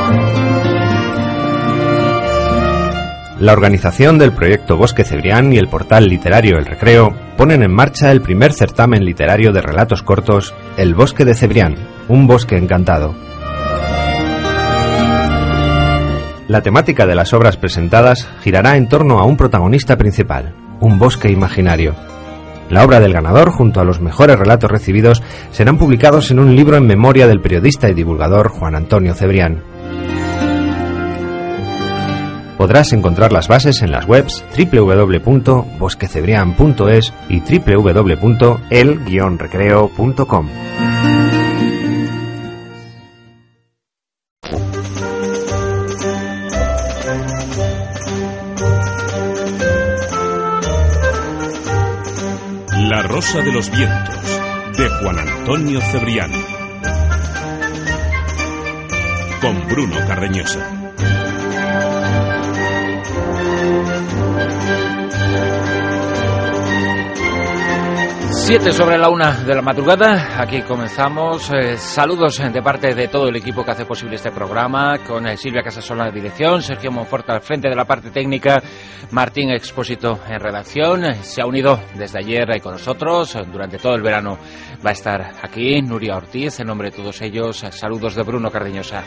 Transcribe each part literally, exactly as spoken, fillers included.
La organización del proyecto Bosque Cebrián y el portal literario El Recreo ponen en marcha el primer certamen literario de relatos cortos, El Bosque de Cebrián, un bosque encantado. La temática de las obras presentadas girará en torno a un protagonista principal, un bosque imaginario. La obra del ganador, junto a los mejores relatos recibidos, serán publicados en un libro en memoria del periodista y divulgador Juan Antonio Cebrián. Podrás encontrar las bases en las webs doble u doble u doble u punto bosquecebrián punto es y doble u doble u doble u punto el guion recreo punto com. La Rosa de los Vientos, de Juan Antonio Cebrián, con Bruno Cardeñosa. Siete sobre la una de la madrugada, aquí comenzamos. Eh, saludos de parte de todo el equipo que hace posible este programa, con eh, Silvia Casasola en la dirección, Sergio Monforte al frente de la parte técnica, Martín Expósito en redacción. Eh, se ha unido desde ayer eh, con nosotros, eh, durante todo el verano va a estar aquí Nuria Ortiz, en nombre de todos ellos, eh, saludos de Bruno Cardeñosa.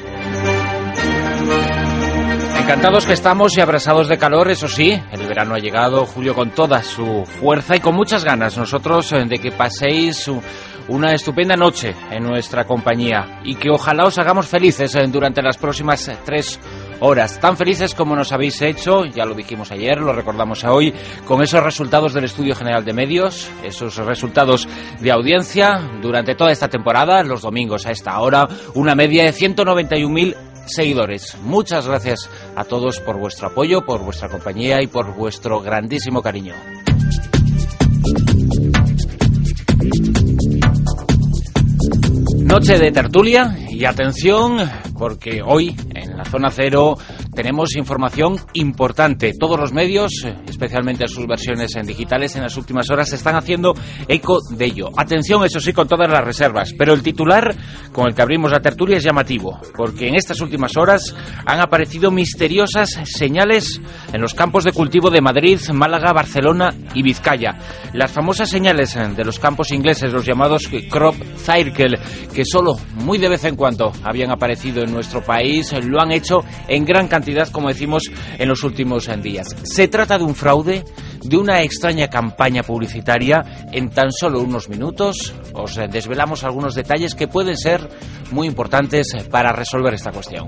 Encantados que estamos y abrasados de calor, eso sí, el verano ha llegado, julio con toda su fuerza y con muchas ganas nosotros de que paséis una estupenda noche en nuestra compañía y que ojalá os hagamos felices durante las próximas tres horas, tan felices como nos habéis hecho, ya lo dijimos ayer, lo recordamos hoy, con esos resultados del Estudio General de Medios, esos resultados de audiencia durante toda esta temporada, los domingos a esta hora, una media de ciento noventa y un mil seguidores. Muchas gracias a todos por vuestro apoyo, por vuestra compañía y por vuestro grandísimo cariño. Noche de tertulia y atención, porque hoy en la Zona Cero tenemos información importante. Todos los medios, especialmente sus versiones en digitales, en las últimas horas están haciendo eco de ello. Atención, eso sí, con todas las reservas, pero el titular con el que abrimos la tertulia es llamativo, porque en estas últimas horas han aparecido misteriosas señales en los campos de cultivo de Madrid, Málaga, Barcelona y Vizcaya. Las famosas señales de los campos ingleses, los llamados crop circle, que solo muy de vez en cuando habían aparecido en nuestro país, lo han hecho en gran cantidad, como decimos, en los últimos días. Se trata de un fraude, de una extraña campaña publicitaria. En tan solo unos minutos os desvelamos algunos detalles que pueden ser muy importantes para resolver esta cuestión.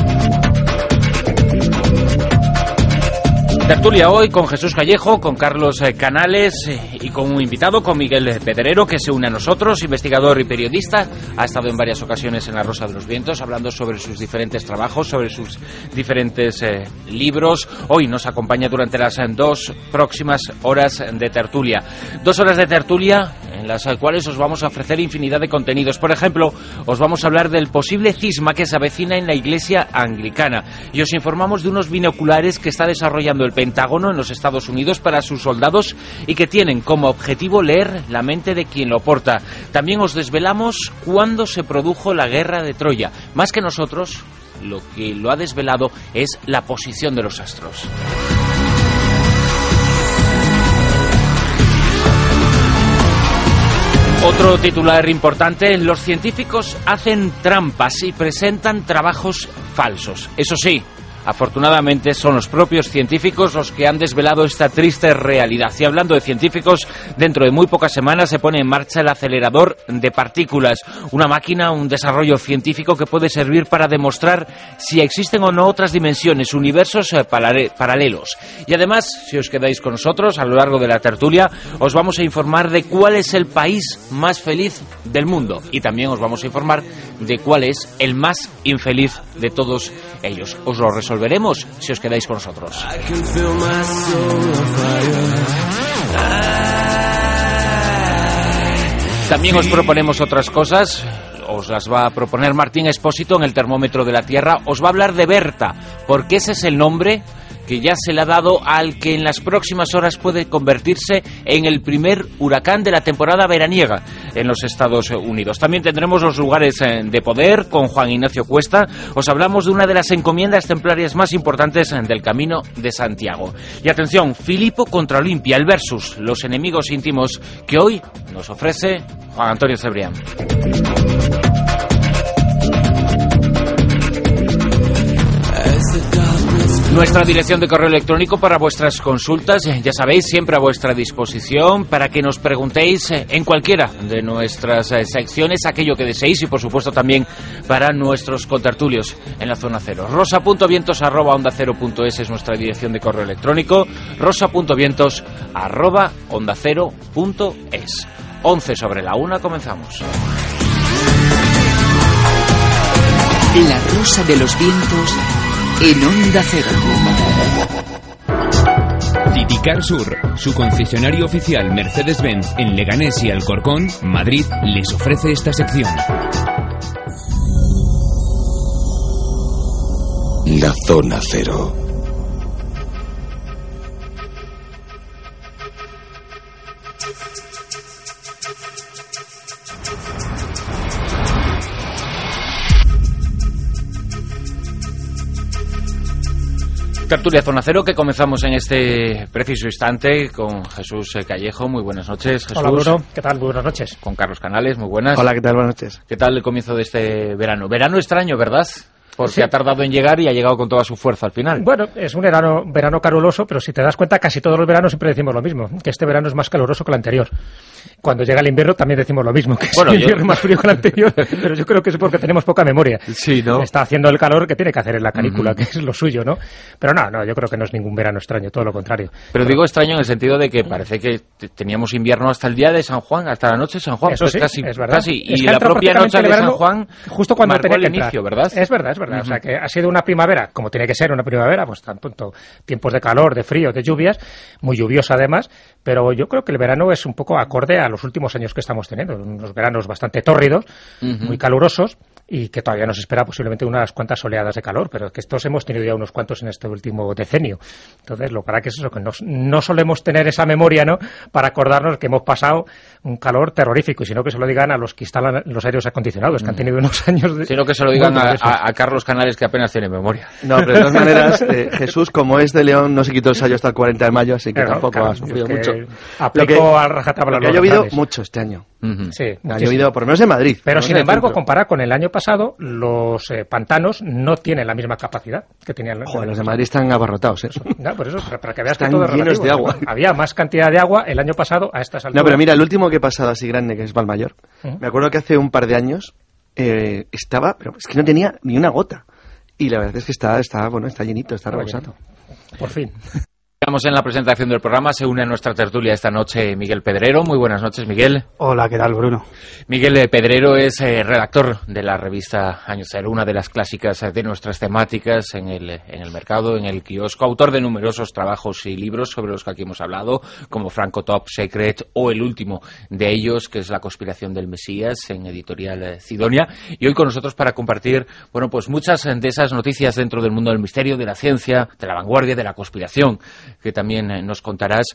Tertulia hoy con Jesús Callejo, con Carlos Canales y con un invitado, con Miguel Pedrero, que se une a nosotros, investigador y periodista. Ha estado en varias ocasiones en La Rosa de los Vientos hablando sobre sus diferentes trabajos, sobre sus diferentes eh, libros. Hoy nos acompaña durante las dos próximas horas de tertulia. Dos horas de tertulia en las cuales os vamos a ofrecer infinidad de contenidos. Por ejemplo, os vamos a hablar del posible cisma que se avecina en la Iglesia anglicana y os informamos de unos binoculares que está desarrollando el Pentágono en los Estados Unidos para sus soldados y que tienen como objetivo leer la mente de quien lo porta. También os desvelamos cuándo se produjo la guerra de Troya. Más que nosotros, lo que lo ha desvelado es la posición de los astros. Otro titular importante: los científicos hacen trampas y presentan trabajos falsos. Eso sí, afortunadamente son los propios científicos los que han desvelado esta triste realidad. Y hablando de científicos, dentro de muy pocas semanas se pone en marcha el acelerador de partículas, una máquina, un desarrollo científico que puede servir para demostrar si existen o no otras dimensiones, universos eh, paralelos. Y además, si os quedáis con nosotros a lo largo de la tertulia, os vamos a informar de cuál es el país más feliz del mundo y también os vamos a informar de cuál es el más infeliz de todos ellos. Os lo resolveremos Veremos si os quedáis con nosotros. También os proponemos otras cosas. Os las va a proponer Martín Expósito en el termómetro de la Tierra. Os va a hablar de Berta, porque ese es el nombre que ya se le ha dado al que en las próximas horas puede convertirse en el primer huracán de la temporada veraniega en los Estados Unidos. También tendremos los lugares de poder con Juan Ignacio Cuesta. Os hablamos de una de las encomiendas templarias más importantes del Camino de Santiago. Y atención, Filipo contra Olimpia, el versus, los enemigos íntimos que hoy nos ofrece Juan Antonio Cebrián. Nuestra dirección de correo electrónico para vuestras consultas, ya sabéis, siempre a vuestra disposición para que nos preguntéis en cualquiera de nuestras secciones aquello que deseéis y por supuesto también para nuestros contertulios en la zona cero. rosa punto vientos arroba onda cero punto es es nuestra dirección de correo electrónico, rosa punto vientos arroba onda cero punto es. once sobre la una, comenzamos. La rosa de los vientos en Onda Cero. Citicar Sur, su concesionario oficial Mercedes-Benz en Leganés y Alcorcón, Madrid, les ofrece esta sección. La Zona Cero. Tertulia Zona Cero, que comenzamos en este preciso instante con Jesús Callejo. Muy buenas noches, Jesús. Hola, Bruno. ¿Qué tal? Muy buenas noches. Con Carlos Canales. Muy buenas. Hola, ¿qué tal? Buenas noches. ¿Qué tal el comienzo de este verano? Verano extraño, ¿verdad? Porque sí, ha tardado en llegar y ha llegado con toda su fuerza al final. Bueno, es un verano, verano caluroso, pero si te das cuenta, casi todos los veranos siempre decimos lo mismo, que este verano es más caluroso que el anterior. Cuando llega el invierno también decimos lo mismo, que bueno, es el invierno yo... más frío que el anterior, pero yo creo que es porque tenemos poca memoria. Sí, ¿no? Está haciendo el calor que tiene que hacer en la canícula, uh-huh. que es lo suyo, ¿no? Pero no, no, yo creo que no es ningún verano extraño, todo lo contrario. Pero, pero digo extraño en el sentido de que parece que teníamos invierno hasta el día de San Juan, hasta la noche de San Juan. Eso sí, casi, es verdad. Casi, es y la propia noche de San Juan justo cuando marcó tenía el que inicio, ¿verdad? Es verdad, es verdad. Uh-huh. O sea, que ha sido una primavera, como tiene que ser una primavera, pues tanto tiempos de calor, de frío, de lluvias, muy lluviosa además, pero yo creo que el verano es un poco acorde a los últimos años que estamos teniendo, unos veranos bastante tórridos, uh-huh. muy calurosos, y que todavía nos espera posiblemente unas cuantas oleadas de calor, pero que estos hemos tenido ya unos cuantos en este último decenio. Entonces, lo para que es eso, que no, no solemos tener esa memoria, ¿no?, para acordarnos que hemos pasado un calor terrorífico, y sino que se lo digan a los que instalan los aires acondicionados, que han tenido unos años de... Sino que se lo digan a, a, a Carlos Canales, que apenas tiene memoria. No, pero de todas maneras, eh, Jesús, como es de León, no se quitó el sayo hasta el cuarenta de mayo, así que pero, tampoco claro, ha sufrido mucho. Aplicó a rajatabla los ha llovido mucho este año. Uh-huh. Sí, ha llovido por lo menos en Madrid. Pero sin embargo, comparado con el año pasado, los eh, pantanos no tienen la misma capacidad que tenían. Joder, los de Madrid están abarrotados, ¿eh? No, por eso, para, para que veas están que todo es llenos relativo. de agua. Había más cantidad de agua el año pasado a estas alturas. No, pero mira, el último que he pasado así grande, que es Valmayor, uh-huh. me acuerdo que hace un par de años eh, estaba, pero es que no tenía ni una gota. Y la verdad es que está, está bueno, está llenito, está rebosado. Por fin. Estamos en la presentación del programa, se une a nuestra tertulia esta noche Miguel Pedrero. Muy buenas noches, Miguel. Hola, ¿qué tal, Bruno? Miguel Pedrero es eh, redactor de la revista Año Cero, una de las clásicas de nuestras temáticas en el, en el mercado, en el kiosco, autor de numerosos trabajos y libros sobre los que aquí hemos hablado, como Franco Top Secret o el último de ellos, que es La conspiración del Mesías, en editorial Cidonia. Y hoy con nosotros para compartir, bueno, pues muchas de esas noticias dentro del mundo del misterio, de la ciencia, de la vanguardia, de la conspiración, que también nos contarás.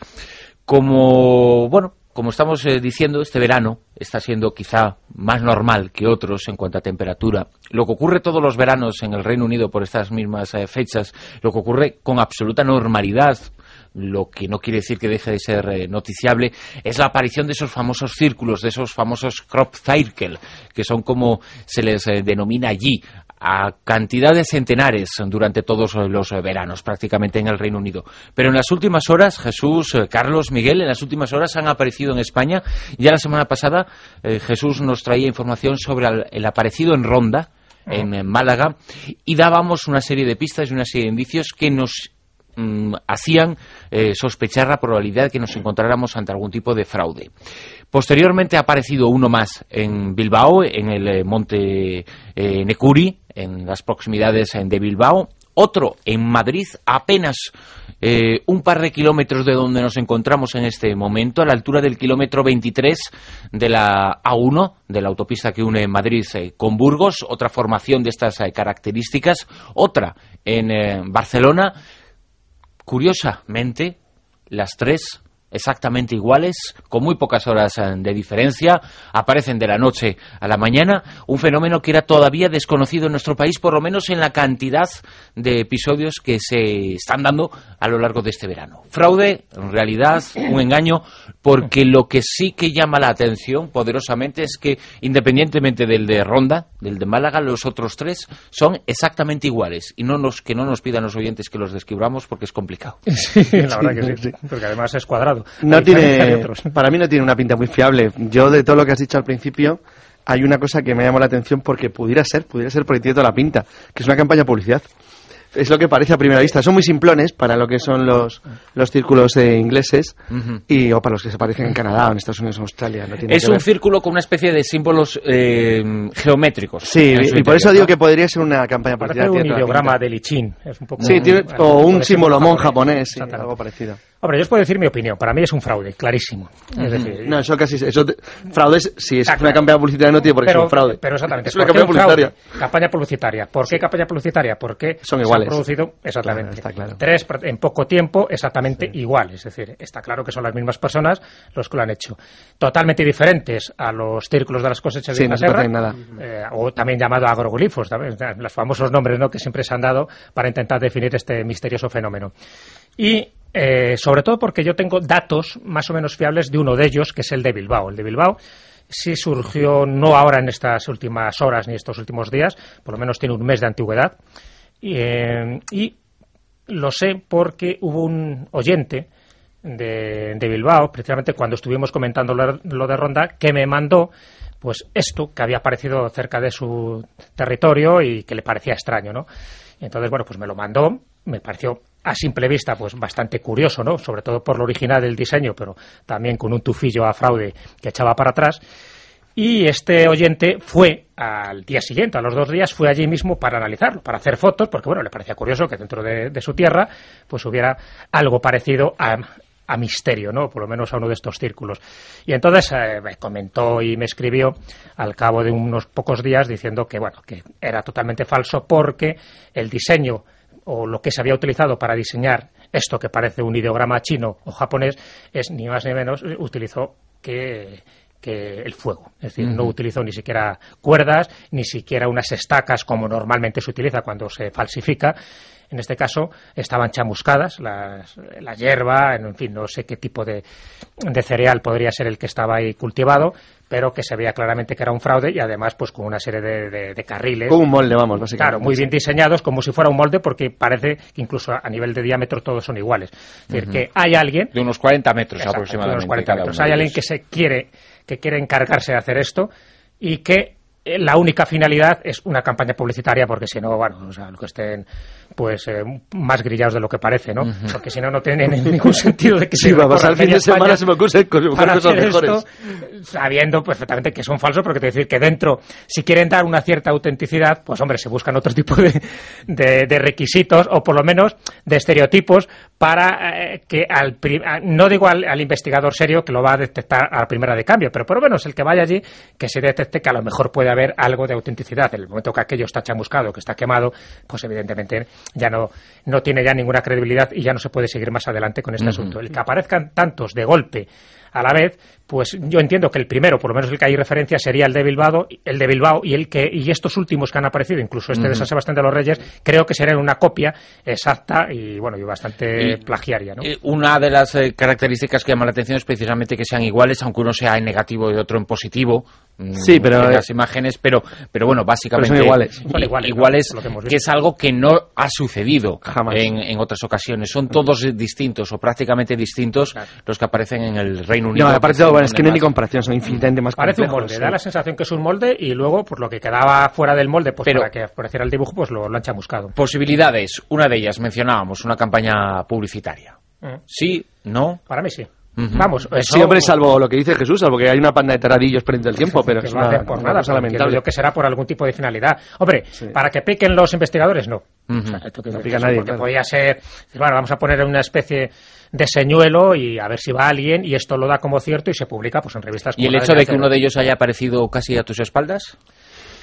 Como, bueno, como estamos eh, diciendo, este verano está siendo quizá más normal que otros en cuanto a temperatura. Lo que ocurre todos los veranos en el Reino Unido por estas mismas eh, fechas, lo que ocurre con absoluta normalidad, lo que no quiere decir que deje de ser eh, noticiable, es la aparición de esos famosos círculos, de esos famosos crop circle, que son como se les eh, denomina allí, a cantidad de centenares durante todos los veranos, prácticamente en el Reino Unido. Pero en las últimas horas, Jesús, Carlos, Miguel, en las últimas horas han aparecido en España. Ya la semana pasada eh, Jesús nos traía información sobre el, el aparecido en Ronda, en, en Málaga, y dábamos una serie de pistas y una serie de indicios que nos mm, hacían eh, sospechar la probabilidad de que nos encontráramos ante algún tipo de fraude. Posteriormente ha aparecido uno más en Bilbao, en el eh, monte eh, Necuri, en las proximidades de Bilbao. Otro en Madrid, apenas eh, un par de kilómetros de donde nos encontramos en este momento, a la altura del kilómetro veintitrés de la A uno, de la autopista que une Madrid eh, con Burgos. Otra formación de estas eh, características. Otra en eh, Barcelona, curiosamente, las tres exactamente iguales, con muy pocas horas de diferencia, aparecen de la noche a la mañana, un fenómeno que era todavía desconocido en nuestro país, por lo menos en la cantidad de episodios que se están dando a lo largo de este verano. Fraude, en realidad, un engaño, porque lo que sí que llama la atención poderosamente es que, independientemente del de Ronda, del de Málaga, los otros tres son exactamente iguales, y no nos, que no nos pidan los oyentes que los describamos porque es complicado. Sí, la verdad que sí, porque además es cuadrado. No tiene, para mí no tiene una pinta muy fiable. Yo, de todo lo que has dicho al principio, hay una cosa que me llamó la atención porque pudiera ser, pudiera ser porque tiene toda la pinta, que es una campaña de publicidad. Es lo que parece a primera vista. Son muy simplones para lo que son los, los círculos eh, ingleses uh-huh. y o para los que se parecen en Canadá o en Estados Unidos o en Australia. No tiene es un ver. círculo con una especie de símbolos eh, geométricos. Sí, y interior, por eso digo ¿no? que podría ser una campaña publicitaria. Parece un ideograma de Lichín. Es un poco sí, un, tiene, un, o un símbolo mon japonés, sí, algo parecido. Hombre, yo os puedo decir mi opinión. Para mí es un fraude, clarísimo. Uh-huh. Es decir, no, eso casi... Eso te, fraude, es, si es ah, una claro. campaña publicitaria no tiene por qué pero, ser un fraude. Pero exactamente. Es una campaña publicitaria. Fraude? Campaña publicitaria. ¿Por qué sí. campaña publicitaria? Porque son iguales. Se han producido, exactamente, claro, está claro. tres en poco tiempo exactamente sí. iguales. Es decir, está claro que son las mismas personas los que lo han hecho. Totalmente diferentes a los círculos de las cosechas sí, de Inglaterra. No nada. Eh, o también llamado agroglifos, ¿sabes? Los famosos nombres, ¿no?, que siempre se han dado para intentar definir este misterioso fenómeno. Y Eh, sobre todo porque yo tengo datos más o menos fiables de uno de ellos, que es el de Bilbao. El de Bilbao sí surgió no ahora en estas últimas horas ni estos últimos días, por lo menos tiene un mes de antigüedad, y, eh, y lo sé porque hubo un oyente de, de Bilbao, precisamente cuando estuvimos comentando lo, lo de Ronda, que me mandó pues esto que había aparecido cerca de su territorio y que le parecía extraño, ¿no? Y entonces, bueno, pues me lo mandó, me pareció a simple vista pues bastante curioso, ¿no? Sobre todo por lo original del diseño, pero también con un tufillo a fraude que echaba para atrás. Y este oyente fue al día siguiente, a los dos días, fue allí mismo para analizarlo, para hacer fotos, porque bueno, le parecía curioso que dentro de, de su tierra pues hubiera algo parecido a, a misterio, ¿no? Por lo menos a uno de estos círculos. Y entonces eh, me comentó y me escribió al cabo de unos pocos días diciendo que bueno, que era totalmente falso porque el diseño o lo que se había utilizado para diseñar esto que parece un ideograma chino o japonés es ni más ni menos, utilizó que, que el fuego. Es decir, uh-huh. no utilizó ni siquiera cuerdas, ni siquiera unas estacas como normalmente se utiliza cuando se falsifica. En este caso estaban chamuscadas, las, la hierba, en fin, no sé qué tipo de, de cereal podría ser el que estaba ahí cultivado, pero que se veía claramente que era un fraude y además pues con una serie de, de, de carriles. Como un molde, vamos, básicamente. Claro, muy bien diseñados, como si fuera un molde, porque parece que incluso a nivel de diámetro todos son iguales. Es decir, uh-huh. que hay alguien... De unos cuarenta metros exacto, aproximadamente. De unos cuarenta metros. Hay alguien que se quiere, que quiere encargarse de hacer esto y que la única finalidad es una campaña publicitaria, porque si no, bueno, o sea, lo que estén pues eh, más grillados de lo que parece, ¿no? Uh-huh. Porque si no, no tiene ningún sentido de que sí, se va a pasar el fin de semana, se me ocurre cosas mejores. Esto, sabiendo perfectamente que son falsos, porque te decir que dentro, si quieren dar una cierta autenticidad, pues hombre, se buscan otro tipo de, de, de requisitos, o por lo menos de estereotipos, para eh, que al no digo al, al investigador serio que lo va a detectar a la primera de cambio, pero por lo menos el que vaya allí, que se detecte que a lo mejor puede haber algo de autenticidad. En el momento que aquello está chamuscado, que está quemado, pues evidentemente ya no, no tiene ya ninguna credibilidad y ya no se puede seguir más adelante con este uh-huh. asunto. El que aparezcan tantos de golpe a la vez, pues yo entiendo que el primero, por lo menos el que hay referencia, sería el de Bilbao, el de Bilbao y el que y estos últimos que han aparecido, incluso este uh-huh. de San Sebastián de los Reyes, creo que serían una copia exacta y bueno, y bastante y, plagiaria, ¿no? Una de las eh, características que llama la atención es precisamente que sean iguales, aunque uno sea en negativo y otro en positivo. Sí, pero en las imágenes, pero pero bueno, básicamente pero son iguales, son iguales, iguales ¿no? que, que es algo que no ha sucedido jamás en, en otras ocasiones. Son todos distintos o prácticamente distintos claro. los que aparecen en el Reino Unido. No, aparte bueno, es que no hay ni comparación, son infinitamente más parece complejos. Un molde, sí. da la sensación que es un molde y luego pues lo que quedaba fuera del molde, pues pero, para que apareciera el dibujo, pues lo, lo han chamuscado. Posibilidades, una de ellas mencionábamos, una campaña publicitaria. ¿Mm? Sí, no. Para mí sí. Uh-huh. Vamos, eso, sí, hombre, salvo lo que dice Jesús, salvo que hay una panda de taradillos perdiendo el tiempo, pero es una, por una nada, cosa lamentable. Yo que será por algún tipo de finalidad. Hombre, sí. para que piquen los investigadores, no. Uh-huh. O sea, esto que no pica nadie. Porque claro. podía ser, bueno, vamos a poner una especie de señuelo y a ver si va alguien y esto lo da como cierto y se publica pues en revistas. ¿Y el hecho de que uno de ellos haya aparecido casi a tus espaldas?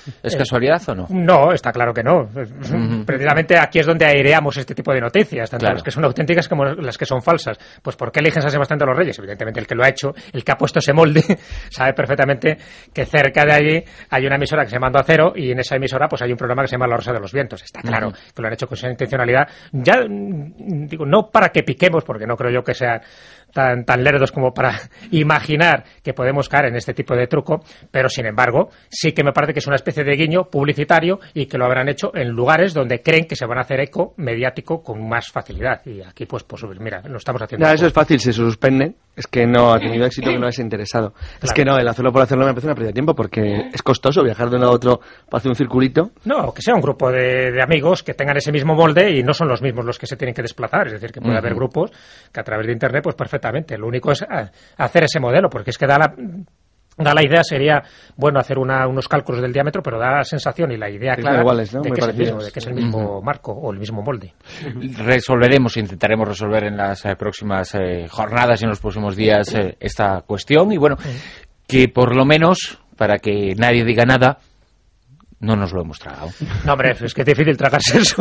¿Es eh, casualidad o no? No, está claro que no. Uh-huh. Precisamente aquí es donde aireamos este tipo de noticias, tanto claro. las que son auténticas como las que son falsas. Pues ¿por qué eligen San Sebastián de los Reyes? Evidentemente el que lo ha hecho, el que ha puesto ese molde, sabe perfectamente que cerca de allí hay una emisora que se llama Onda Cero y en esa emisora pues hay un programa que se llama La Rosa de los Vientos. Está claro uh-huh. que lo han hecho con esa intencionalidad. Ya, digo, no para que piquemos, porque no creo yo que sea tan, tan lerdos como para imaginar que podemos caer en este tipo de truco, pero sin embargo sí que me parece que es una especie de guiño publicitario y que lo habrán hecho en lugares donde creen que se van a hacer eco mediático con más facilidad, y aquí pues, pues mira, lo estamos haciendo. No, eso es fácil, se suspende, es que no ha tenido éxito, que no es interesado. Claro. Es que no, el hacerlo por hacerlo me parece una pérdida de tiempo, porque es costoso viajar de uno a otro para hacer un circulito. No, que sea un grupo de, de amigos que tengan ese mismo molde y no son los mismos los que se tienen que desplazar, es decir, que puede uh-huh. haber grupos que a través de internet pues perfectamente, lo único es hacer ese modelo, porque es que da la... Da la idea, sería bueno hacer una, unos cálculos del diámetro, pero da la sensación y la idea sí, clara iguales, ¿no? de, que es el mismo, de que es el mismo uh-huh. marco o el mismo molde. Resolveremos, intentaremos resolver en las eh, próximas eh, jornadas y en los próximos días eh, esta cuestión, y bueno, uh-huh. que por lo menos, para que nadie diga nada, no nos lo hemos tragado. No, hombre, es que es difícil tragarse eso.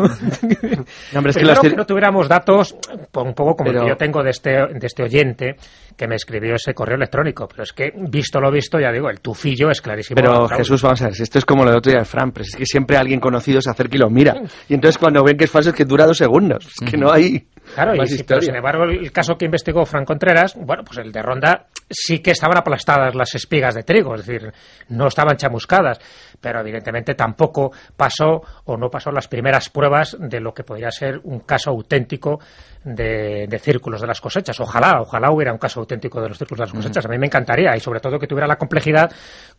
No, hombre, es Primero que, que no tuviéramos datos, un poco como pero... el que yo tengo de este, de este oyente que me escribió ese correo electrónico, pero es que, visto lo visto, ya digo, el tufillo es clarísimo. Pero Jesús, vamos a ver, si esto es como lo de otro día de Fran, pero es que siempre alguien conocido se acerca y lo mira, y entonces cuando ven que es falso es que dura dos segundos, es que no hay... Claro, y sí, pero sin embargo el caso que investigó Fran Contreras, bueno, pues el de Ronda sí que estaban aplastadas las espigas de trigo, es decir, no estaban chamuscadas, pero evidentemente tampoco pasó o no pasó las primeras pruebas de lo que podría ser un caso auténtico de, de círculos de las cosechas. Ojalá, ojalá hubiera un caso auténtico de los círculos de las cosechas, a mí me encantaría, y sobre todo que tuviera la complejidad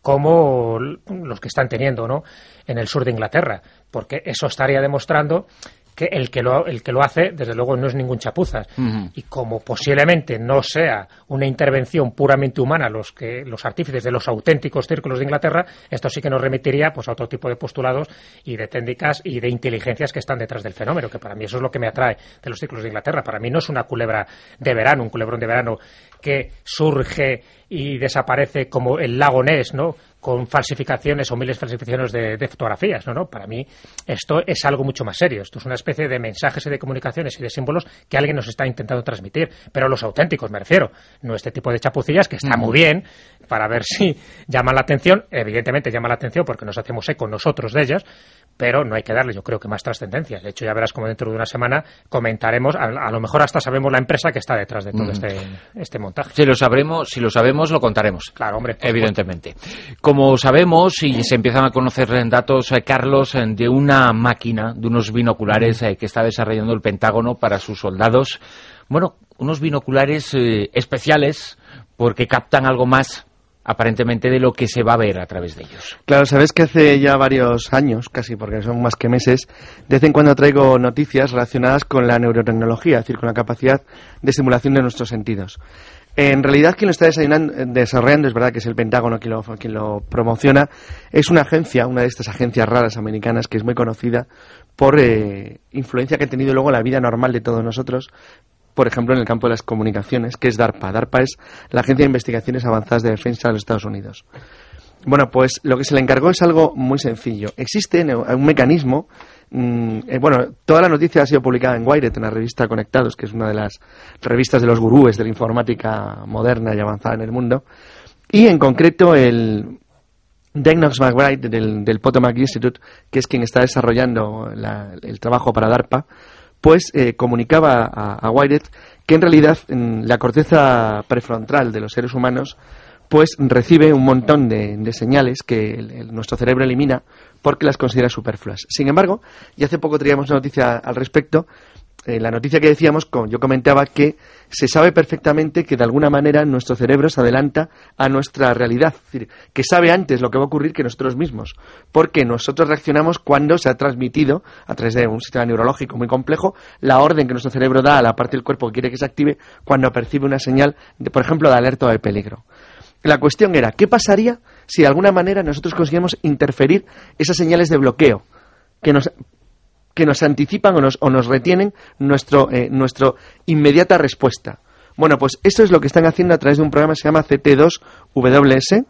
como los que están teniendo, ¿no?, en el sur de Inglaterra, porque eso estaría demostrando que el que lo el que lo hace, desde luego, no es ningún chapuzas. Uh-huh. Y como posiblemente no sea una intervención puramente humana los que los artífices de los auténticos círculos de Inglaterra, esto sí que nos remitiría pues a otro tipo de postulados y de técnicas y de inteligencias que están detrás del fenómeno, que para mí eso es lo que me atrae de los círculos de Inglaterra. Para mí no es una culebra de verano, un culebrón de verano que surge y desaparece como el lago Ness, ¿no?, con falsificaciones o miles de falsificaciones de, de fotografías. No, no, para mí esto es algo mucho más serio. Esto es una especie de mensajes y de comunicaciones y de símbolos que alguien nos está intentando transmitir, pero los auténticos me refiero, no este tipo de chapucillas que está muy bien para ver si llaman la atención. Evidentemente llama la atención porque nos hacemos eco nosotros de ellas, pero no hay que darle, yo creo, que más trascendencia. De hecho, ya verás como dentro de una semana comentaremos, a, a lo mejor hasta sabemos la empresa que está detrás de todo mm. este, este montaje. Si lo sabremos, si lo sabemos, lo contaremos. Claro, hombre. Evidentemente. Como sabemos, y se empiezan a conocer datos, eh, Carlos, eh, de una máquina, de unos binoculares eh, que está desarrollando el Pentágono para sus soldados. Bueno, unos binoculares eh, especiales porque captan algo más, aparentemente, de lo que se va a ver a través de ellos. Claro, sabes que hace ya varios años, casi porque son más que meses, de vez en cuando traigo noticias relacionadas con la neurotecnología, es decir, con la capacidad de simulación de nuestros sentidos. En realidad, quien lo está desarrollando, es verdad que es el Pentágono quien lo, quien lo promociona, es una agencia, una de estas agencias raras americanas que es muy conocida por eh, influencia que ha tenido luego en la vida normal de todos nosotros, por ejemplo, en el campo de las comunicaciones, que es DARPA. DARPA es la Agencia de Investigaciones Avanzadas de Defensa de los Estados Unidos. Bueno, pues lo que se le encargó es algo muy sencillo. Existe un mecanismo, mmm, eh, bueno, toda la noticia ha sido publicada en Wired, en la revista Conectados, que es una de las revistas de los gurúes de la informática moderna y avanzada en el mundo, y en concreto el Knox McBride del, del Potomac Institute, que es quien está desarrollando la, el trabajo para DARPA, pues eh, comunicaba a, a Wired que en realidad en la corteza prefrontal de los seres humanos pues recibe un montón de, de señales que el, el, nuestro cerebro elimina porque las considera superfluas. Sin embargo, y hace poco traíamos una noticia al respecto, eh, la noticia que decíamos, como yo comentaba, que se sabe perfectamente que de alguna manera nuestro cerebro se adelanta a nuestra realidad, es decir, que sabe antes lo que va a ocurrir que nosotros mismos, porque nosotros reaccionamos cuando se ha transmitido, a través de un sistema neurológico muy complejo, la orden que nuestro cerebro da a la parte del cuerpo que quiere que se active cuando percibe una señal, de, por ejemplo, de alerta o de peligro. La cuestión era, ¿qué pasaría si de alguna manera nosotros consiguiéramos interferir esas señales de bloqueo que nos... que nos anticipan o nos, o nos retienen nuestro, eh, nuestra inmediata respuesta? Bueno, pues esto es lo que están haciendo a través de un programa que se llama C T dos W S,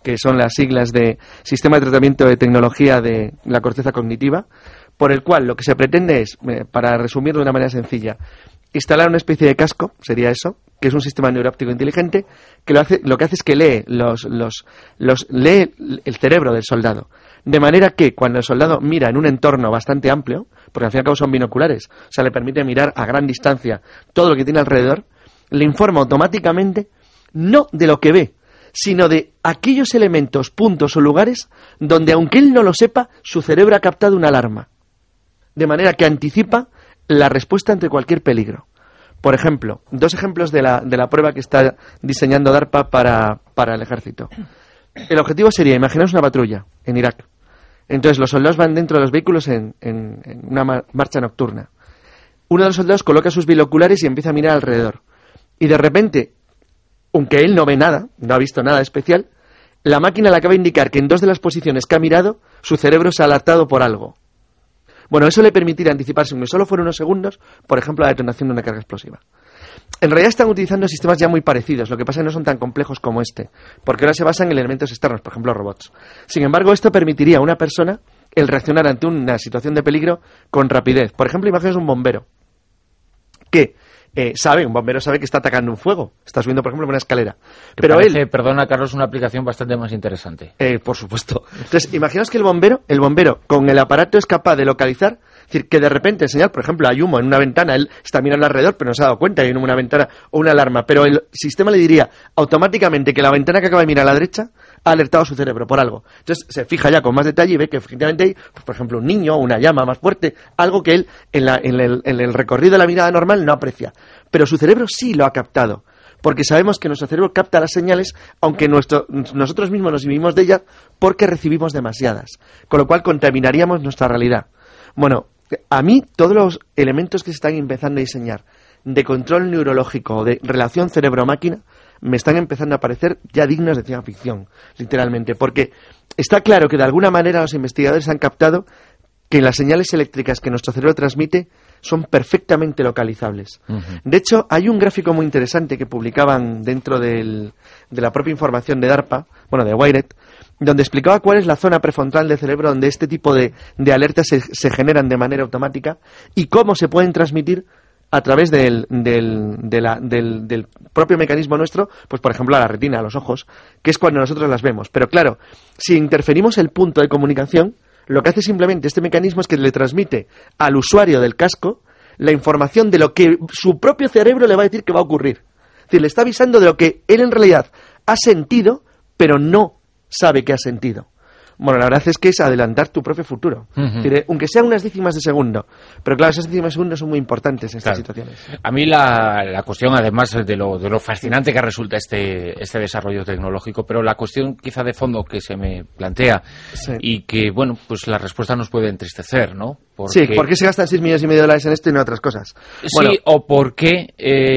que son las siglas de Sistema de Tratamiento de Tecnología de la Corteza Cognitiva, por el cual lo que se pretende es, eh, para resumirlo de una manera sencilla, instalar una especie de casco, sería eso, que es un sistema neuroóptico inteligente, que lo, hace, lo que hace es que lee, los, los, los, lee el cerebro del soldado. De manera que cuando el soldado mira en un entorno bastante amplio, porque al fin y al cabo son binoculares, o sea, le permite mirar a gran distancia todo lo que tiene alrededor, le informa automáticamente no de lo que ve, sino de aquellos elementos, puntos o lugares donde, aunque él no lo sepa, su cerebro ha captado una alarma. De manera que anticipa la respuesta ante cualquier peligro. Por ejemplo, dos ejemplos de la, de la prueba que está diseñando DARPA para, para el ejército. El objetivo sería, imaginaos una patrulla en Irak. Entonces los soldados van dentro de los vehículos en, en, en una mar- marcha nocturna. Uno de los soldados coloca sus binoculares y empieza a mirar alrededor. Y de repente, aunque él no ve nada, no ha visto nada especial, la máquina le acaba de indicar que en dos de las posiciones que ha mirado, su cerebro se ha alertado por algo. Bueno, eso le permitiría anticiparse, aunque solo fuera unos segundos, por ejemplo, la detonación de una carga explosiva. En realidad están utilizando sistemas ya muy parecidos, lo que pasa es que no son tan complejos como este, porque ahora se basan en elementos externos, por ejemplo, robots. Sin embargo, esto permitiría a una persona el reaccionar ante una situación de peligro con rapidez. Por ejemplo, imagínate un bombero que eh, sabe, un bombero sabe que está atacando un fuego, está subiendo, por ejemplo, una escalera. Pero parece, él, perdona, Carlos, una aplicación bastante más interesante. Eh, por supuesto. Entonces, imaginaos que el bombero, el bombero con el aparato es capaz de localizar, es decir, que de repente enseñar, por ejemplo, hay humo en una ventana, él está mirando alrededor, pero no se ha dado cuenta, hay humo en una ventana o una alarma, pero el sistema le diría automáticamente que la ventana que acaba de mirar a la derecha ha alertado a su cerebro por algo. Entonces, se fija ya con más detalle y ve que efectivamente hay, pues, por ejemplo, un niño, una llama más fuerte, algo que él en, la, en, el, en el recorrido de la mirada normal no aprecia. Pero su cerebro sí lo ha captado, porque sabemos que nuestro cerebro capta las señales, aunque nuestro, nosotros mismos nos inhibimos de ellas porque recibimos demasiadas, con lo cual contaminaríamos nuestra realidad. Bueno, a mí todos los elementos que se están empezando a diseñar de control neurológico, de relación cerebro-máquina, me están empezando a parecer ya dignos de ciencia ficción, literalmente, porque está claro que de alguna manera los investigadores han captado que las señales eléctricas que nuestro cerebro transmite son perfectamente localizables. Uh-huh. De hecho, hay un gráfico muy interesante que publicaban dentro del, de la propia información de DARPA, bueno, de Wired, donde explicaba cuál es la zona prefrontal del cerebro donde este tipo de, de alertas se, se generan de manera automática y cómo se pueden transmitir a través del, del, de la, del, del propio mecanismo nuestro, pues por ejemplo a la retina, a los ojos, que es cuando nosotros las vemos. Pero claro, si interferimos el punto de comunicación, lo que hace simplemente este mecanismo es que le transmite al usuario del casco la información de lo que su propio cerebro le va a decir que va a ocurrir. Es decir, le está avisando de lo que él en realidad ha sentido, pero no sabe que ha sentido. Bueno, la verdad es que es adelantar tu propio futuro. Uh-huh. Es decir, aunque sean unas décimas de segundo. Pero claro, esas décimas de segundo son muy importantes en estas claro. situaciones. A mí la, la cuestión, además de lo, de lo fascinante que resulta este, este desarrollo tecnológico, pero la cuestión quizá de fondo que se me plantea sí. y que, bueno, pues la respuesta nos puede entristecer, ¿no? Porque, sí, ¿por qué se gastan seis millones y medio de dólares en esto y no en otras cosas? Sí, bueno, o por qué...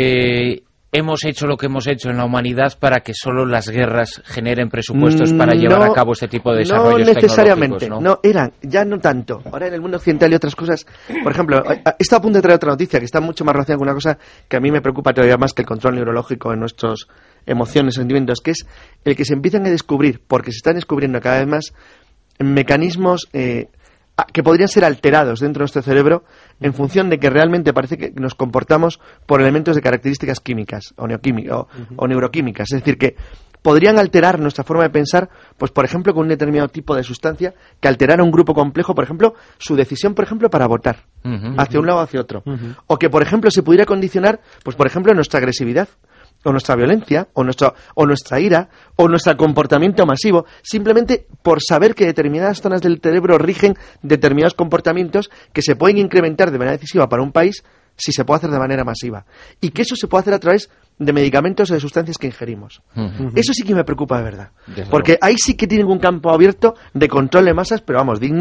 Eh, hemos hecho lo que hemos hecho en la humanidad para que solo las guerras generen presupuestos para no, llevar a cabo este tipo de desarrollos no necesariamente, ¿no? no eran, ya no tanto. Ahora en el mundo occidental y otras cosas, por ejemplo, está a punto de traer otra noticia que está mucho más relacionada con una cosa que a mí me preocupa todavía más que el control neurológico en nuestras emociones, sentimientos, que es el que se empiezan a descubrir, porque se están descubriendo cada vez más mecanismos eh, que podrían ser alterados dentro de nuestro cerebro en función de que realmente parece que nos comportamos por elementos de características químicas o, neoquímicas, o, uh-huh. o neuroquímicas. Es decir, que podrían alterar nuestra forma de pensar, pues por ejemplo, con un determinado tipo de sustancia que alterara un grupo complejo, por ejemplo, su decisión, por ejemplo, para votar uh-huh. hacia un lado o hacia otro. Uh-huh. O que, por ejemplo, se pudiera condicionar, pues por ejemplo, nuestra agresividad, o nuestra violencia, o nuestra, o nuestra ira, o nuestro comportamiento masivo, simplemente por saber que determinadas zonas del cerebro rigen determinados comportamientos que se pueden incrementar de manera decisiva para un país si se puede hacer de manera masiva. Y que eso se puede hacer a través de medicamentos o de sustancias que ingerimos. Uh-huh. Eso sí que me preocupa de verdad. Desde porque luego. Ahí sí que tienen un campo abierto de control de masas, pero vamos, digno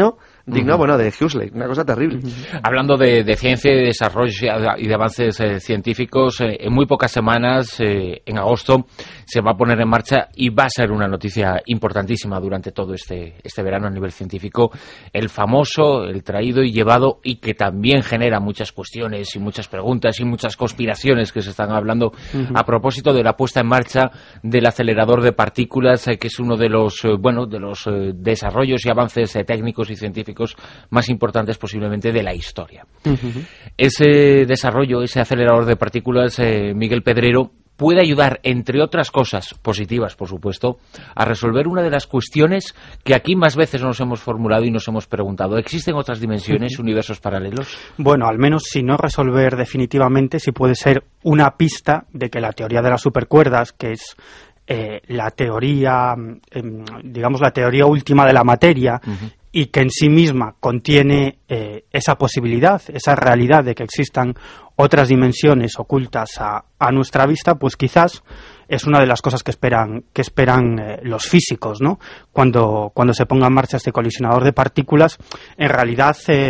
digno, uh-huh. bueno, de Huxley, una cosa terrible. Uh-huh. Hablando de, de ciencia y de desarrollo y de avances eh, científicos, eh, en muy pocas semanas, eh, en agosto, se va a poner en marcha y va a ser una noticia importantísima durante todo este, este verano a nivel científico, el famoso, el traído y llevado, y que también genera muchas cuestiones y muchas preguntas y muchas conspiraciones que se están hablando uh-huh. a propósito de la puesta en marcha del acelerador de partículas, eh, que es uno de los, eh, bueno, de los eh, desarrollos y avances eh, técnicos y científicos más importantes posiblemente de la historia. Uh-huh. Ese desarrollo, ese acelerador de partículas, eh, Miguel Pedrero, puede ayudar, entre otras cosas positivas, por supuesto, a resolver una de las cuestiones que aquí más veces nos hemos formulado y nos hemos preguntado. ¿Existen otras dimensiones, universos paralelos? Bueno, al menos si no resolver definitivamente, sí puede ser una pista de que la teoría de las supercuerdas, que es eh, la teoría, eh, digamos, la teoría última de la materia, uh-huh. y que en sí misma contiene eh, esa posibilidad, esa realidad de que existan otras dimensiones ocultas a, a nuestra vista, pues quizás es una de las cosas que esperan que esperan eh, los físicos, ¿no? Cuando, cuando se ponga en marcha este colisionador de partículas, en realidad eh,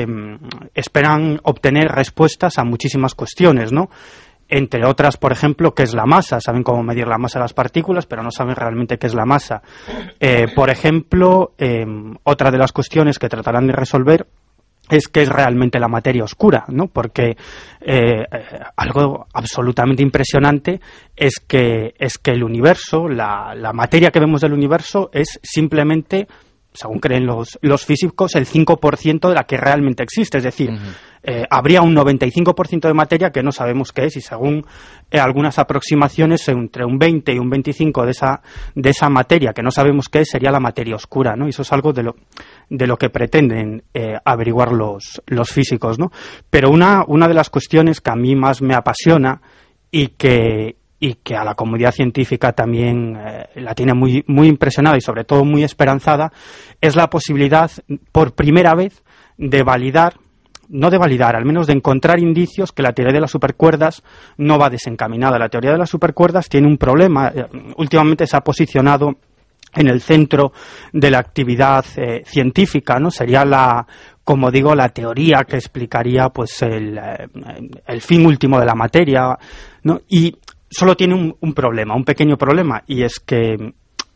esperan obtener respuestas a muchísimas cuestiones, ¿no? Entre otras, por ejemplo, qué es la masa. Saben cómo medir la masa de las partículas, pero no saben realmente qué es la masa. Eh, por ejemplo, eh, otra de las cuestiones que tratarán de resolver es qué es realmente la materia oscura, ¿no? Porque eh, algo absolutamente impresionante es que es que el universo, la, la materia que vemos del universo es simplemente, según creen los, los físicos, el cinco por ciento de la que realmente existe. Es decir, uh-huh. eh, habría un noventa y cinco por ciento de materia que no sabemos qué es, y según eh, algunas aproximaciones, entre un veinte y un veinticinco por ciento de esa, de esa materia que no sabemos qué es sería la materia oscura, ¿no? Y eso es algo de lo, de lo que pretenden eh, averiguar los, los físicos, ¿no? Pero una, una de las cuestiones que a mí más me apasiona y que... y que a la comunidad científica también eh, la tiene muy, muy impresionada y sobre todo muy esperanzada, es la posibilidad, por primera vez, de validar, no de validar, al menos de encontrar indicios que la teoría de las supercuerdas no va desencaminada. La teoría de las supercuerdas tiene un problema. Eh, últimamente se ha posicionado en el centro de la actividad eh, científica, ¿no? Sería la, como digo, la teoría que explicaría pues el, eh, el fin último de la materia, ¿no? Y solo tiene un, un problema, un pequeño problema, y es que,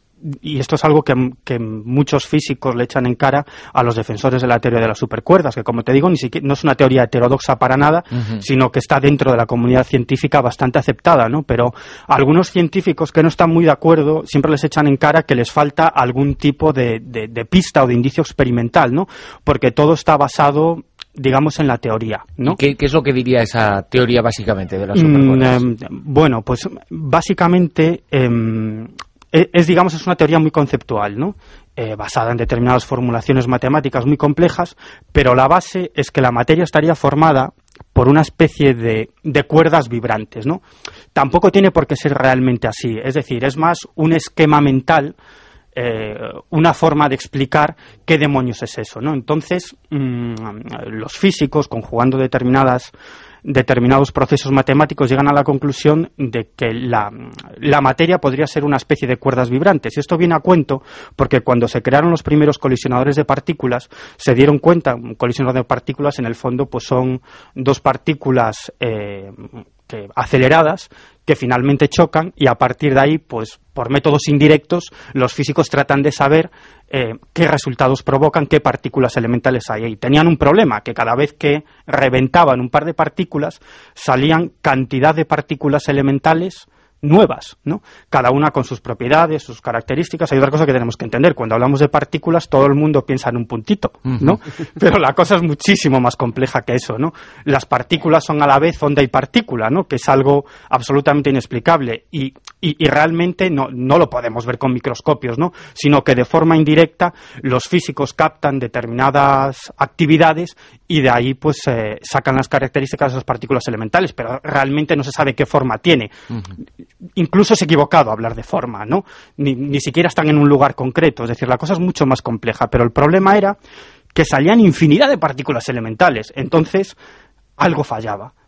y esto es algo que, que muchos físicos le echan en cara a los defensores de la teoría de las supercuerdas, que, como te digo, ni siquiera no es una teoría heterodoxa para nada, uh-huh. sino que está dentro de la comunidad científica bastante aceptada, ¿no? Pero a algunos científicos que no están muy de acuerdo siempre les echan en cara que les falta algún tipo de, de, de pista o de indicio experimental, ¿no? Porque todo está basado, digamos, en la teoría, ¿no? ¿Qué, qué es lo que diría esa teoría básicamente de las supercuerdas? Mm, eh, bueno, pues básicamente eh, es, digamos, es una teoría muy conceptual, ¿no? Eh, basada en determinadas formulaciones matemáticas muy complejas, pero la base es que la materia estaría formada por una especie de, de cuerdas vibrantes, ¿no? Tampoco tiene por qué ser realmente así, es decir, es más un esquema mental, Eh, una forma de explicar qué demonios es eso, ¿no? Entonces, mmm, los físicos, conjugando determinadas, determinados procesos matemáticos, llegan a la conclusión de que la, la materia podría ser una especie de cuerdas vibrantes. Y esto viene a cuento porque cuando se crearon los primeros colisionadores de partículas, se dieron cuenta, un colisionador de partículas en el fondo pues son dos partículas eh, que, aceleradas, que finalmente chocan, y a partir de ahí, pues por métodos indirectos, los físicos tratan de saber eh, qué resultados provocan, qué partículas elementales hay ahí. Tenían un problema, que cada vez que reventaban un par de partículas, salían cantidad de partículas elementales nuevas, ¿no? Cada una con sus propiedades, sus características. Hay otra cosa que tenemos que entender: cuando hablamos de partículas, todo el mundo piensa en un puntito, ¿no? Uh-huh. Pero la cosa es muchísimo más compleja que eso, ¿no? Las partículas son a la vez onda y partícula, ¿no? Que es algo absolutamente inexplicable y, y, y realmente no, no lo podemos ver con microscopios, ¿no? Sino que de forma indirecta los físicos captan determinadas actividades y de ahí pues eh, sacan las características de esas partículas elementales, pero realmente no se sabe qué forma tiene. Uh-huh. Incluso es equivocado hablar de forma, ¿no? Ni, ni siquiera están en un lugar concreto, es decir, la cosa es mucho más compleja, pero el problema era que salían infinidad de partículas elementales, entonces algo fallaba.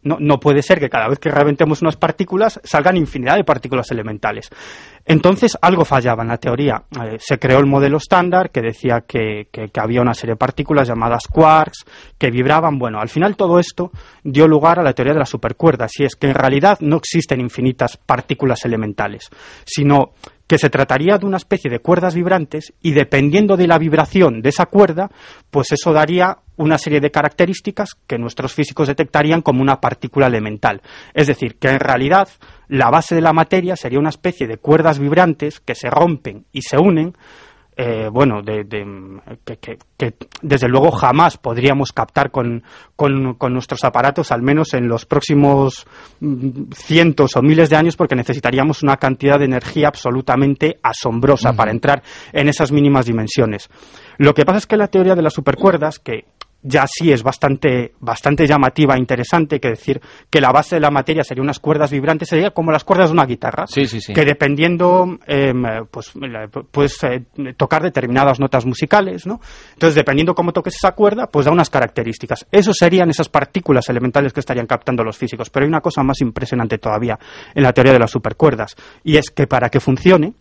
No, no puede ser que cada vez que reventemos unas partículas salgan infinidad de partículas elementales. Entonces algo fallaba en la teoría. Eh, se creó el modelo estándar que decía que, que, que había una serie de partículas llamadas quarks que vibraban. Bueno, al final todo esto dio lugar a la teoría de las supercuerdas, y es que en realidad no existen infinitas partículas elementales, sino que se trataría de una especie de cuerdas vibrantes, y dependiendo de la vibración de esa cuerda, pues eso daría una serie de características que nuestros físicos detectarían como una partícula elemental. Es decir, que en realidad la base de la materia sería una especie de cuerdas vibrantes que se rompen y se unen, eh, bueno, de, de, que, que, que desde luego jamás podríamos captar con, con, con nuestros aparatos, al menos en los próximos cientos o miles de años, porque necesitaríamos una cantidad de energía absolutamente asombrosa uh-huh. para entrar en esas mínimas dimensiones. Lo que pasa es que la teoría de las supercuerdas, que ya sí es bastante, bastante llamativa e interesante, que decir que la base de la materia sería unas cuerdas vibrantes, sería como las cuerdas de una guitarra, sí, sí, sí. que dependiendo, eh, pues, puedes eh, tocar determinadas notas musicales, ¿no? Entonces, dependiendo cómo toques esa cuerda, pues da unas características. Eso serían esas partículas elementales que estarían captando los físicos. Pero hay una cosa más impresionante todavía en la teoría de las supercuerdas, y es que para que funcione,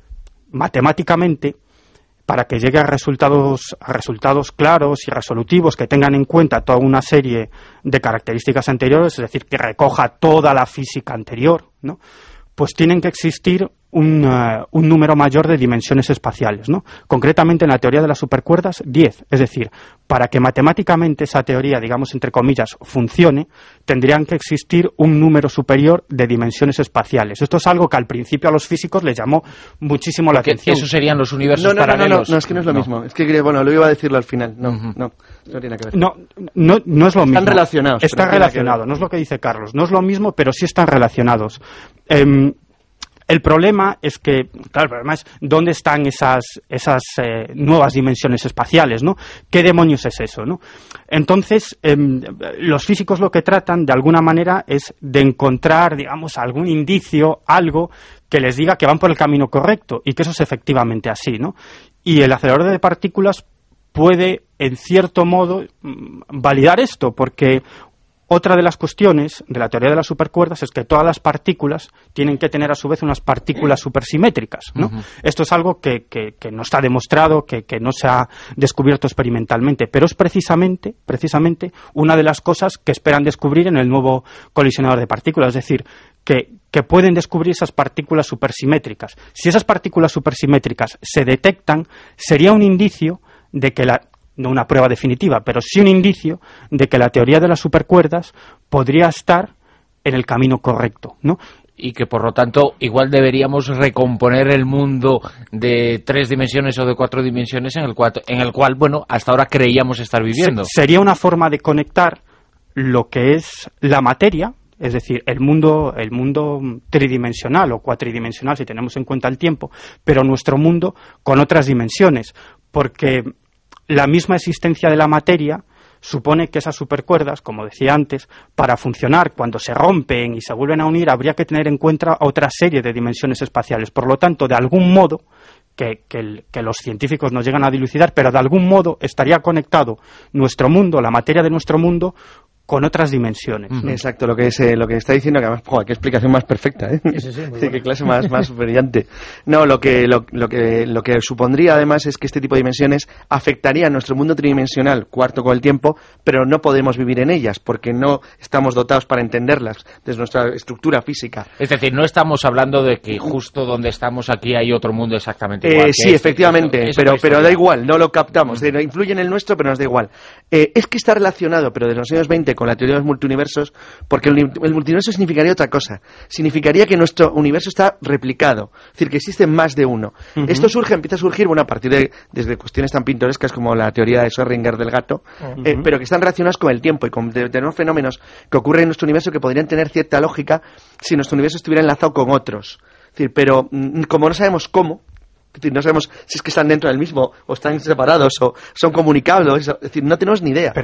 matemáticamente, para que llegue a resultados, a resultados claros y resolutivos que tengan en cuenta toda una serie de características anteriores, es decir, que recoja toda la física anterior, ¿no? Pues tienen que existir un, uh, un número mayor de dimensiones espaciales, ¿no? Concretamente en la teoría de las supercuerdas, diez. Es decir, para que matemáticamente esa teoría, digamos entre comillas, funcione, tendrían que existir un número superior de dimensiones espaciales. Esto es algo que al principio a los físicos les llamó muchísimo la atención. ¿Esos serían los universos no, no, paralelos? No, no, no, es que no es lo no. mismo. Es que, bueno, lo iba a decirlo al final. No, uh-huh. no, no tiene que ver. No, no, no es lo mismo. Están relacionados. Están relacionados, no es lo que dice Carlos. No es lo mismo, pero sí están relacionados. Eh, El problema es que, claro, el problema es dónde están esas, esas eh, nuevas dimensiones espaciales, ¿no? ¿Qué demonios es eso, no? Entonces, eh, los físicos lo que tratan, de alguna manera, es de encontrar, digamos, algún indicio, algo que les diga que van por el camino correcto, y que eso es efectivamente así, ¿no? Y el acelerador de partículas puede, en cierto modo, validar esto, porque otra de las cuestiones de la teoría de las supercuerdas es que todas las partículas tienen que tener a su vez unas partículas supersimétricas, ¿no? Uh-huh. Esto es algo que, que, que no está demostrado, que, que no se ha descubierto experimentalmente, pero es precisamente, precisamente una de las cosas que esperan descubrir en el nuevo colisionador de partículas, es decir, que, que pueden descubrir esas partículas supersimétricas. Si esas partículas supersimétricas se detectan, sería un indicio de que la no una prueba definitiva, pero sí un indicio de que la teoría de las supercuerdas podría estar en el camino correcto, ¿no? Y que, por lo tanto, igual deberíamos recomponer el mundo de tres dimensiones o de cuatro dimensiones en el cual, en el cual bueno, hasta ahora creíamos estar viviendo. Se, sería una forma de conectar lo que es la materia, es decir, el mundo, el mundo tridimensional o cuatridimensional, si tenemos en cuenta el tiempo, pero nuestro mundo con otras dimensiones, porque la misma existencia de la materia supone que esas supercuerdas, como decía antes, para funcionar, cuando se rompen y se vuelven a unir, habría que tener en cuenta otra serie de dimensiones espaciales. Por lo tanto, de algún modo, que, que, el, que los científicos nos llegan a dilucidar, pero de algún modo estaría conectado nuestro mundo, la materia de nuestro mundo, con otras dimensiones. ¿No? Exacto, lo que es eh, lo que está diciendo, que además, joder, qué explicación más perfecta, ¿eh? Sí, sí, sí, qué clase más, más brillante. No, lo que, lo, lo, que, lo que supondría además es que este tipo de dimensiones afectaría a nuestro mundo tridimensional, cuarto con el tiempo, pero no podemos vivir en ellas, porque no estamos dotados para entenderlas desde nuestra estructura física. Es decir, no estamos hablando de que justo donde estamos aquí hay otro mundo exactamente igual. Eh, que sí, este, efectivamente, eso, pero, pero da igual, no lo captamos, mm. influye en el nuestro, pero nos da igual. Eh, es que está relacionado, pero desde los años veinte, con la teoría de los multiuniversos, porque el, el multiuniverso significaría otra cosa. Significaría que nuestro universo está replicado, es decir, que existen más de uno. Uh-huh. Esto surge, empieza a surgir, bueno, a partir de desde cuestiones tan pintorescas como la teoría de Schrödinger del gato, uh-huh. eh, pero que están relacionadas con el tiempo y con determinados fenómenos que ocurren en nuestro universo que podrían tener cierta lógica si nuestro universo estuviera enlazado con otros. Es decir, pero mm, como no sabemos cómo, es decir, no sabemos si es que están dentro del mismo o están separados o son comunicables, es decir, no tenemos ni idea. Pero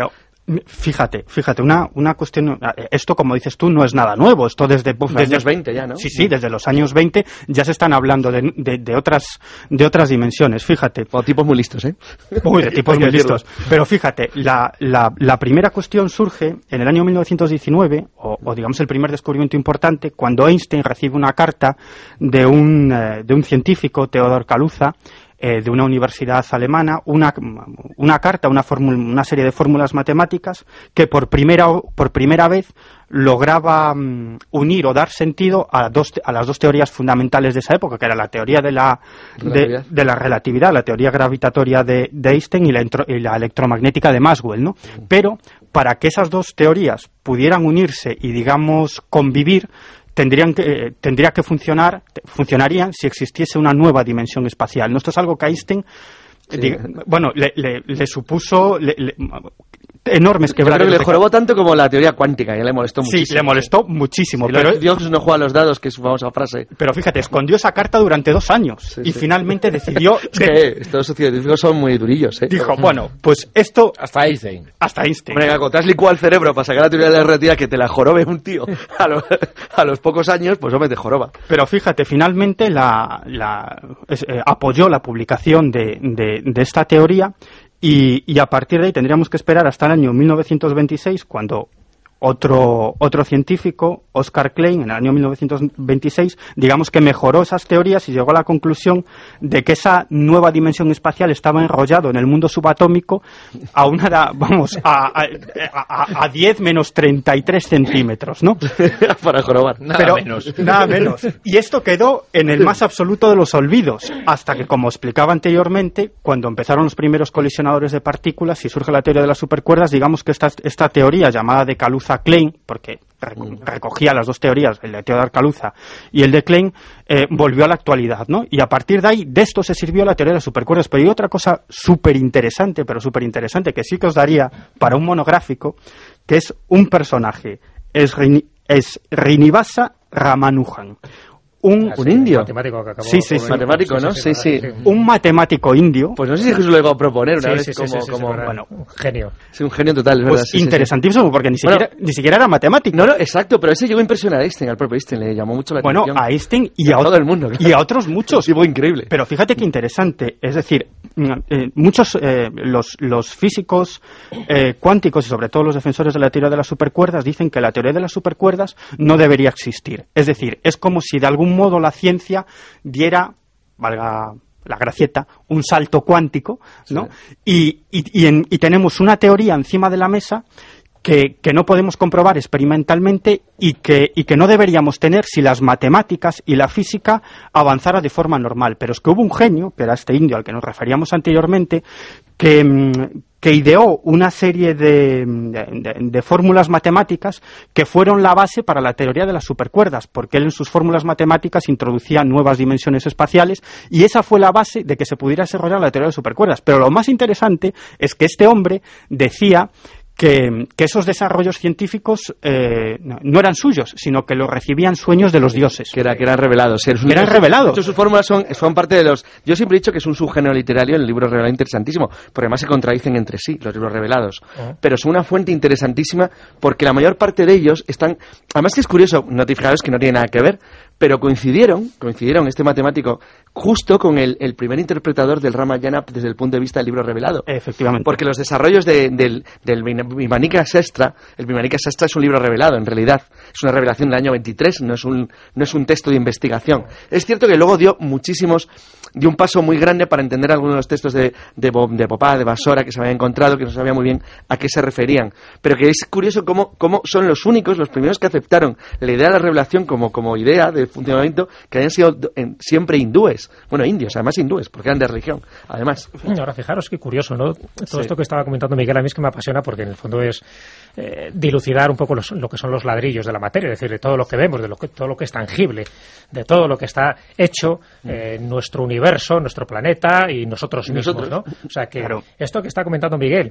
Fíjate, fíjate, una, una cuestión, esto como dices tú no es nada nuevo, esto desde... Uf, desde años veinte ya, ¿no? Sí, sí, desde los años veinte ya se están hablando de, de, de otras de otras dimensiones, fíjate. O tipos muy listos, ¿eh? Uy, de tipos muy listos. Pero fíjate, la, la, la primera cuestión surge en el año mil novecientos diecinueve, o, o digamos el primer descubrimiento importante, cuando Einstein recibe una carta de un, eh, de un científico, Theodor Kaluza, Eh, de una universidad alemana, una, una carta, una, una serie de fórmulas matemáticas que por primera, por primera vez lograba um, unir o dar sentido a, dos, a las dos teorías fundamentales de esa época, que era la teoría de la, de, de la relatividad, la teoría gravitatoria de, de Einstein y la, entro, y la electromagnética de Maxwell, ¿no? Pero para que esas dos teorías pudieran unirse y, digamos, convivir, tendrían que, eh, tendría que funcionar, funcionarían si existiese una nueva dimensión espacial. ¿No? Esto es algo que Einstein, sí. diga, bueno, le, le, le supuso le, le, enormes quebraderos. Yo creo que le jorobó tanto como la teoría cuántica, ya le molestó muchísimo. Sí, le molestó muchísimo. Sí, pero Dios no juega a los dados, que es su famosa frase. Pero fíjate, escondió esa carta durante dos años sí, y sí. finalmente decidió... Es que estos científicos son muy durillos, ¿eh? Dijo, bueno, pues esto... Hasta Einstein. Hasta Einstein. Hombre, Gaco, te has licuado el cerebro para sacar la teoría de la relatividad que te la jorobe un tío a, lo, a los pocos años, pues hombre, te joroba. Pero fíjate, finalmente la, la, es, eh, apoyó la publicación de, de, de esta teoría. Y, y a partir de ahí tendríamos que esperar hasta el año mil novecientos veintiséis, cuando otro, otro científico, Oscar Klein, en el año mil novecientos veintiséis, digamos que mejoró esas teorías y llegó a la conclusión de que esa nueva dimensión espacial estaba enrollado en el mundo subatómico a una, vamos, a, a, a, a diez menos treinta y tres centímetros, ¿no? Para jorobar. Nada Pero, menos. Nada menos. Y esto quedó en el más absoluto de los olvidos, hasta que, como explicaba anteriormente, cuando empezaron los primeros colisionadores de partículas y surge la teoría de las supercuerdas, digamos que esta, esta teoría llamada de Kaluza Klein, porque recogía las dos teorías, el de Theodor Kaluza y el de Klein, eh, volvió a la actualidad, ¿no? Y a partir de ahí, de esto se sirvió la teoría de las supercuerdas. Pero hay otra cosa súper interesante, pero súper interesante, que sí que os daría para un monográfico, que es un personaje, es, es Srinivasa Ramanujan. Un, Así, un indio. Matemático que acabó sí, sí, sí. Matemático, ¿no? Sí, sí. Un matemático indio. Pues no sé si Jesús lo llegó a proponer una sí, vez sí, como... sí, sí, como sí, bueno, un genio. Sí, un genio total, es Pues verdad. Sí, interesantísimo, sí, sí. porque ni siquiera, bueno, ni siquiera era matemático. No, no, exacto, pero ese llegó a impresionar a Einstein, al propio Einstein, le llamó mucho la bueno, atención. Bueno, a Einstein y a, a todo el mundo. Claro. Y a otros muchos. Sí, fue increíble. Pero fíjate qué interesante, es decir, eh, muchos, eh, los, los físicos eh, cuánticos y sobre todo los defensores de la teoría de las supercuerdas dicen que la teoría de las supercuerdas no debería existir. Es decir, es como si de algún modo la ciencia diera, valga la gracieta, un salto cuántico, ¿no? Sí. Y, y, y, en, y tenemos una teoría encima de la mesa que, que no podemos comprobar experimentalmente y que, y que no deberíamos tener si las matemáticas y la física avanzara de forma normal. Pero es que hubo un genio, que era este indio al que nos referíamos anteriormente, que, que ideó una serie de, de, de fórmulas matemáticas que fueron la base para la teoría de las supercuerdas, porque él en sus fórmulas matemáticas introducía nuevas dimensiones espaciales y esa fue la base de que se pudiera desarrollar la teoría de las supercuerdas. Pero lo más interesante es que este hombre decía Que, que esos desarrollos científicos eh, no, no eran suyos, sino que los recibían sueños de los dioses. Que, era, que eran revelados. Sí, eran un, revelados. De hecho, sus fórmulas son, son parte de los... Yo siempre he dicho que es un subgénero literario, el libro revelado interesantísimo, porque además se contradicen entre sí, los libros revelados. Uh-huh. Pero son una fuente interesantísima porque la mayor parte de ellos están... Además que es curioso, notificados que no tienen nada que ver, pero coincidieron, coincidieron este matemático justo con el, el primer interpretador del Ramayana desde el punto de vista del libro revelado. Efectivamente. Porque los desarrollos de, del, del Vimanika Sastra, el Vimanika Sastra es un libro revelado, en realidad. Es una revelación del año veintitrés, no es un, no es un texto de investigación. Es cierto que luego dio muchísimos, dio un paso muy grande para entender algunos de los textos de, de, de Popá, de Basora, que se habían encontrado, que no sabía muy bien a qué se referían. Pero que es curioso cómo, cómo son los únicos, los primeros que aceptaron la idea de la revelación como, como idea de funcionamiento, que hayan sido en, siempre hindúes. Bueno, indios, además hindúes, porque eran de religión, además. Ahora, fijaros qué curioso, ¿no? Todo sí. esto que estaba comentando Miguel a mí es que me apasiona porque en el fondo es eh, dilucidar un poco los, lo que son los ladrillos de la materia, es decir, de todo lo que vemos, de lo que, todo lo que es tangible, de todo lo que está hecho eh, en nuestro universo, nuestro planeta y nosotros mismos, ¿Nosotros? ¿no? O sea, que claro. Esto que está comentando Miguel,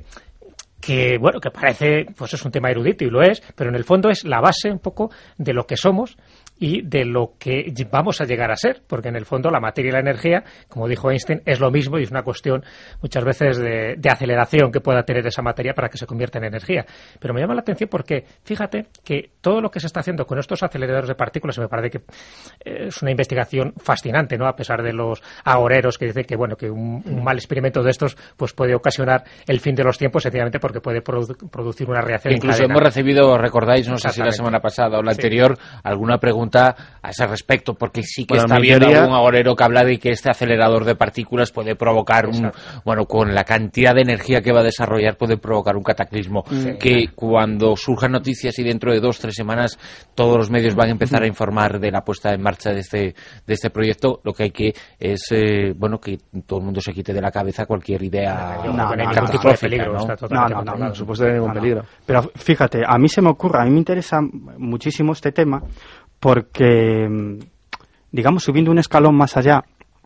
que bueno, que parece, pues es un tema erudito y lo es, pero en el fondo es la base un poco de lo que somos y de lo que vamos a llegar a ser, porque en el fondo la materia y la energía, como dijo Einstein, es lo mismo y es una cuestión muchas veces de, de aceleración que pueda tener esa materia para que se convierta en energía. Pero me llama la atención porque fíjate que todo lo que se está haciendo con estos aceleradores de partículas me parece que es una investigación fascinante, ¿no? A pesar de los agoreros que dicen que bueno que un, un mal experimento de estos pues puede ocasionar el fin de los tiempos, sencillamente porque puede produ- producir una reacción. Incluso hemos recibido, recordáis, no sé si la semana pasada o la sí. anterior, alguna pregunta a ese respecto, porque sí que bueno, está habiendo teoría... algún agorero que habla de que este acelerador de partículas puede provocar un, bueno, con la cantidad de energía que va a desarrollar puede provocar un cataclismo, sí. que cuando surjan noticias y dentro de dos, tres semanas todos los medios van a empezar a informar de la puesta en marcha de este de este proyecto, lo que hay que es, eh, bueno, que todo el mundo se quite de la cabeza cualquier idea no, no, no, no, ningún tipo de peligro, ¿no? No, no, no, no, por supuesto no hay ningún no, peligro. No. Pero fíjate, a mí se me ocurre, a mí me interesa muchísimo este tema porque, digamos, subiendo un escalón más allá,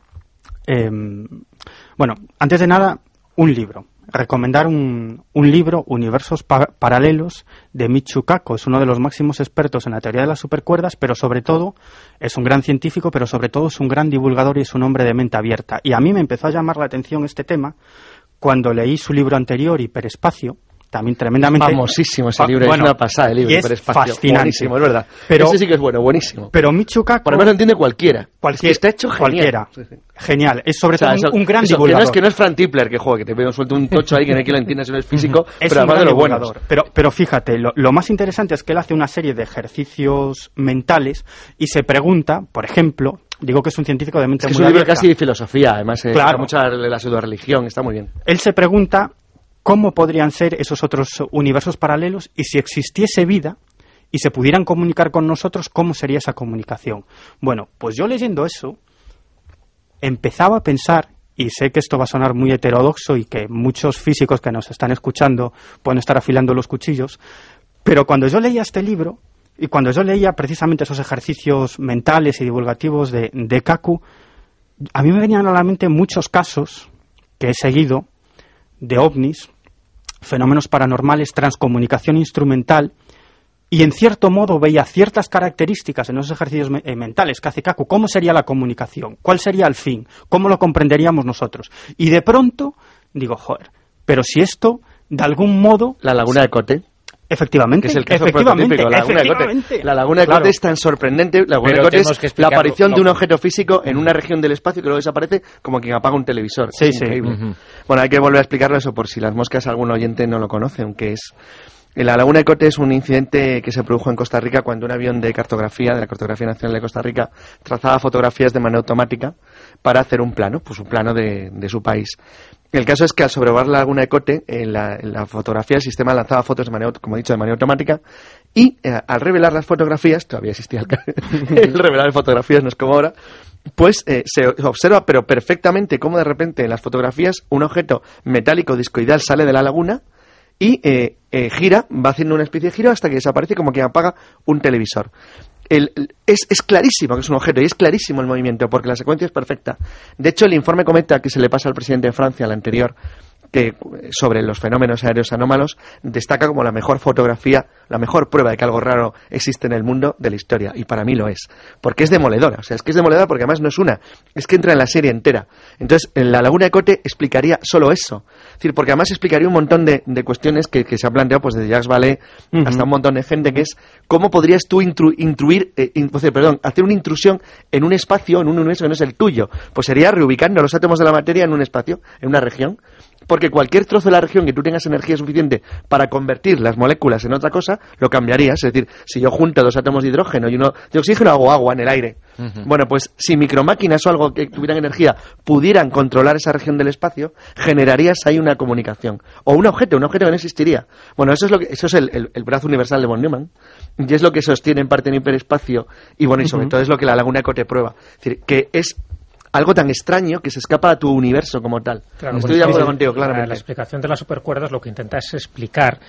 eh, bueno, antes de nada, un libro. Recomendar un, un libro, Universos pa- Paralelos, de Michio Kaku. Es uno de los máximos expertos en la teoría de las supercuerdas, pero sobre todo es un gran científico, pero sobre todo es un gran divulgador y es un hombre de mente abierta. Y a mí me empezó a llamar la atención este tema cuando leí su libro anterior, Hiperespacio, también tremendamente... Famosísimo ese libro, bueno, es una pasada el libro, y es Hiperespacio. Fascinante. Buenísimo, es verdad. Pero, ese sí que es bueno, buenísimo. Pero Michio Kaku... Por lo menos lo entiende cualquiera. Cualquier, es que está hecho genial. Cualquiera. Sí, sí. Genial. Es sobre o sea, todo eso, un, un gran eso, divulgador. Que no, es, que no es Frank Tipler que juega, que te veo suelto un tocho ahí que no hay que lo entiendas, no es físico, es pero además de lo bueno. Pero, pero fíjate, lo, lo más interesante es que él hace una serie de ejercicios mentales y se pregunta, por ejemplo... Digo que es un científico de mente es que muy es un libro abierta. casi de filosofía, además, eh, claro. mucha la pseudo-religión, está muy bien. Él se pregunta cómo podrían ser esos otros universos paralelos y si existiese vida y se pudieran comunicar con nosotros, ¿cómo sería esa comunicación? Bueno, pues yo leyendo eso, empezaba a pensar, y sé que esto va a sonar muy heterodoxo y que muchos físicos que nos están escuchando pueden estar afilando los cuchillos, pero cuando yo leía este libro, y cuando yo leía precisamente esos ejercicios mentales y divulgativos de, de Kaku, a mí me venían a la mente muchos casos que he seguido de ovnis, fenómenos paranormales, transcomunicación instrumental, y en cierto modo veía ciertas características en esos ejercicios me- mentales que hace Kaku. ¿Cómo sería la comunicación? ¿Cuál sería el fin? ¿Cómo lo comprenderíamos nosotros? Y de pronto digo, joder, pero si esto, de algún modo... La laguna de Kote. Efectivamente, que es el caso efectivamente, prototípico, la laguna de Kote. La laguna de Kote claro. es tan sorprendente. La laguna de Kote es la aparición no. de un objeto físico en una región del espacio que luego desaparece como quien apaga un televisor. Sí, es sí. increíble. Uh-huh. Bueno, hay que volver a explicarlo eso por si las moscas algún oyente no lo conoce, aunque es... La laguna de Kote es un incidente que se produjo en Costa Rica cuando un avión de cartografía, de la Cartografía Nacional de Costa Rica, trazaba fotografías de manera automática para hacer un plano, pues un plano de, de su país. El caso es que al sobrevolar la laguna de Kote, en la, en la fotografía el sistema lanzaba fotos de manera, como he dicho, de manera automática, y eh, al revelar las fotografías, todavía existía el, el revelar fotografías, no es como ahora, pues eh, se observa pero perfectamente cómo de repente en las fotografías un objeto metálico discoidal sale de la laguna y eh, eh, gira, va haciendo una especie de giro hasta que desaparece como quien apaga un televisor. El, el, es, es clarísimo que es un objeto y es clarísimo el movimiento porque la secuencia es perfecta. De hecho, el informe Cometa que se le pasa al presidente de Francia, al anterior, que sobre los fenómenos aéreos anómalos, destaca como la mejor fotografía, la mejor prueba de que algo raro existe en el mundo de la historia, y para mí lo es, porque es demoledora, o sea, es que es demoledora porque además no es una, es que entra en la serie entera. Entonces, en la laguna de Kote explicaría solo eso, es decir, porque además explicaría un montón de, de cuestiones que, que se han planteado, pues desde Jacques Vallée uh-huh. hasta un montón de gente, que es cómo podrías tú intru, intruir, eh, in, perdón, hacer una intrusión en un espacio, en un universo que no es el tuyo, pues sería reubicando los átomos de la materia en un espacio, en una región. Porque cualquier trozo de la región que tú tengas energía suficiente para convertir las moléculas en otra cosa, lo cambiarías. Es decir, si yo junto dos átomos de hidrógeno y uno de oxígeno, hago agua en el aire. Uh-huh. Bueno, pues si micromáquinas o algo que tuvieran energía pudieran controlar esa región del espacio, generarías ahí una comunicación. O un objeto, un objeto que no existiría. Bueno, eso es lo que, eso es el, el, el brazo universal de von Neumann. Y es lo que sostiene en parte en hiperespacio. Y bueno, y sobre uh-huh. todo es lo que la laguna de Kote prueba. Es decir, que es algo tan extraño que se escapa a tu universo como tal. Claro, Estoy de acuerdo contigo, claramente. claramente. La, la explicación de las supercuerdas lo que intenta es explicar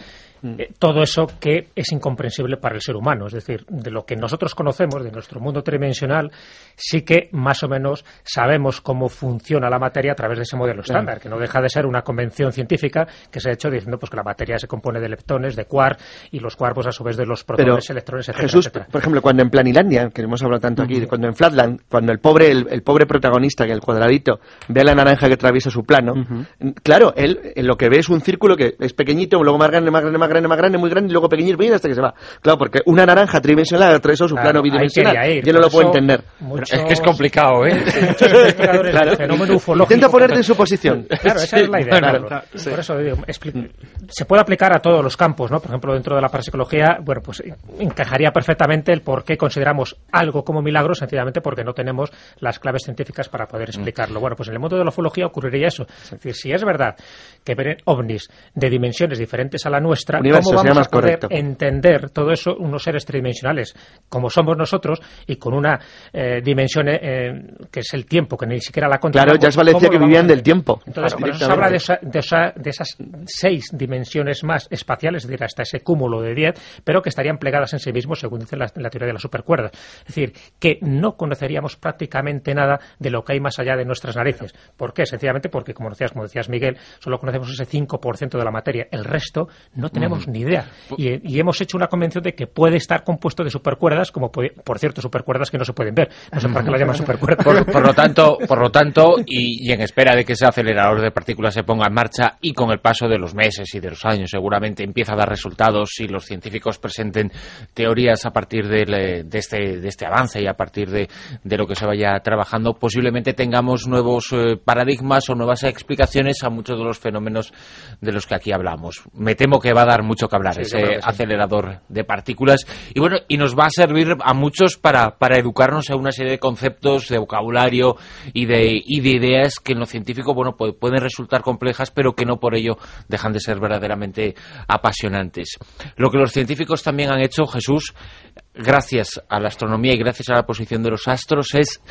eh, todo eso que es incomprensible para el ser humano. Es decir, de lo que nosotros conocemos, de nuestro mundo tridimensional, sí que más o menos sabemos cómo funciona la materia a través de ese modelo estándar, que no deja de ser una convención científica que se ha hecho diciendo pues que la materia se compone de leptones, de quarks, y los quarks pues, a su vez de los protones, Pero, electrones, etcétera, Jesús, etcétera. por ejemplo, cuando en Planilandia, que hemos hablado tanto aquí, uh-huh. cuando en Flatland, cuando el pobre el, el pobre protagonista, que el cuadradito, ve a la naranja que atraviesa su plano, uh-huh. claro, él lo que ve es un círculo que es pequeñito, luego más grande, más grande, más grande, más grande, muy grande, y luego pequeñito, pequeñito hasta que se va. Claro, porque una naranja tridimensional atravesó su claro, plano bidimensional. Ir, yo no lo puedo entender. Muchos... Es que es complicado, ¿eh? Muchos investigadores claro. del fenómeno ufológico. Intenta ponerte en su posición. Claro, esa sí, es la idea. Claro, claro. Claro, sí. Por eso digo, expli- se puede aplicar a todos los campos, ¿no? Por ejemplo, dentro de la parapsicología, bueno, pues encajaría perfectamente el por qué consideramos algo como milagro, sencillamente porque no tenemos las claves científicas para poder explicarlo. Bueno, pues en el mundo de la ufología ocurriría eso. Es decir, si es verdad que ven ovnis de dimensiones diferentes a la nuestra, Universo, ¿cómo vamos a poder correcto. entender todo eso unos seres tridimensionales como somos nosotros y con una eh, dimensión eh, que es el tiempo, que ni siquiera la controlamos? Claro, ya Jasper decía que vivían del tiempo. Entonces, claro, por eso se habla de, esa, de, esa, de esas seis dimensiones más espaciales, es decir, hasta ese cúmulo de diez, pero que estarían plegadas en sí mismos, según dice la, la teoría de las supercuerdas. Es decir, que no conoceríamos prácticamente nada de lo que hay más allá de nuestras narices. ¿Por qué? Sencillamente porque, como decías, como decías Miguel, solo conocemos ese cinco por ciento de la materia. El resto no tenemos mm. ni idea. Y, y hemos hecho una convención de que puede estar compuesto de supercuerdas, como puede, por cierto, supercuerdas que no se pueden ver. No sé por qué las llaman supercuerdas. Por, por lo tanto, por lo tanto y, y en espera de que ese acelerador de partículas se ponga en marcha y con el paso de los meses y de los años seguramente empieza a dar resultados y los científicos presenten teorías a partir de, de, este, de este avance y a partir de, de lo que se vaya trabajando, posiblemente tengamos nuevos eh, paradigmas o nuevas explicaciones a muchos de los fenómenos de los que aquí hablamos. Me temo que va a dar mucho que hablar sí, ese que sí. acelerador de partículas y bueno, y nos va a servir a muchos para, para educarnos en una serie de conceptos, de vocabulario y de, y de ideas que en lo científico bueno pu- pueden resultar complejas, pero que no por ello dejan de ser verdaderamente apasionantes. Lo que los científicos también han hecho, Jesús, gracias a la astronomía y gracias a la posición de los astros, es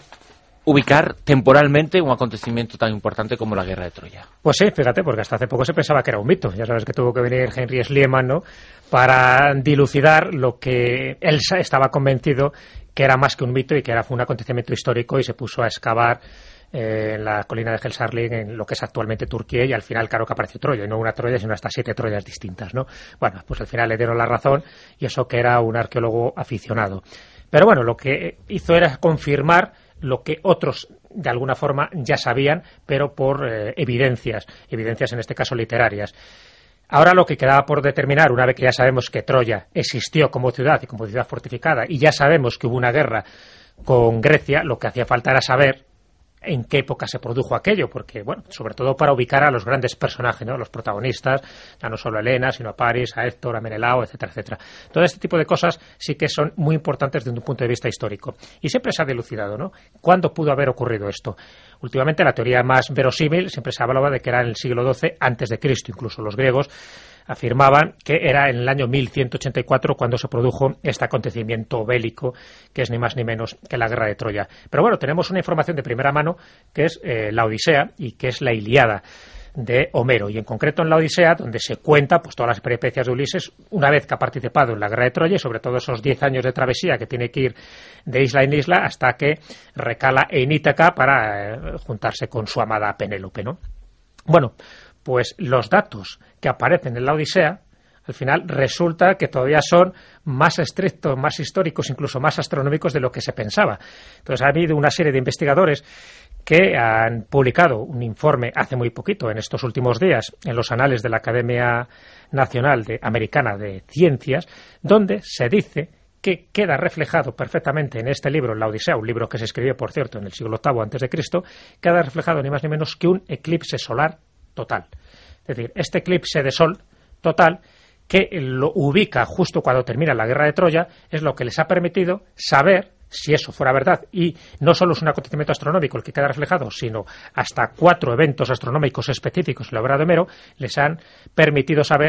ubicar temporalmente un acontecimiento tan importante como la guerra de Troya. Pues sí, fíjate, porque hasta hace poco se pensaba que era un mito. Ya sabes que tuvo que venir Henry Schliemann, ¿no?, para dilucidar lo que él estaba convencido que era más que un mito y que era un acontecimiento histórico, y se puso a excavar eh, en la colina de Helsarling, en lo que es actualmente Turquía, y al final, claro, que apareció Troya, y no una Troya, sino hasta siete Troyas distintas, ¿no? Bueno, pues al final le dieron la razón, y eso que era un arqueólogo aficionado. Pero bueno, lo que hizo era confirmar lo que otros de alguna forma ya sabían, pero por eh, evidencias, evidencias en este caso literarias. Ahora lo que quedaba por determinar, una vez que ya sabemos que Troya existió como ciudad y como ciudad fortificada, y ya sabemos que hubo una guerra con Grecia, lo que hacía falta era saber en qué época se produjo aquello, porque, bueno, sobre todo para ubicar a los grandes personajes, ¿no?, los protagonistas, ya no solo a Helena, sino a París, a Héctor, a Menelao, etcétera, etcétera. Todo este tipo de cosas sí que son muy importantes desde un punto de vista histórico. Y siempre se ha dilucidado, ¿no?, ¿cuándo pudo haber ocurrido esto? Últimamente la teoría más verosímil siempre se hablaba de que era en el siglo doce antes de Cristo, incluso los griegos afirmaban que era en el año mil ciento ochenta y cuatro cuando se produjo este acontecimiento bélico, que es ni más ni menos que la guerra de Troya. Pero bueno, tenemos una información de primera mano que es eh, la Odisea y que es la Ilíada de Homero, y en concreto en la Odisea, donde se cuenta pues todas las peripecias de Ulises una vez que ha participado en la guerra de Troya, y sobre todo esos diez años de travesía que tiene que ir de isla en isla hasta que recala en Ítaca para eh, juntarse con su amada Penélope, ¿no? Bueno, pues los datos que aparecen en la Odisea, al final resulta que todavía son más estrictos, más históricos, incluso más astronómicos de lo que se pensaba. Entonces ha habido una serie de investigadores que han publicado un informe hace muy poquito, en estos últimos días, en los anales de la Academia Nacional de, Americana de Ciencias, donde se dice que queda reflejado perfectamente en este libro, La Odisea, un libro que se escribió, por cierto, en el siglo octavo antes de Cristo, queda reflejado ni más ni menos que un eclipse solar total. Es decir, este eclipse de sol total, que lo ubica justo cuando termina la guerra de Troya, es lo que les ha permitido saber, si eso fuera verdad, y no solo es un acontecimiento astronómico el que queda reflejado, sino hasta cuatro eventos astronómicos específicos en la obra de Homero, les han permitido saber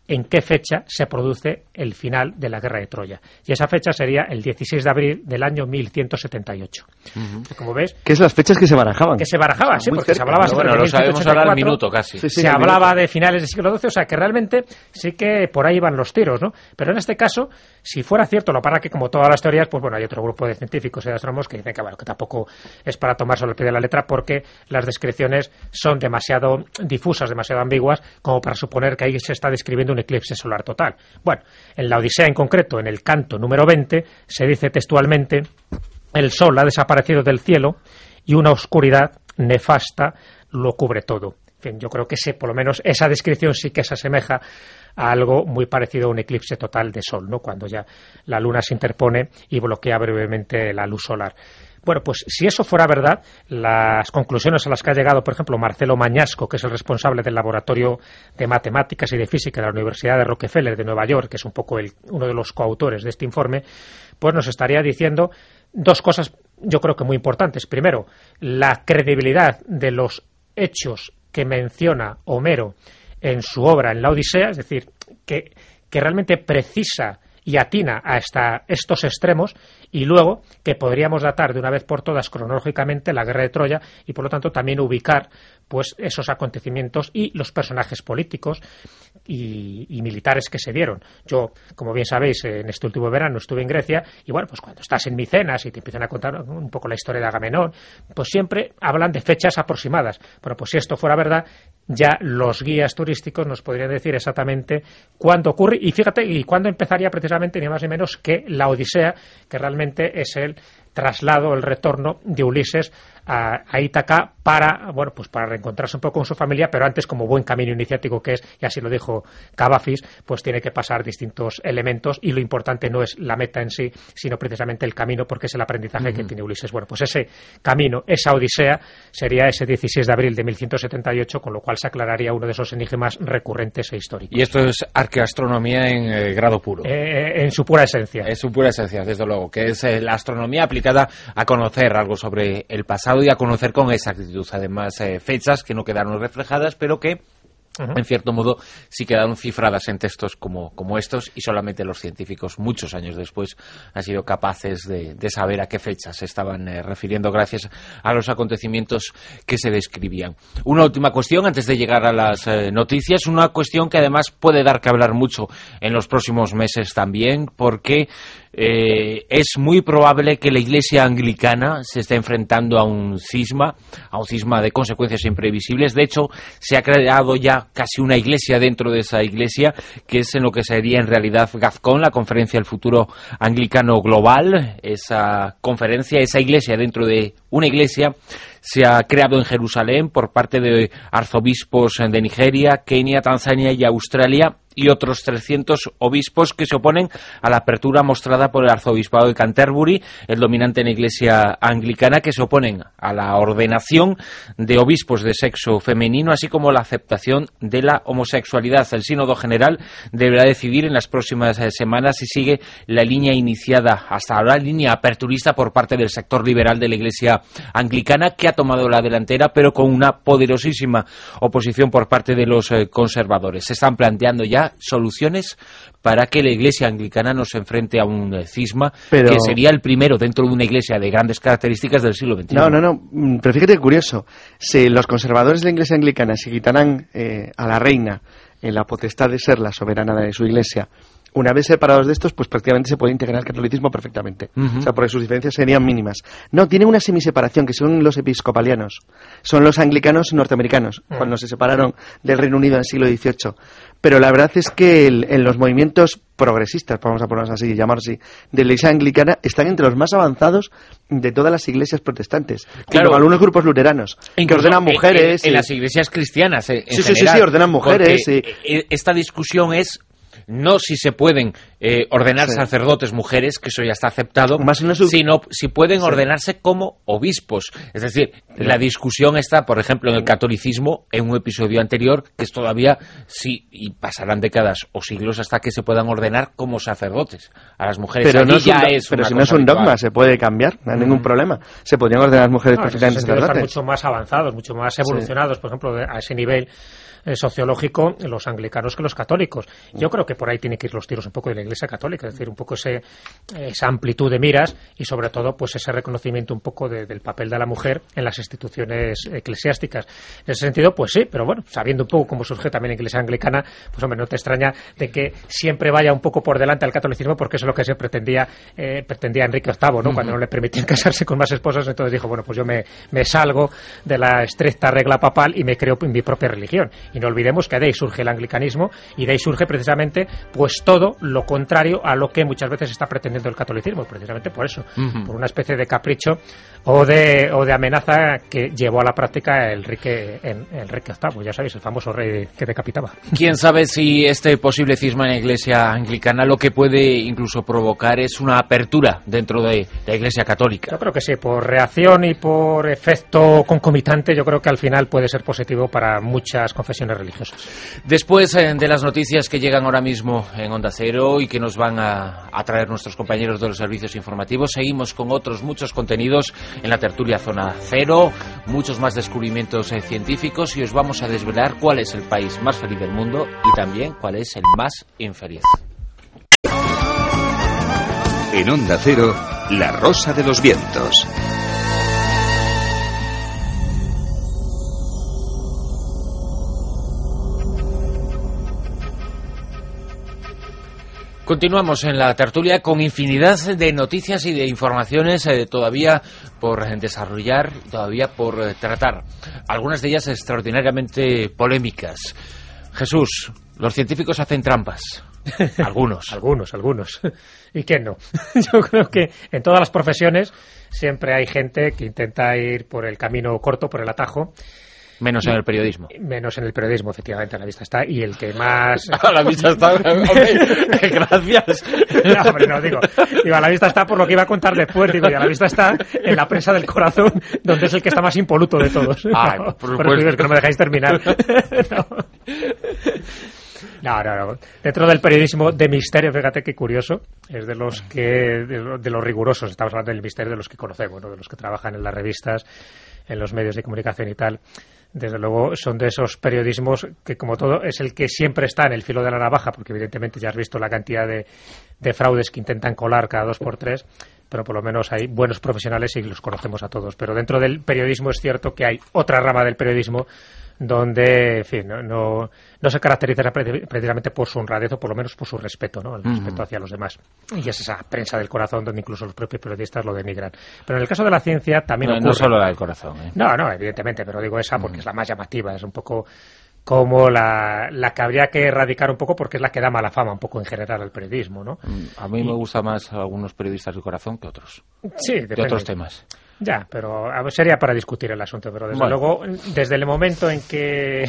en qué fecha se produce el final de la guerra de Troya. Y esa fecha sería el dieciséis de abril del año mil ciento setenta y ocho. Uh-huh. Como ves... ¿Qué es las fechas que se barajaban? Que se barajaban, sí, porque cerca. Se hablaba... Pero bueno, lo sabemos ahora al minuto casi. Sí, sí, se hablaba minuto. De finales del siglo doce, o sea que realmente sí que por ahí van los tiros, ¿no? Pero en este caso, si fuera cierto, lo para que como todas las teorías, pues bueno, hay otro grupo de científicos y de astrónomos que dicen que, bueno, que tampoco es para tomarse al pie de la letra porque las descripciones son demasiado difusas, demasiado ambiguas, como para suponer que ahí se está describiendo un eclipse solar total. Bueno, en la Odisea en concreto, en el canto número veinte, se dice textualmente: el sol ha desaparecido del cielo y una oscuridad nefasta lo cubre todo. En fin, yo creo que ese, por lo menos esa descripción sí que se asemeja a algo muy parecido a un eclipse total de sol, ¿no? Cuando ya la luna se interpone y bloquea brevemente la luz solar. Bueno, pues si eso fuera verdad, las conclusiones a las que ha llegado, por ejemplo, Marcelo Mañasco, que es el responsable del Laboratorio de Matemáticas y de Física de la Universidad de Rockefeller de Nueva York, que es un poco el, uno de los coautores de este informe, pues nos estaría diciendo dos cosas, yo creo que muy importantes. Primero, la credibilidad de los hechos que menciona Homero en su obra, en la Odisea, es decir, que, que realmente precisa y atina hasta estos extremos, y luego que podríamos datar de una vez por todas cronológicamente la guerra de Troya y por lo tanto también ubicar pues esos acontecimientos y los personajes políticos y, y militares que se dieron. Yo, como bien sabéis, en este último verano estuve en Grecia y bueno, pues cuando estás en Micenas y te empiezan a contar un poco la historia de Agamenón, pues siempre hablan de fechas aproximadas. Bueno, pues si esto fuera verdad, ya los guías turísticos nos podrían decir exactamente cuándo ocurre y fíjate, y cuándo empezaría precisamente ni más ni menos que la Odisea, que realmente es el traslado, el retorno de Ulises a, a Ítaca para, bueno, pues para reencontrarse un poco con su familia, pero antes, como buen camino iniciático que es, y así lo dijo Cavafis, pues tiene que pasar distintos elementos y lo importante no es la meta en sí, sino precisamente el camino, porque es el aprendizaje uh-huh. que tiene Ulises. Bueno, pues ese camino, esa Odisea, sería ese dieciséis de abril de mil ciento setenta y ocho, con lo cual se aclararía uno de esos enigmas recurrentes e históricos. Y esto es arqueastronomía en eh, grado puro. Eh, en su pura esencia. En su pura esencia, desde luego, que es eh, la astronomía aplicada a conocer algo sobre el pasado y a conocer con exactitud, además, eh, fechas que no quedaron reflejadas, pero que Uh-huh. en cierto modo sí quedaron cifradas en textos como, como estos, y solamente los científicos muchos años después han sido capaces de, de saber a qué fechas se estaban eh, refiriendo gracias a los acontecimientos que se describían. Una última cuestión antes de llegar a las eh, noticias, una cuestión que además puede dar que hablar mucho en los próximos meses también, porque Eh, es muy probable que la Iglesia anglicana se esté enfrentando a un cisma, a un cisma de consecuencias imprevisibles. De hecho, se ha creado ya casi una iglesia dentro de esa iglesia, que es en lo que sería en realidad GAFCON, la Conferencia del Futuro Anglicano Global. Esa conferencia, esa iglesia dentro de una iglesia, se ha creado en Jerusalén por parte de arzobispos de Nigeria, Kenia, Tanzania y Australia, y otros trescientos obispos que se oponen a la apertura mostrada por el arzobispado de Canterbury, el dominante en la iglesia anglicana, que se oponen a la ordenación de obispos de sexo femenino, así como la aceptación de la homosexualidad. El Sínodo General deberá decidir en las próximas semanas si sigue la línea iniciada hasta ahora, línea aperturista por parte del sector liberal de la iglesia anglicana, que ha tomado la delantera, pero con una poderosísima oposición por parte de los eh, conservadores. Se están planteando ya soluciones para que la iglesia anglicana no se enfrente a un eh, cisma, pero que sería el primero dentro de una iglesia de grandes características del siglo veintiuno. No, no, no, pero fíjate, curioso, si los conservadores de la iglesia anglicana se quitarán eh, a la reina en la potestad de ser la soberana de su iglesia, una vez separados de estos, pues prácticamente se puede integrar el catolicismo perfectamente. Uh-huh. O sea, porque sus diferencias serían mínimas. No, tiene una semiseparación, que son los episcopalianos. Son los anglicanos norteamericanos, uh-huh. cuando se separaron del Reino Unido en el siglo dieciocho. Pero la verdad es que el, en los movimientos progresistas, vamos a ponernos así, llamar así, de la iglesia anglicana, están entre los más avanzados de todas las iglesias protestantes. Claro, con algunos grupos luteranos, que ordenan mujeres. En, en, en las iglesias cristianas, en sí, general, sí, sí, sí, ordenan mujeres. Sí. Esta discusión es no si se pueden eh, ordenar sí. sacerdotes mujeres, que eso ya está aceptado, Más no sub... sino si pueden sí. ordenarse como obispos. Es decir, sí. la discusión está, por ejemplo, en el catolicismo, en un episodio anterior, que es todavía, sí, y pasarán décadas o siglos hasta que se puedan ordenar como sacerdotes a las mujeres. Pero, no es, ya es pero si no es un dogma, habitual. Se puede cambiar, no hay mm. ningún problema. Se podrían ordenar mujeres no, perfectamente sacerdotes. Están mucho más avanzados, mucho más evolucionados, sí. por ejemplo, a ese nivel eh, sociológico los anglicanos que los católicos. Yo creo que por ahí tienen que ir los tiros un poco de la Iglesia católica, es decir, un poco ese, esa amplitud de miras y sobre todo pues ese reconocimiento un poco de, del papel de la mujer en las instituciones eclesiásticas. En ese sentido, pues sí, pero bueno, sabiendo un poco cómo surge también la Iglesia anglicana, pues hombre, no te extraña de que siempre vaya un poco por delante al catolicismo, porque eso es lo que se pretendía eh, pretendía Enrique octavo, ¿no? Uh-huh. Cuando no le permitían casarse con más esposas, entonces dijo, bueno, pues yo me, me salgo de la estricta regla papal y me creo mi propia religión. Y no olvidemos que de ahí surge el anglicanismo y de ahí surge precisamente pues todo lo contrario a lo que muchas veces está pretendiendo el catolicismo, precisamente por eso, uh-huh. por una especie de capricho o de, o de amenaza que llevó a la práctica Enrique, en, Enrique octavo, ya sabéis, el famoso rey que decapitaba. ¿Quién sabe si este posible cisma en la Iglesia anglicana lo que puede incluso provocar es una apertura dentro de la Iglesia católica? Yo creo que sí, por reacción y por efecto concomitante, yo creo que al final puede ser positivo para muchas confesiones religiosas. Después eh, de las noticias que llegan ahora mismo en Onda Cero y que nos van a, a traer nuestros compañeros de los servicios informativos, seguimos con otros muchos contenidos en la tertulia Zona Cero, muchos más descubrimientos eh, científicos, y os vamos a desvelar cuál es el país más feliz del mundo y también cuál es el más infeliz. En Onda Cero, La Rosa de los Vientos. Continuamos en la tertulia con infinidad de noticias y de informaciones eh, todavía por desarrollar, todavía por eh, tratar. Algunas de ellas extraordinariamente polémicas. Jesús, los científicos hacen trampas. Algunos. algunos, algunos. ¿Y quién no? Yo creo que en todas las profesiones siempre hay gente que intenta ir por el camino corto, por el atajo. Menos en el periodismo. Menos en el periodismo, efectivamente, a la vista está. Y el que más... A la vista está, hombre, gracias. No, hombre, no, digo, digo, a la vista está por lo que iba a contar después, digo, y a la vista está en la prensa del corazón, donde es el que está más impoluto de todos. Ah, no, por por eso es que no me dejáis terminar. No. No, no, no. Dentro del periodismo de misterio, fíjate qué curioso, es de los que de, de los rigurosos, estamos hablando del misterio de los que conocemos, ¿no? De los que trabajan en las revistas, en los medios de comunicación y tal. Desde luego son de esos periodismos que, como todo, es el que siempre está en el filo de la navaja, porque evidentemente ya has visto la cantidad de, de fraudes que intentan colar cada dos por tres, pero por lo menos hay buenos profesionales y los conocemos a todos. Pero dentro del periodismo es cierto que hay otra rama del periodismo donde, en fin, no, no, no se caracteriza precisamente por su honradez o por lo menos por su respeto, ¿no? El respeto uh-huh. hacia los demás. Y es esa prensa del corazón donde incluso los propios periodistas lo denigran. Pero en el caso de la ciencia también no, ocurre. No solo la del corazón, ¿eh? No, no, evidentemente, pero digo esa porque uh-huh. es la más llamativa, es un poco como la, la que habría que erradicar un poco porque es la que da mala fama un poco en general al periodismo, ¿no? A mí y... me gusta más algunos periodistas del corazón que otros. Sí, depende. De otros temas. Ya, pero sería para discutir el asunto, pero desde bueno. luego, desde el momento en que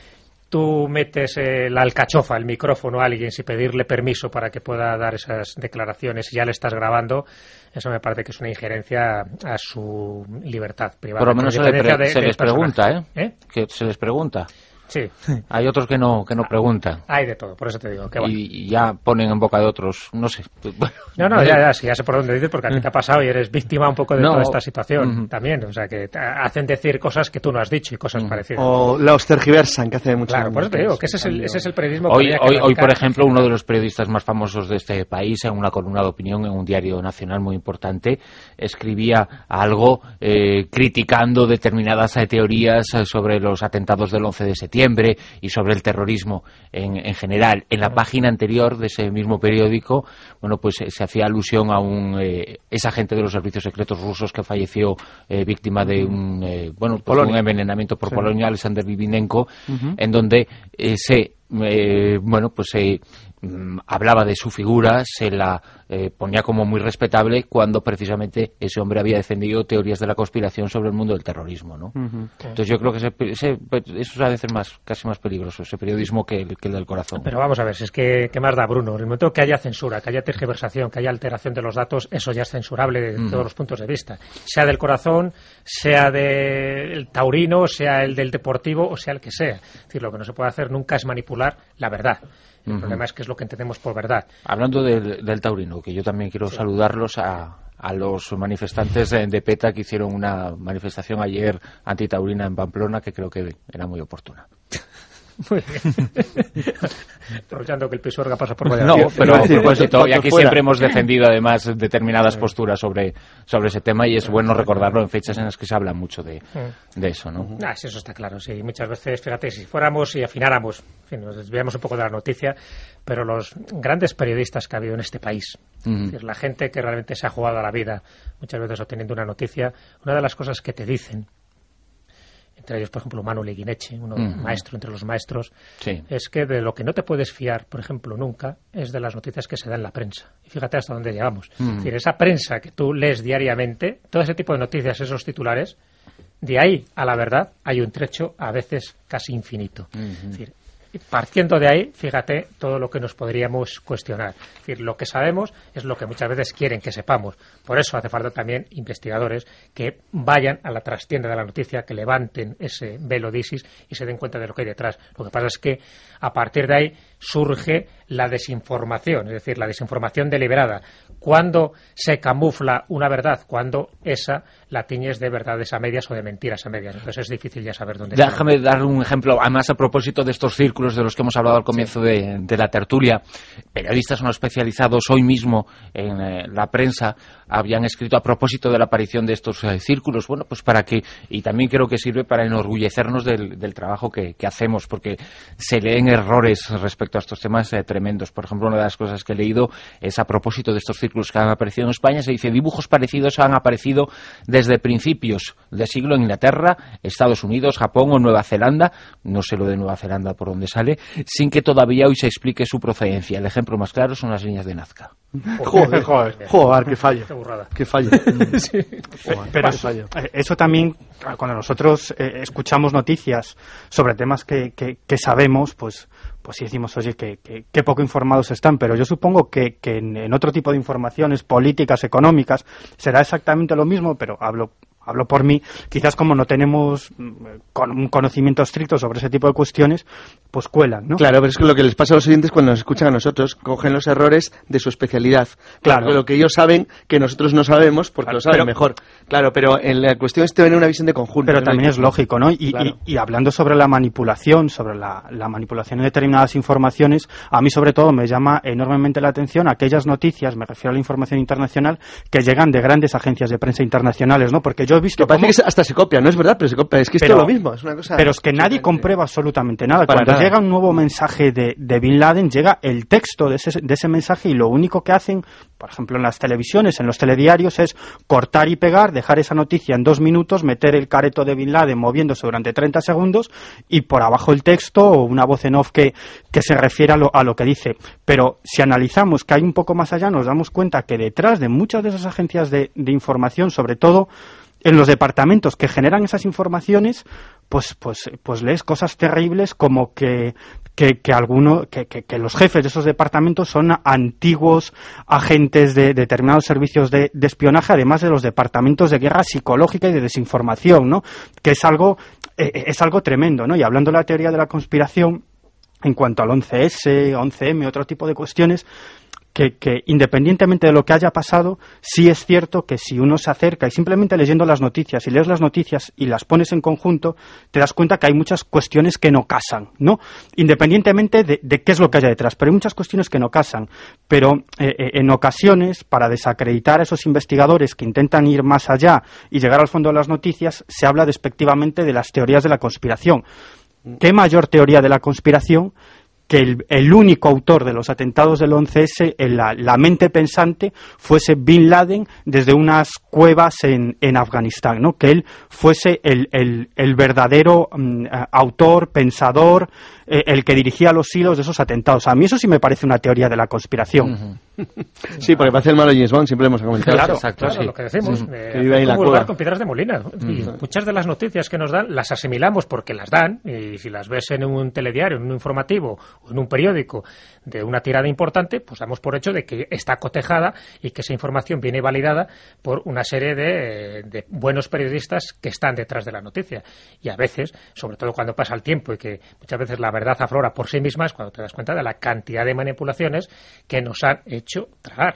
tú metes eh, la alcachofa, el micrófono a alguien sin pedirle permiso para que pueda dar esas declaraciones y ya le estás grabando, eso me parece que es una injerencia a su libertad privada. Por lo menos se, le pre- de, se les pregunta, ¿eh? ¿eh? Que se les pregunta. Sí. Hay otros que no que no preguntan. Hay de todo, por eso te digo. Que bueno. Y, y ya ponen en boca de otros, no sé. No, no, ya, ya, sí, ya sé por dónde dices, porque a ti te ha pasado y eres víctima un poco de no. toda esta situación uh-huh. también. O sea, que te hacen decir cosas que tú no has dicho y cosas uh-huh. parecidas. O los tergiversan, que hace mucho. Claro, por eso te digo, que ese es el, ese es el periodismo. Hoy, que hoy, que hoy, por ejemplo, uno de los periodistas más famosos de este país, en una columna de opinión en un diario nacional muy importante, escribía algo eh, criticando determinadas eh, teorías eh, sobre los atentados del once de septiembre y sobre el terrorismo en, en general. En la página anterior de ese mismo periódico, bueno, pues eh, se hacía alusión a un eh, ex agente de los servicios secretos rusos que falleció eh, víctima de un eh, bueno, pues un envenenamiento por sí. Polonia, Alexander Litvinenko, uh-huh. en donde eh, se eh, bueno, pues se eh, hablaba de su figura, se la eh, ponía como muy respetable cuando precisamente ese hombre había defendido teorías de la conspiración sobre el mundo del terrorismo, ¿no? Uh-huh. Entonces yo creo que ese, ese, eso a veces más, casi más peligroso, ese periodismo que el, que el del corazón. Pero vamos a ver, si es que ¿qué más da, Bruno? En el momento que haya censura, que haya tergiversación, que haya alteración de los datos, eso ya es censurable desde uh-huh. todos los puntos de vista, sea del corazón, sea del taurino, sea el del deportivo o sea el que sea. Es decir, lo que no se puede hacer nunca es manipular la verdad. El uh-huh. problema es que es lo que entendemos por verdad. Hablando del, del taurino, que yo también quiero sí. saludarlos a, a los manifestantes de, de PETA que hicieron una manifestación ayer antitaurina en Pamplona, que creo que era muy oportuna. Muy bien. Aprovechando que el Pisuerga pasa por Valladolid. No, pero a propósito, y aquí fuera. siempre hemos defendido además determinadas posturas sobre, sobre ese tema y es bueno recordarlo en fechas en las que se habla mucho de, de eso, ¿no? Ah, sí, eso está claro, sí. Muchas veces, fíjate, si fuéramos y afináramos, en fin, nos desviamos un poco de la noticia, pero los grandes periodistas que ha habido en este país, uh-huh. es decir, la gente que realmente se ha jugado a la vida, muchas veces obteniendo una noticia, una de las cosas que te dicen, entre ellos, por ejemplo, Manuel Iguineche, uno uh-huh. maestro entre los maestros, sí. es que de lo que no te puedes fiar, por ejemplo, nunca, es de las noticias que se dan en la prensa. Y fíjate hasta dónde llegamos. Uh-huh. Es decir, esa prensa que tú lees diariamente, todo ese tipo de noticias, esos titulares, de ahí a la verdad hay un trecho a veces casi infinito. Uh-huh. Es decir, partiendo de ahí, fíjate todo lo que nos podríamos cuestionar. Es decir, lo que sabemos es lo que muchas veces quieren que sepamos. Por eso hace falta también investigadores que vayan a la trastienda de la noticia, que levanten ese velo de ISIS y se den cuenta de lo que hay detrás. Lo que pasa es que a partir de ahí surge la desinformación, es decir, la desinformación deliberada. ¿Cuándo se camufla una verdad? Cuando esa la tiñes de verdades a medias o de mentiras a medias. Entonces es difícil ya saber dónde está. Déjame dar un ejemplo, además a propósito de estos círculos de los que hemos hablado al comienzo sí. de, de la tertulia. Periodistas no especializados hoy mismo en eh, la prensa habían escrito a propósito de la aparición de estos eh, círculos, bueno, pues para que, y también creo que sirve para enorgullecernos del, del trabajo que, que hacemos, porque se leen errores respecto a estos temas eh, tremendos. Por ejemplo, una de las cosas que he leído es a propósito de estos círculos que han aparecido en España, se dice dibujos parecidos han aparecido desde principios de siglo en Inglaterra, Estados Unidos, Japón o Nueva Zelanda, no sé lo de Nueva Zelanda por dónde sale, sin que todavía hoy se explique su procedencia. El ejemplo más claro son las líneas de Nazca. Joder, joder, joder, qué fallo. Qué fallo. Sí. Pero eso, eso también, cuando nosotros eh, escuchamos noticias sobre temas que, que, que sabemos, pues pues sí decimos, oye, que, que, que poco informados están, pero yo supongo que, que en, en otro tipo de informaciones políticas, económicas, será exactamente lo mismo, pero hablo hablo por mí, quizás como no tenemos con un conocimiento estricto sobre ese tipo de cuestiones, pues cuelan, ¿no? Claro, pero es que lo que les pasa a los oyentes cuando nos escuchan a nosotros, cogen los errores de su especialidad. Claro. De lo que ellos saben, que nosotros no sabemos, porque claro, lo saben pero, mejor. Claro, pero en la cuestión es tener una visión de conjunto. Pero también es lógico, ¿no? Y, claro. y, y hablando sobre la manipulación, sobre la, la manipulación de determinadas informaciones, a mí sobre todo me llama enormemente la atención aquellas noticias, me refiero a la información internacional, que llegan de grandes agencias de prensa internacionales, ¿no? Porque yo he visto... Que parece cómo... que hasta se copia, no es verdad, pero se copia. Es que es pero, todo lo mismo. Es una cosa pero es que nadie comprueba absolutamente nada. Para Cuando nada. llega un nuevo mensaje de, de Bin Laden, llega el texto de ese, de ese mensaje y lo único que hacen, por ejemplo, en las televisiones, en los telediarios, es cortar y pegar, dejar esa noticia en dos minutos, meter el careto de Bin Laden moviéndose durante treinta segundos y por abajo el texto o una voz en off que, que se refiere a lo, a lo que dice. Pero si analizamos que hay un poco más allá, nos damos cuenta que detrás de muchas de esas agencias de, de información, sobre todo en los departamentos que generan esas informaciones, pues pues pues lees cosas terribles como que que, que alguno que, que, que los jefes de esos departamentos son antiguos agentes de, de determinados servicios de, de espionaje, además de los departamentos de guerra psicológica y de desinformación, ¿no? Que es algo eh, es algo tremendo, ¿no? Y hablando de la teoría de la conspiración, en cuanto al once ese, once eme, otro tipo de cuestiones, Que, que independientemente de lo que haya pasado, sí es cierto que si uno se acerca y simplemente leyendo las noticias y lees las noticias y las pones en conjunto, te das cuenta que hay muchas cuestiones que no casan, ¿no? Independientemente de, de qué es lo que haya detrás, pero hay muchas cuestiones que no casan. Pero eh, en ocasiones, para desacreditar a esos investigadores que intentan ir más allá y llegar al fondo de las noticias, se habla despectivamente de las teorías de la conspiración. ¿Qué mayor teoría de la conspiración que el, el único autor de los atentados del once ese, la, la mente pensante, fuese Bin Laden desde unas cuevas en, en Afganistán, ¿no? Que él fuese el, el, el verdadero um, autor, pensador, eh, el que dirigía los hilos de esos atentados. A mí eso sí me parece una teoría de la conspiración. Uh-huh. Sí, porque parece el malo James Bond, siempre hemos comentado. Claro, exacto, claro, sí. Lo que decimos, Uh-huh. eh, que vive ahí en la cueva. con piedras de molina. Uh-huh. Y muchas de las noticias que nos dan las asimilamos porque las dan, y si las ves en un telediario, en un informativo o en un periódico de una tirada importante, pues damos por hecho de que está cotejada y que esa información viene validada por una serie de, de buenos periodistas que están detrás de la noticia. Y a veces, sobre todo cuando pasa el tiempo y que muchas veces la verdad aflora por sí misma, es cuando te das cuenta de la cantidad de manipulaciones que nos han hecho tragar.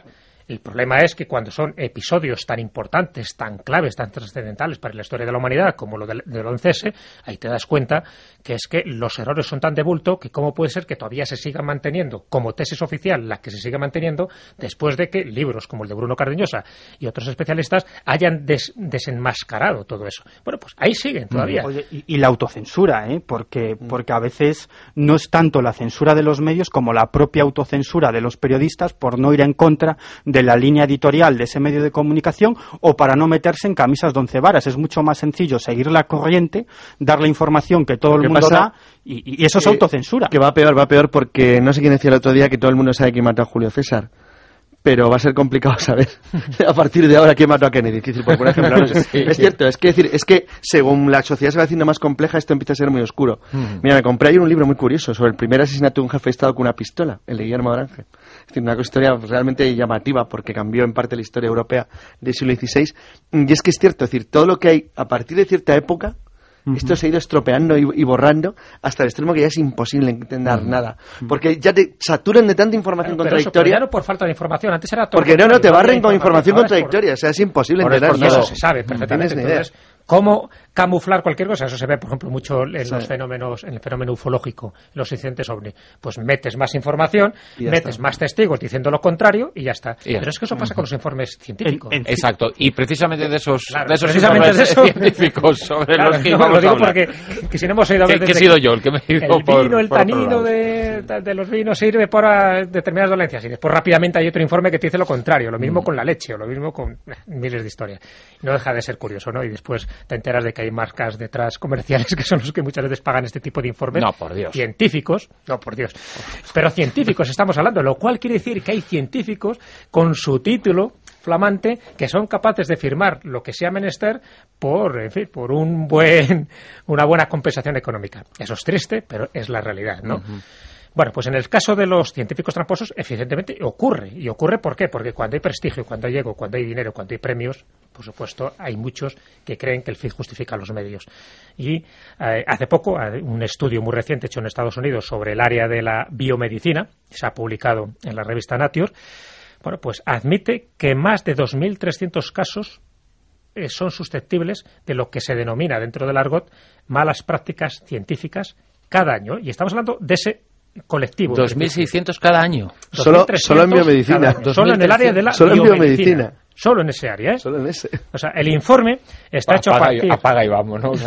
El problema es que cuando son episodios tan importantes, tan claves, tan trascendentales para la historia de la humanidad como lo del, del once ese, ahí te das cuenta que es que los errores son tan de bulto que cómo puede ser que todavía se sigan manteniendo como tesis oficial la que se sigue manteniendo después de que libros como el de Bruno Cardeñosa y otros especialistas hayan des, desenmascarado todo eso. Bueno, pues ahí siguen todavía. Oye, y, y la autocensura, ¿eh? Porque, porque a veces no es tanto la censura de los medios como la propia autocensura de los periodistas por no ir en contra de la línea editorial de ese medio de comunicación o para no meterse en camisas de once varas. Es mucho más sencillo seguir la corriente, dar la información que todo el mundo pasa? da y, y eso es que, autocensura. Que va peor, va peor porque no sé quién decía el otro día que todo el mundo sabe quién mató a Julio César. Pero va a ser complicado saber a partir de ahora quién mató a Kennedy. Es decir, por un ejemplo, no sé. Sí. Es cierto, es que decir, es que según la sociedad se va haciendo más compleja, esto empieza a ser muy oscuro. Mm. Mira, me compré ayer un libro muy curioso sobre el primer asesinato de un jefe de Estado con una pistola, el de Guillermo Orange. Es decir, una historia realmente llamativa porque cambió en parte la historia europea del siglo dieciséis. Y es que es cierto, es decir, todo lo que hay a partir de cierta época, uh-huh. esto se ha ido estropeando y, y borrando hasta el extremo que ya es imposible entender uh-huh. nada. Porque ya te saturan de tanta información claro, contradictoria. Pero eso, pero ya no por falta de información, antes era todo. Porque no, no, te barren con información contradictoria, por, o sea, es imposible entender nada. Eso se sabe perfectamente. No tienes ni idea. ¿Cómo camuflar cualquier cosa? Eso se ve, por ejemplo, mucho en sí. los fenómenos, en el fenómeno ufológico, en los incidentes ovni. Pues metes más información, metes está. más testigos diciendo lo contrario y ya está. Y Pero es que eso pasa uh-huh. con los informes científicos. En, en, Exacto. Y precisamente de esos, claro, de esos precisamente informes de eso, científicos sobre claro, los que no, vamos lo digo a hablar. porque que si no hemos oído que, que he sido yo el que me he ido el por, vino, el por tanino de, de los vinos sirve para determinadas dolencias y después rápidamente hay otro informe que te dice lo contrario. Lo mismo mm. con la leche o lo mismo con eh, miles de historias. No deja de ser curioso, ¿no? Y después te enteras de que hay marcas detrás comerciales que son los que muchas veces pagan este tipo de informes. No, por Dios. Científicos. No, por Dios. Pero científicos estamos hablando, lo cual quiere decir que hay científicos con su título flamante que son capaces de firmar lo que sea menester por, en fin, por un buen, una buena compensación económica. Eso es triste, pero es la realidad, ¿no? Uh-huh. Bueno, pues en el caso de los científicos tramposos, evidentemente ocurre. ¿Y ocurre por qué? Porque cuando hay prestigio, cuando hay ego, cuando hay dinero, cuando hay premios, por supuesto, hay muchos que creen que el fin justifica los medios. Y eh, hace poco, un estudio muy reciente hecho en Estados Unidos sobre el área de la biomedicina, se ha publicado en la revista Nature, bueno, pues admite que más de dos mil trescientos casos eh, son susceptibles de lo que se denomina dentro del argot malas prácticas científicas cada año. Y estamos hablando de ese colectivo. dos mil seiscientos cada año. Solo, solo en biomedicina. Solo en el área de la solo biomedicina. En biomedicina. Solo en ese área, ¿eh? Solo en ese. O sea, el informe está apaga hecho a partir... Y, apaga y vamos, ¿no?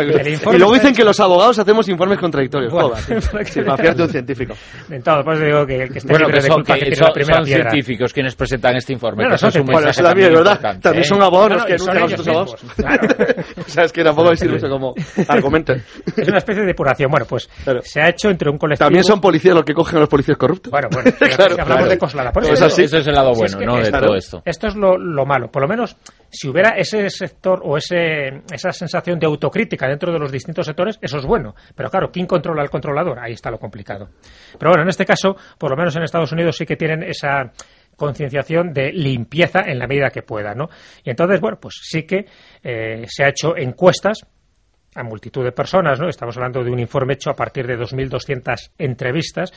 Y luego dicen que los abogados hacemos informes contradictorios. Bueno, Joder, sí, para fiarte un científico. En todo, pues digo que el que esté bueno, libre que de son, culpa que que tiene son, la primera son piedra. científicos quienes presentan este informe. No, que no, son eso es un bueno, eso también es verdad. También son abogados los que anuncian a los otros abogados. O sea, es que tampoco sirve eso como argumento. Es una especie de depuración. Bueno, pues claro. se ha hecho entre un colectivo... También son policías los que cogen a los policías corruptos. Bueno, bueno, claro, si hablamos claro. de coslada. Por eso, eso, sí. eso es el lado bueno, si es ¿no? Es, de claro, todo esto. Esto es lo, lo malo. Por lo menos, si hubiera ese sector o ese esa sensación de autocrítica dentro de los distintos sectores, eso es bueno. Pero claro, ¿quién controla al controlador? Ahí está lo complicado. Pero bueno, en este caso, por lo menos en Estados Unidos sí que tienen esa concienciación de limpieza en la medida que pueda, ¿no? Y entonces, bueno, pues sí que eh, se ha hecho encuestas a multitud de personas, ¿no? Estamos hablando de un informe hecho a partir de dos mil doscientas entrevistas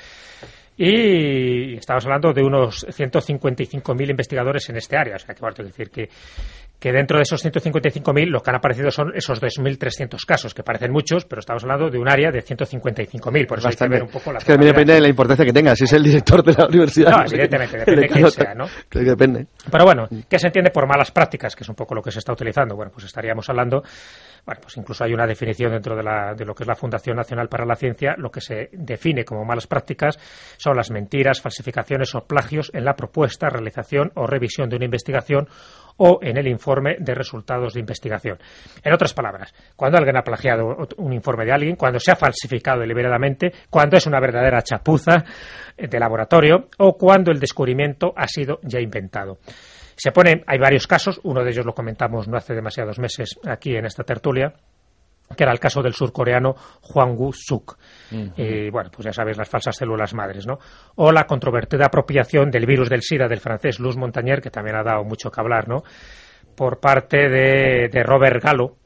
y estamos hablando de unos ciento cincuenta y cinco mil investigadores en este área. O sea, que bueno, es decir que, que dentro de esos ciento cincuenta y cinco mil lo que han aparecido son esos dos mil trescientos casos, que parecen muchos, pero estamos hablando de un área de ciento cincuenta y cinco mil. Por eso Bastante. Hay que ver un poco la... Es que también depende de la importancia que tenga, si es el director de la universidad. No, no evidentemente, depende de quién sea, ¿no? Creo que depende. Pero bueno, ¿qué se entiende por malas prácticas? Que es un poco lo que se está utilizando. Bueno, pues estaríamos hablando... Bueno, pues incluso hay una definición dentro de, la, de lo que es la Fundación Nacional para la Ciencia. Lo que se define como malas prácticas son las mentiras, falsificaciones o plagios en la propuesta, realización o revisión de una investigación o en el informe de resultados de investigación. En otras palabras, cuando alguien ha plagiado un informe de alguien, cuando se ha falsificado deliberadamente, cuando es una verdadera chapuza de laboratorio o cuando el descubrimiento ha sido ya inventado. Se pone, hay varios casos, uno de ellos lo comentamos no hace demasiados meses aquí en esta tertulia, que era el caso del surcoreano Hwang Woo-suk. Uh-huh. Y bueno, pues ya sabéis, las falsas células madres, ¿no? O la controvertida apropiación del virus del SIDA del francés Luc Montagnier, que también ha dado mucho que hablar, ¿no? Por parte de, de Robert Gallo,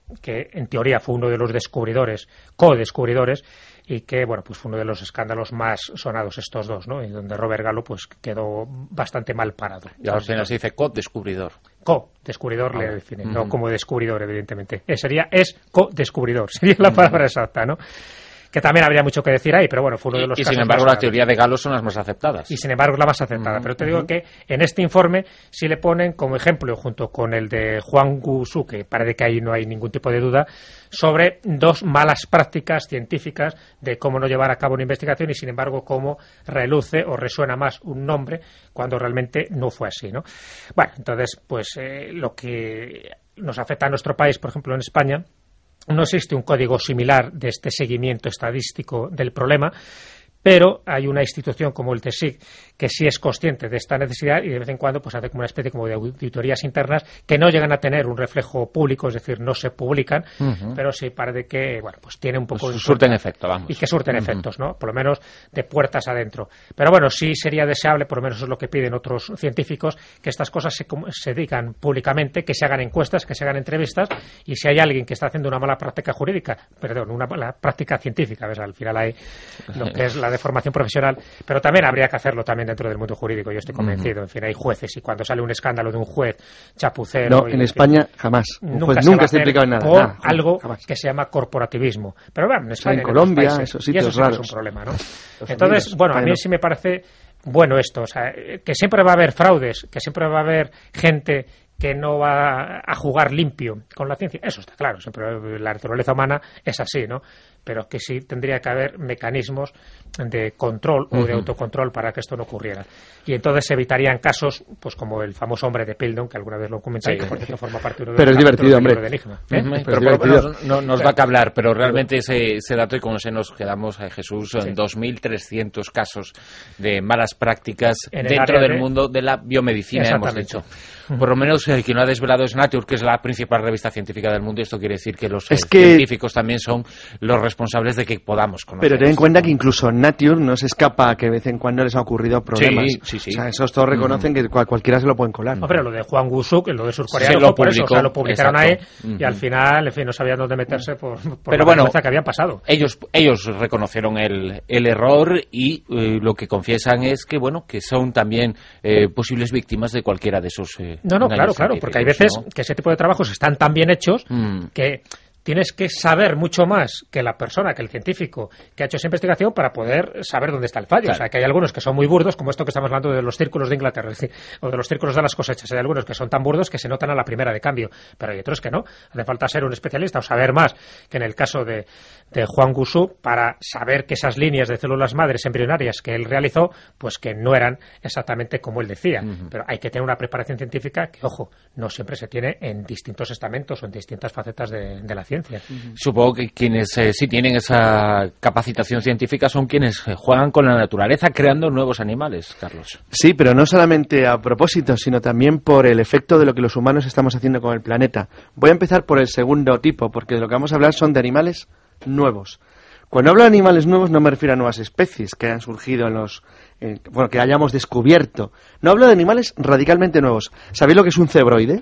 que en teoría fue uno de los descubridores, co-descubridores, y que, bueno, pues fue uno de los escándalos más sonados estos dos, ¿no? Y donde Robert Gallo, pues, quedó bastante mal parado. Y al final se dice co-descubridor. Co-descubridor ah, le define, uh-huh. no como descubridor, evidentemente. Eh, sería, es co-descubridor, sería la palabra exacta, ¿no? Que también habría mucho que decir ahí, pero bueno, fue uno de los y, y casos. sin embargo, más la teoría de Gallo son las más aceptadas. Y sin embargo, es la más aceptada. Uh-huh, pero te digo uh-huh. que en este informe sí le ponen como ejemplo, junto con el de Juan Gusu, que parece que ahí no hay ningún tipo de duda, sobre dos malas prácticas científicas de cómo no llevar a cabo una investigación y, sin embargo, cómo reluce o resuena más un nombre cuando realmente no fue así, ¿no? Bueno, entonces, pues eh, lo que nos afecta a nuestro país, por ejemplo, en España, no existe un código similar de este seguimiento estadístico del problema, pero hay una institución como el CSIC que sí es consciente de esta necesidad y de vez en cuando pues hace como una especie como de auditorías internas que no llegan a tener un reflejo público, es decir, no se publican, uh-huh. pero sí parece que, bueno, pues tiene un poco... Pues surten efecto, vamos. Y que surten uh-huh. efectos, ¿no? Por lo menos de puertas adentro. Pero bueno, sí sería deseable, por lo menos es lo que piden otros científicos, que estas cosas se, se digan públicamente, que se hagan encuestas, que se hagan entrevistas, y si hay alguien que está haciendo una mala práctica jurídica, perdón, una mala práctica científica, ¿ves? Al final hay lo que es la de formación profesional, pero también habría que hacerlo también dentro del mundo jurídico, yo estoy convencido. En fin, hay jueces y cuando sale un escándalo de un juez chapucero... No, en España que, jamás. Un nunca juez se nunca va está implicado en nada. Por nada algo jamás. Que se llama corporativismo. Pero bueno, en España, o sea, en Colombia, en países, esos sitios y eso sí raros. Es un problema, ¿no? Los Entonces, unidos, bueno, a mí no. sí me parece bueno esto, o sea, que siempre va a haber fraudes, que siempre va a haber gente que no va a jugar limpio con la ciencia, eso está claro, siempre la naturaleza humana es así, ¿no? Pero que sí tendría que haber mecanismos de control o de uh-huh. autocontrol para que esto no ocurriera. Y entonces se evitarían casos, pues como el famoso hombre de Piltdown, que alguna vez lo comenté, sí, que por cierto forma parte de uno de pero los es divertido, hombre. De Enigma, ¿eh? Uh-huh. Pero, pero por lo menos no, nos da que hablar, pero realmente ese, ese dato, y como se nos quedamos a Jesús, en sí. dos mil trescientos casos de malas prácticas en dentro del de... mundo de la biomedicina, hemos dicho. Por lo menos el que no ha desvelado es Nature, que es la principal revista científica del mundo, y esto quiere decir que los es que... científicos también son los responsables de que podamos conocer. Pero ten en cuenta que incluso Nature no se escapa a que de vez en cuando les ha ocurrido problemas. Sí, sí, sí. O sea, esos todos reconocen mm. que cual, cualquiera se lo pueden colar. No, pero lo de Juan Gusuk, lo de surcoreano, lo por eso, o sea, lo publicaron exacto. ahí mm-hmm. y al final, en fin, no sabían dónde meterse por, por pero la bueno, vergüenza que habían pasado. Ellos, ellos reconocieron el, el error y eh, lo que confiesan es que, bueno, que son también eh, posibles víctimas de cualquiera de esos eh, No, no, claro, claro, porque hay veces ¿no? que ese tipo de trabajos están tan bien hechos mm. que tienes que saber mucho más que la persona, que el científico que ha hecho esa investigación para poder saber dónde está el fallo. Claro. O sea, que hay algunos que son muy burdos, como esto que estamos hablando de los círculos de Inglaterra, es decir, o de los círculos de las cosechas. Hay algunos que son tan burdos que se notan a la primera de cambio, pero hay otros que no. Hace falta ser un especialista o saber más que en el caso de, de Juan Gusuk para saber que esas líneas de células madres embrionarias que él realizó, pues que no eran exactamente como él decía. Uh-huh. Pero hay que tener una preparación científica que, ojo, no siempre se tiene en distintos estamentos o en distintas facetas de, de la ciencia. Uh-huh. Supongo que quienes eh, sí tienen esa capacitación científica son quienes eh, juegan con la naturaleza creando nuevos animales, Carlos. Sí, pero no solamente a propósito, sino también por el efecto de lo que los humanos estamos haciendo con el planeta. Voy a empezar por el segundo tipo, porque de lo que vamos a hablar son de animales nuevos. Cuando hablo de animales nuevos no me refiero a nuevas especies que hayan surgido en los... Eh, bueno, que hayamos descubierto. No hablo de animales radicalmente nuevos. ¿Sabéis lo que es un cebroide?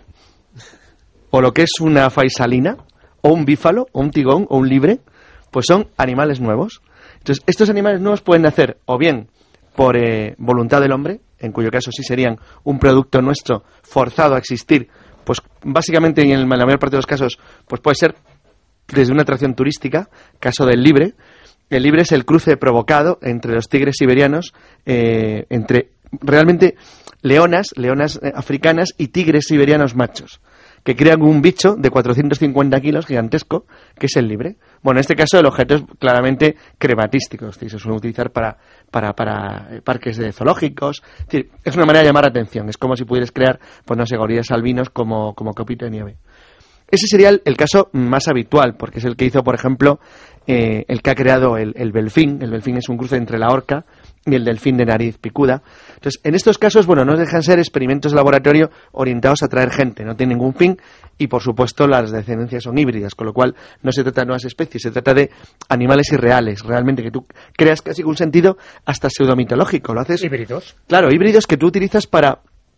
¿O lo que es una faisalina? ¿O un bífalo? ¿O un tigón? ¿O un libre? Pues son animales nuevos. Entonces, estos animales nuevos pueden nacer o bien por eh, voluntad del hombre, en cuyo caso sí serían un producto nuestro forzado a existir, pues básicamente en, el, en la mayor parte de los casos pues puede ser desde una atracción turística, caso del libre. El libre es el cruce provocado entre los tigres siberianos, eh, entre realmente leonas, leonas eh, africanas y tigres siberianos machos, que crean un bicho de cuatrocientos cincuenta kilos gigantesco, que es el libre. Bueno, en este caso el objeto es claramente crematístico, es decir, se suele utilizar para, para, para parques de zoológicos. Es decir, es una manera de llamar la atención, es como si pudieras crear, pues no sé, gorilas albinos como, como copito de nieve. Ese sería el, el caso más habitual, porque es el que hizo, por ejemplo, eh, el que ha creado el, el delfín. El delfín es un cruce entre la orca y el delfín de nariz picuda. Entonces, en estos casos, bueno, no dejan ser experimentos de laboratorio orientados a atraer gente, no tienen ningún fin y, por supuesto, las descendencias son híbridas, con lo cual no se trata de nuevas especies, se trata de animales irreales, realmente, que tú creas casi un sentido hasta pseudomitológico. Lo haces... Híbridos. Claro, híbridos que tú utilizas para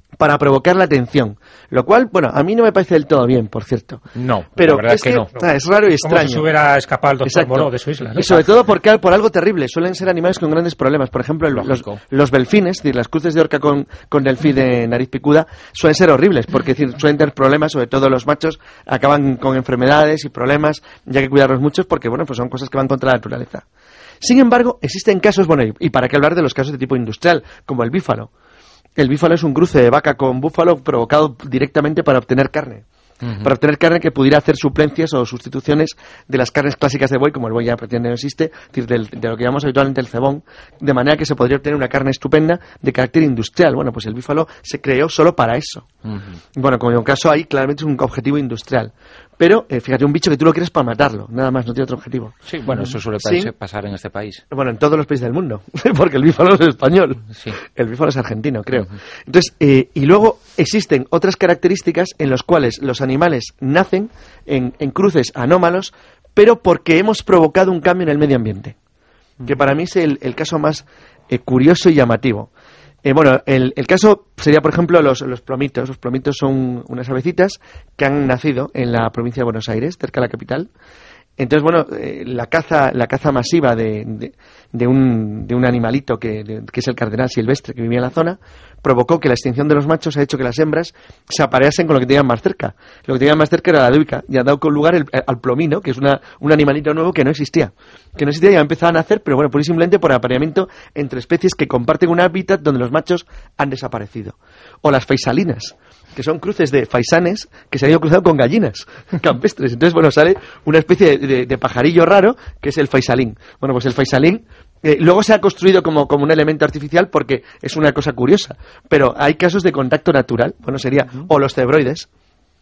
para provocar la atención. Lo cual, bueno, a mí no me parece del todo bien, por cierto. No, pero la verdad es es que, que no. Ah, es raro y extraño. Como si se hubiera escapado el doctor Moreau de su isla, ¿no? Y sobre todo porque, por algo terrible. Suelen ser animales con grandes problemas. Por ejemplo, los, los delfines, es decir, las cruces de orca con, con delfín de nariz picuda, suelen ser horribles, porque es decir, suelen tener problemas, sobre todo los machos, acaban con enfermedades y problemas, ya que cuidarlos mucho, porque, bueno, pues son cosas que van contra la naturaleza. Sin embargo, existen casos, bueno, y, y para qué hablar de los casos de tipo industrial, como el bífalo. El bífalo es un cruce de vaca con búfalo provocado directamente para obtener carne. Uh-huh. Para obtener carne que pudiera hacer suplencias o sustituciones de las carnes clásicas de buey, como el buey ya prácticamente no existe, es decir, del, de lo que llamamos habitualmente el cebón, de manera que se podría obtener una carne estupenda de carácter industrial. Bueno, pues el bífalo se creó solo para eso. Uh-huh. Bueno, como en un caso ahí, claramente es un objetivo industrial. Pero, eh, fíjate, un bicho que tú lo quieres para matarlo, nada más, no tiene otro objetivo. Sí, bueno, eso suele sí. pasar en este país. Bueno, en todos los países del mundo, porque el bífalo es español, sí. El bífalo es argentino, creo. Uh-huh. Entonces, eh, y luego existen otras características en las cuales los animales nacen en, en cruces anómalos, pero porque hemos provocado un cambio en el medio ambiente, uh-huh. que para mí es el, el caso más eh, curioso y llamativo. Eh, bueno, el, el caso sería, por ejemplo, los, los plomitos. Los plomitos son unas avecitas que han nacido en la provincia de Buenos Aires, cerca de la capital. Entonces, bueno, eh, la caza la caza masiva de, de, de, un, de un animalito que, de, que es el cardenal silvestre que vivía en la zona provocó que la extinción de los machos ha hecho que las hembras se apareasen con lo que tenían más cerca. Lo que tenían más cerca era la duica y ha dado con lugar el, al plomino, que es una, un animalito nuevo que no existía. Que no existía y ha empezado a nacer, pero bueno, pura y simplemente por apareamiento entre especies que comparten un hábitat donde los machos han desaparecido. O las faisalinas, que son cruces de faisanes que se han ido cruzando con gallinas campestres. Entonces, bueno, sale una especie de, de, de pajarillo raro que es el faisalín. Bueno, pues el faisalín eh, luego se ha construido como, como un elemento artificial porque es una cosa curiosa. Pero hay casos de contacto natural. Bueno, sería, o los cebroides.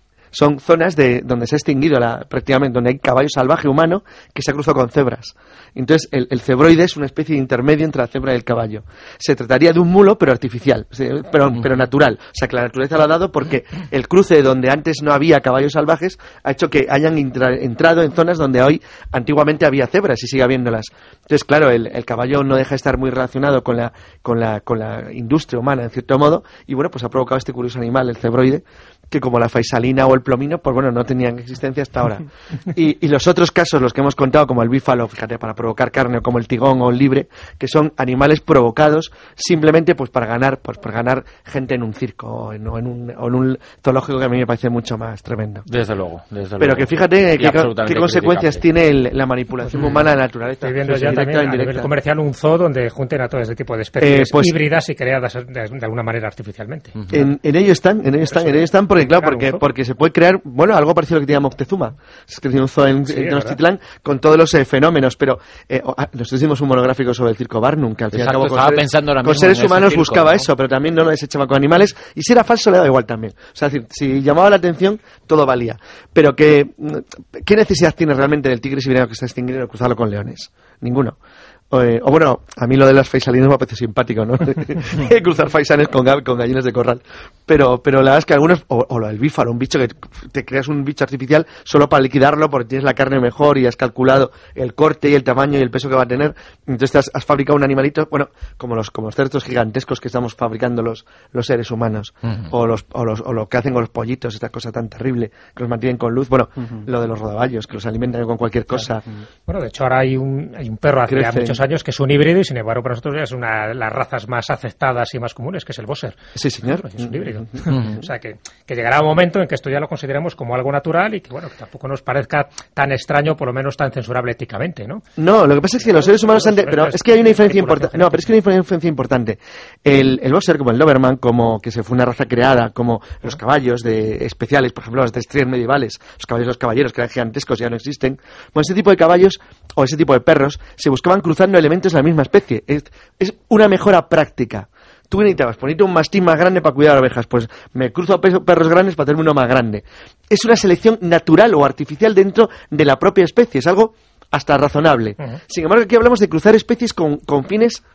Son zonas de donde se ha extinguido la, prácticamente, donde hay caballo salvaje humano que se ha cruzado con cebras. Entonces, el, el cebroide es una especie de intermedio entre la cebra y el caballo. Se trataría de un mulo, pero artificial, pero, pero natural. O sea, que la naturaleza lo ha dado porque el cruce donde antes no había caballos salvajes ha hecho que hayan intra, entrado en zonas donde hoy antiguamente había cebras y sigue habiéndolas. Entonces, claro, el, el caballo no deja de estar muy relacionado con la, con la, con la industria humana, en cierto modo, y bueno, pues ha provocado este curioso animal, el cebroide, que como la faisalina o el plomino, pues bueno, no tenían existencia hasta ahora. Y, y los otros casos, los que hemos contado, como el bífalo, fíjate, para provocar carne, o como el tigón o el libre, que son animales provocados simplemente pues para ganar pues para ganar gente en un circo o en, o en, un, o en un zoológico, que a mí me parece mucho más tremendo. Desde luego, desde Pero luego. que fíjate qué, qué consecuencias tiene el, la manipulación pues, humana de la naturaleza. Estoy viendo ya también a nivel comercial un zoo donde junten a todo este tipo de especies eh, pues, híbridas y creadas de, de alguna manera artificialmente. Uh-huh. En, en ello están, en ello están, en ello están porque claro, porque, porque se puede crear, bueno, algo parecido a lo que tenía Moctezuma. Es que tiene un zoo en, sí, en Tenochtitlán con todos los eh, fenómenos, pero eh, nosotros hicimos un monográfico sobre el circo Barnum, que al fin y al cabo con seres, con seres humanos circo, buscaba ¿no? eso, pero también no lo desechaba con animales, y si era falso le daba igual también. O sea, es decir, si llamaba la atención, todo valía. Pero que, ¿qué necesidad tiene realmente del tigre siberiano que está extinguiendo de cruzarlo con leones? Ninguno. O, eh, o bueno, a mí lo de las faisalinas me parece simpático, ¿no? Cruzar faisanes con, con gallinas de corral. Pero, pero la verdad es que algunos, o, o lo del bífalo, un bicho que te creas un bicho artificial solo para liquidarlo porque tienes la carne mejor y has calculado el corte y el tamaño y el peso que va a tener. Entonces has, has fabricado un animalito, bueno, como los, como los cerdos gigantescos que estamos fabricando los, los seres humanos. Uh-huh. O los, o los, o lo que hacen con los pollitos, esta cosa tan terrible, que los mantienen con luz. Bueno, uh-huh. Lo de los rodaballos, que los alimentan con cualquier cosa. Claro. Bueno, de hecho ahora hay un, hay un perro hace ya muchos años que es un híbrido y sin embargo para nosotros es una de las razas más aceptadas y más comunes, que es el Boxer. Sí, señor. Es un híbrido. Uh-huh. O sea que, que llegará un momento en que esto ya lo consideremos como algo natural y que bueno, que tampoco nos parezca tan extraño, por lo menos tan censurable éticamente, ¿no? No, lo que pasa es que los seres humanos han de, pero es que hay una diferencia importante. No, pero es que hay una diferencia importante. El, el Boxer, como el Doberman, como que se fue una raza creada, como los caballos de especiales, por ejemplo, los de estrellas medievales, los caballos de los caballeros que eran gigantescos ya no existen. Bueno, ese tipo de caballos o ese tipo de perros se buscaban cruzando elementos de la misma especie. Es, es una mejora práctica. Tú necesitabas ponerte un mastín más grande para cuidar a ovejas, pues me cruzo perros grandes para tener uno más grande. Es una selección natural o artificial dentro de la propia especie, es algo hasta razonable. Uh-huh. Sin embargo, aquí hablamos de cruzar especies con, con fines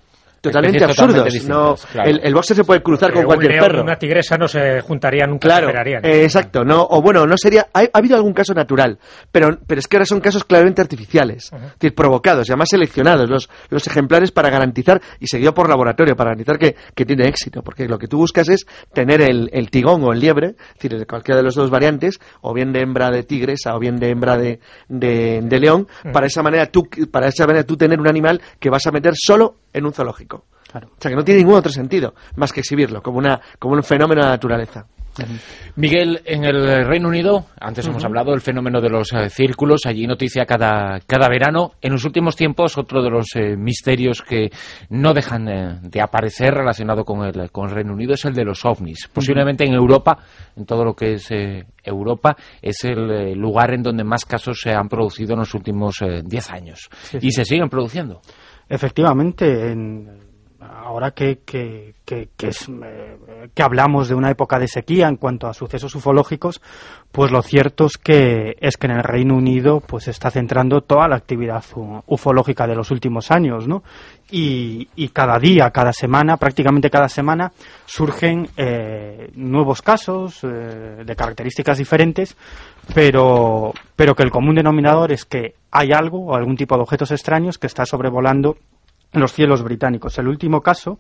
totalmente absurdos. No, claro. el, el boxer se puede cruzar eh, con cualquier perro. Y una tigresa no se juntarían nunca, claro, se esperarían. Eh, exacto, no, o bueno, no sería. Ha, ha habido algún caso natural, pero, pero es que ahora son casos claramente artificiales, uh-huh. es decir, provocados, y además seleccionados los, los ejemplares para garantizar, y seguido por laboratorio, para garantizar que, que tiene éxito, porque lo que tú buscas es tener el, el tigón o el liebre, es decir, de cualquiera de las dos variantes, o bien de hembra de tigresa o bien de hembra de, de, de león, uh-huh. para esa manera tú, para esa manera tú tener un animal que vas a meter solo en un zoológico. Claro. O sea, que no tiene ningún otro sentido más que exhibirlo como una como un fenómeno de la naturaleza. Uh-huh. Miguel, en el Reino Unido, antes uh-huh. hemos hablado del fenómeno de los eh, círculos, allí noticia cada, cada verano. En los últimos tiempos, otro de los eh, misterios que no dejan eh, de aparecer relacionado con el, con el Reino Unido es el de los ovnis. Posiblemente en Europa, en todo lo que es eh, Europa, es el eh, lugar en donde más casos se han producido en los últimos diez eh, años. Sí, sí. Y se siguen produciendo. Efectivamente, en... ahora que, que, que, que, es, eh, que hablamos de una época de sequía en cuanto a sucesos ufológicos, pues lo cierto es que es que en el Reino Unido pues se está centrando toda la actividad ufológica de los últimos años, ¿no? Y, y cada día, cada semana, prácticamente cada semana, surgen eh, nuevos casos eh, de características diferentes, pero, pero que el común denominador es que hay algo o algún tipo de objetos extraños que está sobrevolando los cielos británicos. El último caso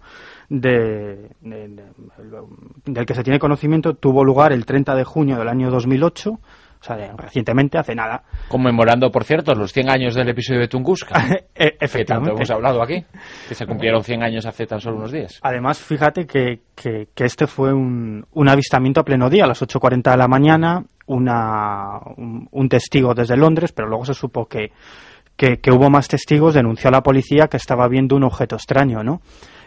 de, de, de, del que se tiene conocimiento tuvo lugar el treinta de junio del año dos mil ocho, o sea, de, recientemente, hace nada. Conmemorando, por cierto, los cien años del episodio de Tunguska, e- que tanto hemos hablado aquí, que se cumplieron cien años hace tan solo unos días. Además, fíjate que, que, que este fue un, un avistamiento a pleno día, a las ocho cuarenta de la mañana, una, un, un testigo desde Londres, pero luego se supo que Que, que hubo más testigos, denunció a la policía que estaba viendo un objeto extraño, ¿no?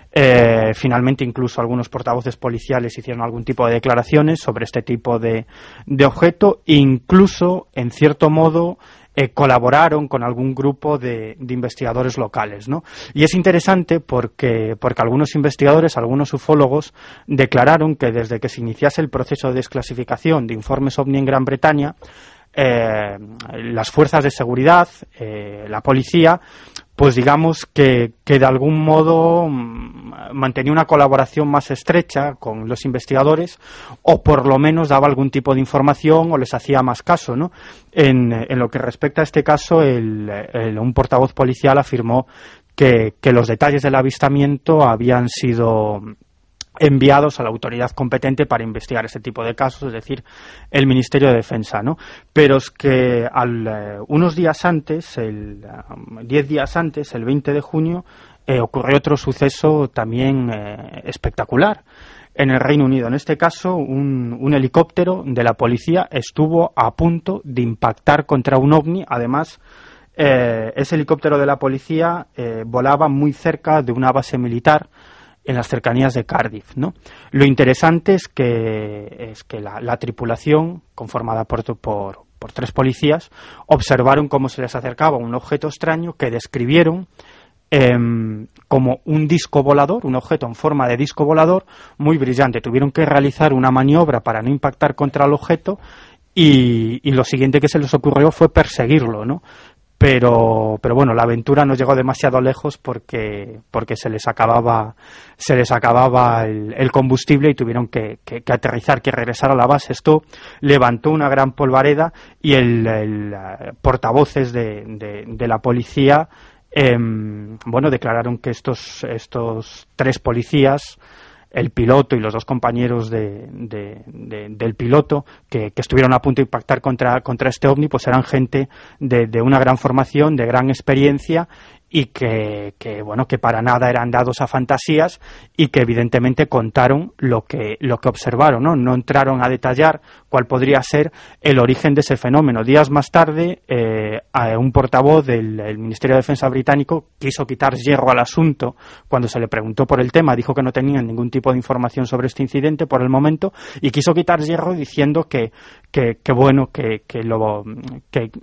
Eh, finalmente, incluso algunos portavoces policiales hicieron algún tipo de declaraciones sobre este tipo de, de objeto, e incluso, en cierto modo, eh, colaboraron con algún grupo de, de investigadores locales, ¿no? Y es interesante porque, porque algunos investigadores, algunos ufólogos, declararon que desde que se iniciase el proceso de desclasificación de informes OVNI en Gran Bretaña, Eh, las fuerzas de seguridad, eh, la policía, pues digamos que, que de algún modo mm, mantenía una colaboración más estrecha con los investigadores, o por lo menos daba algún tipo de información o les hacía más caso, ¿no? En, en lo que respecta a este caso, el, el, un portavoz policial afirmó que, que los detalles del avistamiento habían sido enviados a la autoridad competente para investigar este tipo de casos, es decir, el Ministerio de Defensa, ¿no? Pero es que al, eh, unos días antes, el, um, diez días antes, el veinte de junio, eh, ocurrió otro suceso también eh, espectacular en el Reino Unido. En este caso, un, un helicóptero de la policía estuvo a punto de impactar contra un ovni. Además, eh, ese helicóptero de la policía eh, volaba muy cerca de una base militar en las cercanías de Cardiff, ¿no? Lo interesante es que, es que la, la tripulación, conformada por, por, por tres policías, observaron cómo se les acercaba un objeto extraño que describieron eh, como un disco volador, un objeto en forma de disco volador muy brillante. Tuvieron que realizar una maniobra para no impactar contra el objeto y, y lo siguiente que se les ocurrió fue perseguirlo, ¿no? Pero, pero bueno, la aventura no llegó demasiado lejos porque, porque se les acababa, se les acababa el, el combustible y tuvieron que, que, que aterrizar, que regresar a la base. Esto levantó una gran polvareda y el, el portavoces de, de, de la policía, eh, bueno, declararon que estos, estos tres policías, el piloto y los dos compañeros de, de, de, del piloto que, que estuvieron a punto de impactar contra, contra este ovni, pues eran gente de, de una gran formación, de gran experiencia y que, que, bueno, que para nada eran dados a fantasías y que evidentemente contaron lo que, lo que observaron, ¿no? No entraron a detallar cuál podría ser el origen de ese fenómeno. Días más tarde, eh, un portavoz del el Ministerio de Defensa británico quiso quitar hierro al asunto cuando se le preguntó por el tema. Dijo que no tenían ningún tipo de información sobre este incidente por el momento y quiso quitar hierro diciendo que, que, que bueno, que, que lo... que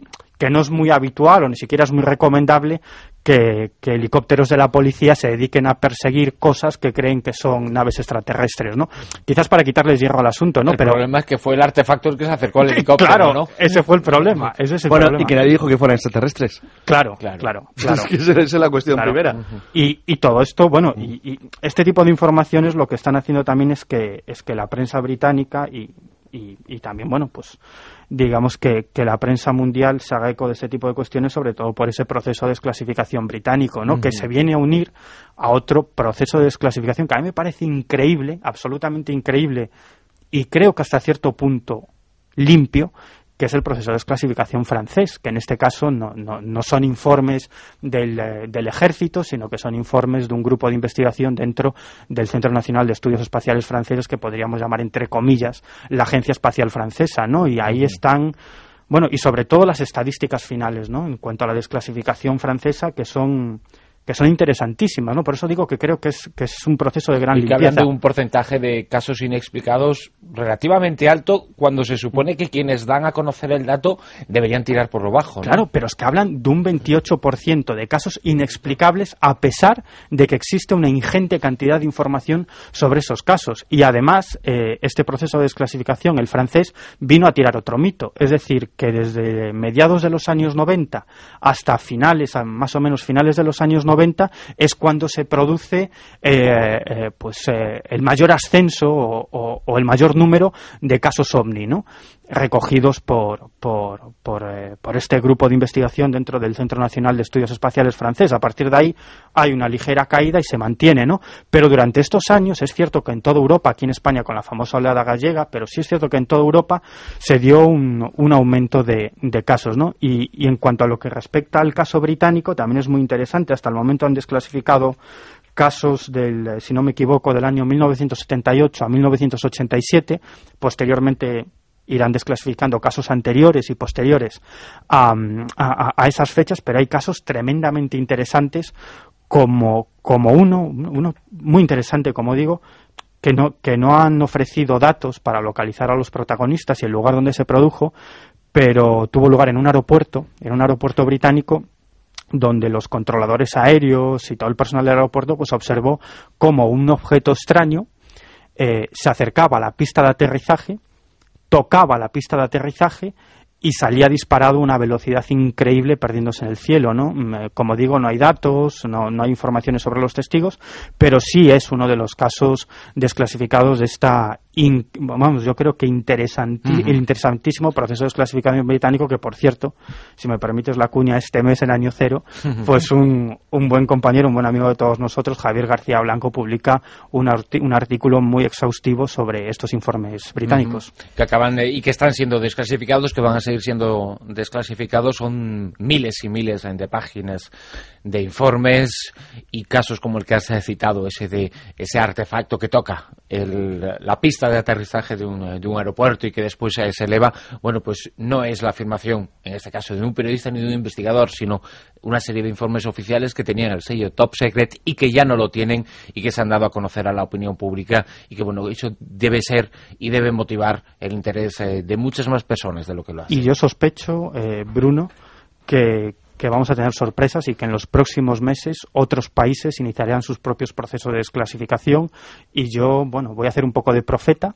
que no es muy habitual o ni siquiera es muy recomendable que, que helicópteros de la policía se dediquen a perseguir cosas que creen que son naves extraterrestres, ¿no? Quizás para quitarles hierro al asunto, ¿no? El Pero el problema es que fue el artefacto el que se acercó al helicóptero, claro, ¿no? ese fue el problema. Ese es el bueno, problema. y que nadie dijo que fueran extraterrestres. Claro, claro, claro. claro. Es que esa es la cuestión Claro. primera. Y, y todo esto, bueno, y, y este tipo de informaciones lo que están haciendo también es que es que la prensa británica y, y, y también, bueno, pues digamos que, que la prensa mundial se haga eco de este tipo de cuestiones, sobre todo por ese proceso de desclasificación británico, ¿no? Uh-huh. Que se viene a unir a otro proceso de desclasificación que a mí me parece increíble, absolutamente increíble, y creo que hasta cierto punto limpio, que es el proceso de desclasificación francés, que en este caso no, no, no son informes del, eh, del ejército, sino que son informes de un grupo de investigación dentro del Centro Nacional de Estudios Espaciales franceses, que podríamos llamar, entre comillas, la Agencia Espacial Francesa, ¿no? Y ahí están, bueno, y sobre todo las estadísticas finales, ¿no? En cuanto a la desclasificación francesa, que son que son interesantísimas, ¿no? Por eso digo que creo que es que es un proceso de gran y que limpieza. hablan de un porcentaje de casos inexplicados relativamente alto, cuando se supone que quienes dan a conocer el dato deberían tirar por lo bajo, ¿no? Claro, pero es que hablan de un veintiocho por ciento de casos inexplicables, a pesar de que existe una ingente cantidad de información sobre esos casos. Y además, eh, este proceso de desclasificación, el francés, vino a tirar otro mito. Es decir, que desde mediados de los años noventa hasta finales, más o menos finales de los años noventa, es cuando se produce eh, eh, pues eh, el mayor ascenso o, o, o el mayor número de casos OVNI, ¿no? Recogidos por por, por, eh, por este grupo de investigación dentro del Centro Nacional de Estudios Espaciales francés. A partir de ahí hay una ligera caída y se mantiene, ¿no? Pero durante estos años es cierto que en toda Europa, aquí en España con la famosa oleada gallega, pero sí es cierto que en toda Europa se dio un, un aumento de, de casos, ¿no? Y, y en cuanto a lo que respecta al caso británico, también es muy interesante. Hasta el momento han desclasificado casos del, si no me equivoco, del año mil novecientos setenta y ocho a mil novecientos ochenta y siete. Posteriormente irán desclasificando casos anteriores y posteriores a, a, a esas fechas, pero hay casos tremendamente interesantes, como, como uno, uno muy interesante, como digo, que no, que no han ofrecido datos para localizar a los protagonistas y el lugar donde se produjo, pero tuvo lugar en un aeropuerto, en un aeropuerto británico, donde los controladores aéreos y todo el personal del aeropuerto pues observó cómo un objeto extraño eh, se acercaba a la pista de aterrizaje, tocaba la pista de aterrizaje y salía disparado a una velocidad increíble, perdiéndose en el cielo, ¿no? Como digo, no hay datos, no, no hay informaciones sobre los testigos, pero sí es uno de los casos desclasificados de esta, in, vamos, yo creo que interesanti, uh-huh. el interesantísimo proceso de desclasificación británico, que, por cierto, si me permites la cuña, este mes, en Año Cero, uh-huh. pues un, un buen compañero, un buen amigo de todos nosotros, Javier García Blanco, publica un, arti- un artículo muy exhaustivo sobre estos informes británicos. Uh-huh. Que acaban de, y que están siendo desclasificados, que van a ser siendo desclasificados. Son miles y miles de páginas de informes y casos como el que has citado, ese de ese artefacto que toca el, la pista de aterrizaje de un, de un aeropuerto y que después se, se eleva. Bueno, pues no es la afirmación, en este caso, de un periodista ni de un investigador, sino una serie de informes oficiales que tenían el sello Top Secret y que ya no lo tienen y que se han dado a conocer a la opinión pública, y que, bueno, eso debe ser y debe motivar el interés eh, de muchas más personas de lo que lo hacen. Y yo sospecho, eh, Bruno, que, que vamos a tener sorpresas y que en los próximos meses otros países iniciarán sus propios procesos de desclasificación, y yo, bueno, voy a hacer un poco de profeta.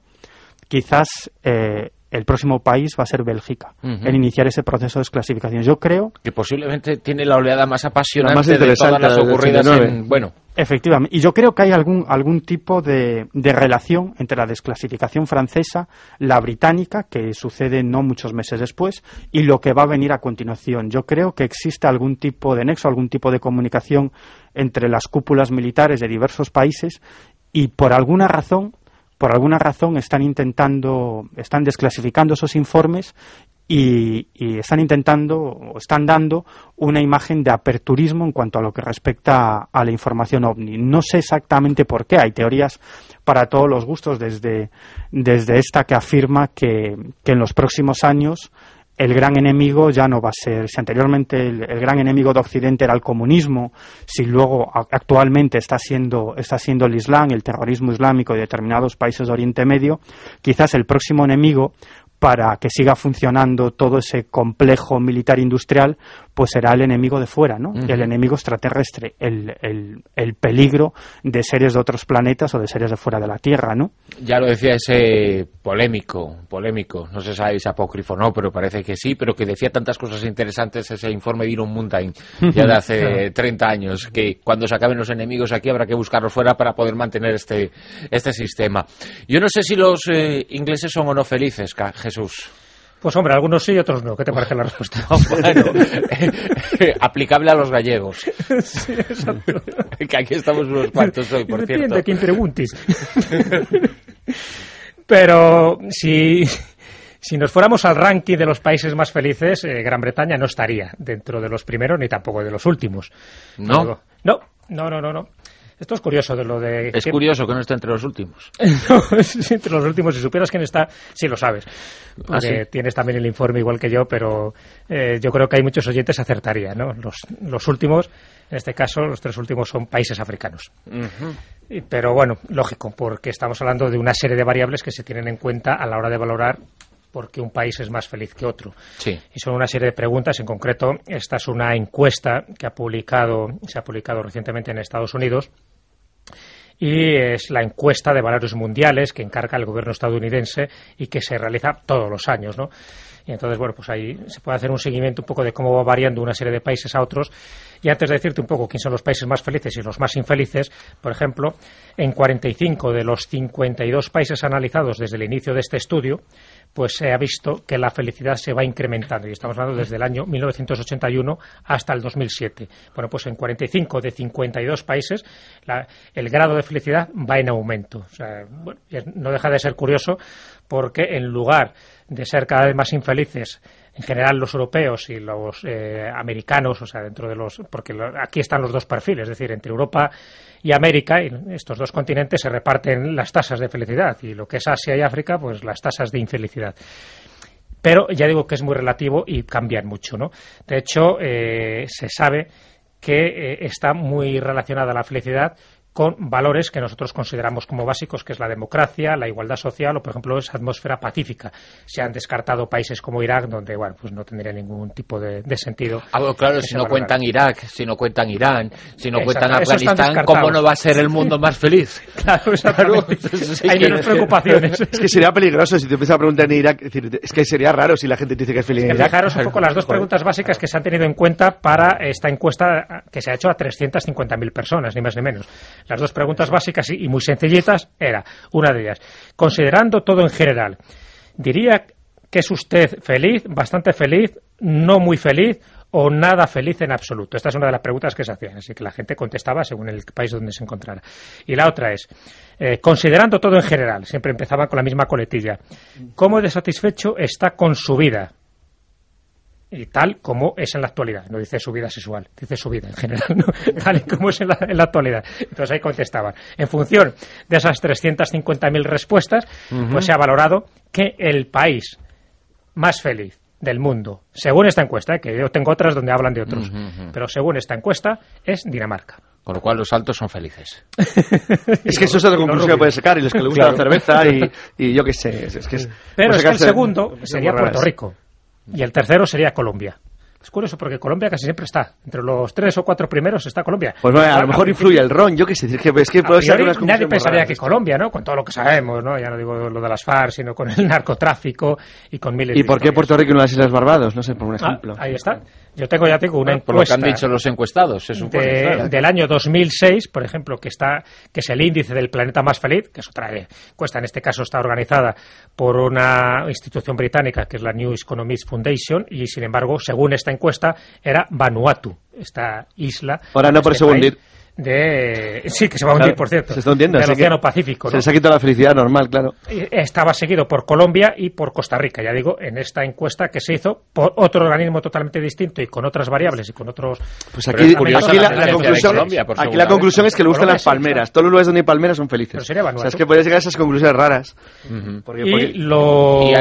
Quizás eh, el próximo país va a ser Bélgica, uh-huh. en iniciar ese proceso de desclasificación. Yo creo que posiblemente tiene la oleada más apasionante más de todas las ocurridas en, bueno, efectivamente, y yo creo que hay algún algún tipo de, de relación entre la desclasificación francesa, la británica, que sucede no muchos meses después, y lo que va a venir a continuación. Yo creo que existe algún tipo de nexo, algún tipo de comunicación entre las cúpulas militares de diversos países, y por alguna razón por alguna razón están intentando, están desclasificando esos informes y, y están intentando, o están dando una imagen de aperturismo en cuanto a lo que respecta a, a la información OVNI. No sé exactamente por qué, hay teorías para todos los gustos, desde, desde esta que afirma que, que en los próximos años el gran enemigo ya no va a ser, si anteriormente el, el gran enemigo de Occidente era el comunismo, si luego a, actualmente está siendo, está siendo el Islam, el terrorismo islámico de determinados países de Oriente Medio, quizás el próximo enemigo para que siga funcionando todo ese complejo militar industrial, pues será el enemigo de fuera, ¿no? Uh-huh. El enemigo extraterrestre, el, el, el peligro de seres de otros planetas o de seres de fuera de la Tierra, ¿no? Ya lo decía ese polémico, polémico, no se sabe si es apócrifo o no, pero parece que sí, pero que decía tantas cosas interesantes ese informe de Iron Mountain, ya de hace treinta años, que cuando se acaben los enemigos aquí habrá que buscarlos fuera para poder mantener este, este sistema. Yo no sé si los eh, ingleses son o no felices, Jesús. Pues hombre, algunos sí y otros no. ¿Qué te parece la respuesta? Bueno, eh, aplicable a los gallegos. Sí, exacto. Que aquí estamos unos cuantos hoy, por Depende cierto. de quién preguntes. Pero si, si nos fuéramos al ranking de los países más felices, eh, Gran Bretaña no estaría dentro de los primeros ni tampoco de los últimos. ¿No? No, no, no, no, no. Esto es curioso de lo de... Es que... curioso que no esté entre los últimos. No, es entre los últimos. Si supieras quién está, sí lo sabes. Porque ¿Ah, sí? Tienes también el informe igual que yo, pero eh, yo creo que hay muchos oyentes acertarían, ¿no? Los, los últimos, en este caso, los tres últimos son países africanos. Uh-huh. Y, pero bueno, lógico, porque estamos hablando de una serie de variables que se tienen en cuenta a la hora de valorar por qué un país es más feliz que otro. Sí. Y son una serie de preguntas. En concreto, esta es una encuesta que ha publicado, se ha publicado recientemente en Estados Unidos. Y es la encuesta de valores mundiales que encarga el gobierno estadounidense y que se realiza todos los años, ¿no? Y entonces, bueno, pues ahí se puede hacer un seguimiento un poco de cómo va variando una serie de países a otros. Y antes de decirte un poco quién son los países más felices y los más infelices, por ejemplo, en cuarenta y cinco de los cincuenta y dos países analizados desde el inicio de este estudio, pues se ha visto que la felicidad se va incrementando. Y estamos hablando desde el año mil novecientos ochenta y uno hasta el dos mil siete. Bueno, pues en cuarenta y cinco de cincuenta y dos países la, el grado de felicidad va en aumento. O sea, bueno, no deja de ser curioso porque en lugar de ser cada vez más infelices en general los europeos y los eh, americanos, o sea, dentro de los... porque lo, aquí están los dos perfiles, es decir, entre Europa y América, y estos dos continentes se reparten las tasas de felicidad, y lo que es Asia y África, pues las tasas de infelicidad. Pero ya digo que es muy relativo y cambian mucho, ¿no? De hecho, eh, se sabe que eh, está muy relacionada la felicidad con valores que nosotros consideramos como básicos, que es la democracia, la igualdad social o, por ejemplo, esa atmósfera pacífica. Se han descartado países como Irak, donde, bueno, pues no tendría ningún tipo de, de sentido. Ah, bueno, claro, si no valorar. cuentan Irak, si no cuentan Irán, si no Exacto, cuentan Afganistán, ¿cómo no va a ser el mundo más feliz? Claro, exactamente. Claro, sí, hay menos preocupaciones. Es que sería peligroso si te empiezas a preguntar en Irak. Es, decir, es que sería raro si la gente te dice que es feliz en Es que Irak. fijaros un poco las dos preguntas básicas que se han tenido en cuenta para esta encuesta que se ha hecho a trescientas cincuenta mil personas, ni más ni menos. Las dos preguntas básicas y muy sencillitas era, una de ellas, considerando todo en general, ¿diría que es usted feliz, bastante feliz, no muy feliz o nada feliz en absoluto? Esta es una de las preguntas que se hacían, así que la gente contestaba según el país donde se encontrara. Y la otra es, eh, considerando todo en general, siempre empezaban con la misma coletilla, ¿cómo de satisfecho está con su vida? Y tal como es en la actualidad, no dice su vida sexual, dice su vida en general, ¿no? Tal y como es en la, en la actualidad. Entonces ahí contestaban. En función de esas trescientas cincuenta mil respuestas, uh-huh. pues se ha valorado que el país más feliz del mundo, según esta encuesta, ¿eh? Que yo tengo otras donde hablan de otros, uh-huh. pero según esta encuesta es Dinamarca. Con lo cual los altos son felices. Es que eso es otra conclusión que puede sacar, y los que le gusta claro. la cerveza y, y yo qué sé. Es que es, pero es que el segundo sería Puerto Rico. Y el tercero sería Colombia. Es curioso porque Colombia casi siempre está. Entre los tres o cuatro primeros está Colombia. Pues bueno, a lo mejor influye el ron, yo qué sé. Es que, es que puede ser unas nadie pensaría que Colombia, ¿no? Con todo lo que sabemos, ¿no? Ya no digo lo de las FARC, sino con el narcotráfico y con miles de ¿Y por qué Puerto Rico y no las Islas Barbados? No sé, por un ejemplo. Ah, ahí está. Yo tengo, ya tengo una bueno, encuesta. Por lo que han dicho los encuestados, se supone. De, claro. Del año dos mil seis, por ejemplo, que está que es el índice del planeta más feliz, que es otra encuesta, en este caso está organizada por una institución británica, que es la New Economist Foundation, y sin embargo, según esta encuesta, era Vanuatu, esta isla. Ahora no, por eso hundir. De... Sí, que se va a hundir, claro, por cierto. Se está hundiendo. Del Océano Pacífico, ¿no? Se les ha quitado la felicidad normal, claro. Estaba seguido por Colombia y por Costa Rica, ya digo, en esta encuesta que se hizo por otro organismo totalmente distinto y con otras variables y con otros... Pues aquí, aquí la, la, la conclusión, Colombia, aquí la conclusión es que le gustan las palmeras. Todos los lugares donde hay palmeras son felices. Pero sería Vanuatu. O sea, es que podrías llegar a esas conclusiones raras. Uh-huh. Porque, porque... Y los...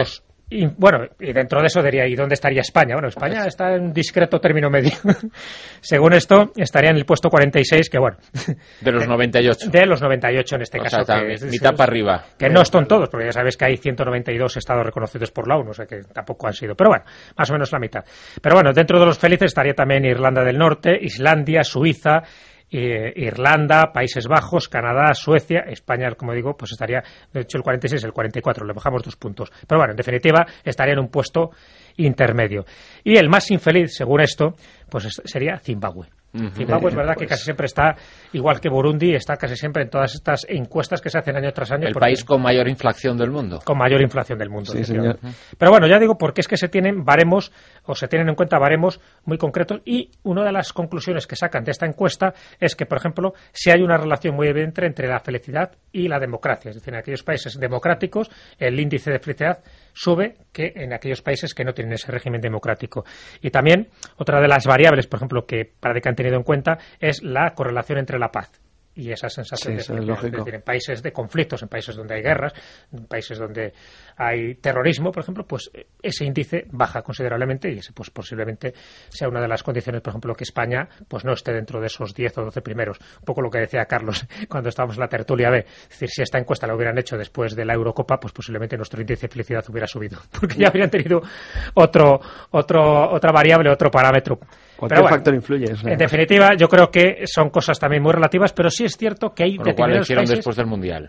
Y bueno, y dentro de eso diría, ¿y dónde estaría España? Bueno, España está en un discreto término medio. Según esto, estaría en el puesto cuarenta y seis, que bueno... De los noventa y ocho. De los noventa y ocho en este o caso. Sea, que es, mitad para arriba. Que no son todos, porque ya sabes que hay ciento noventa y dos estados reconocidos por la ONU, o sea que tampoco han sido. Pero bueno, más o menos la mitad. Pero bueno, dentro de los felices estaría también Irlanda del Norte, Islandia, Suiza... Eh, Irlanda, Países Bajos, Canadá, Suecia, España, como digo, pues estaría, de hecho el cuarenta y seis, el cuarenta y cuatro, le bajamos dos puntos. Pero bueno, en definitiva, estaría en un puesto intermedio. Y el más infeliz, según esto, pues sería Zimbabue. Uh-huh. Zimbabue es verdad pues... que casi siempre está, igual que Burundi, está casi siempre en todas estas encuestas que se hacen año tras año. El país con mayor inflación del mundo. Con mayor inflación del mundo. Sí, señor. Pero bueno, ya digo, porque es que se tienen baremos, o se tienen en cuenta baremos muy concretos, y una de las conclusiones que sacan de esta encuesta es que, por ejemplo, si hay una relación muy evidente entre la felicidad y la democracia. Es decir, en aquellos países democráticos el índice de felicidad sube que en aquellos países que no tienen ese régimen democrático. Y también, otra de las variables, por ejemplo, que para que han tenido en cuenta es la correlación entre la paz y esa sensación sí, de felicidad. Es decir, en países de conflictos, en países donde hay guerras, en países donde hay terrorismo, por ejemplo, pues ese índice baja considerablemente y ese pues posiblemente sea una de las condiciones, por ejemplo, que España pues no esté dentro de esos diez o doce primeros. Un poco lo que decía Carlos cuando estábamos en la tertulia B. Es decir, si esta encuesta la hubieran hecho después de la Eurocopa, pues posiblemente nuestro índice de felicidad hubiera subido, porque ya habrían tenido otro, otro, otra variable, otro parámetro. Cualquier bueno, factor influye. O sea. En definitiva, yo creo que son cosas también muy relativas, pero sí es cierto que hay Por lo cual lo hicieron países... después del Mundial.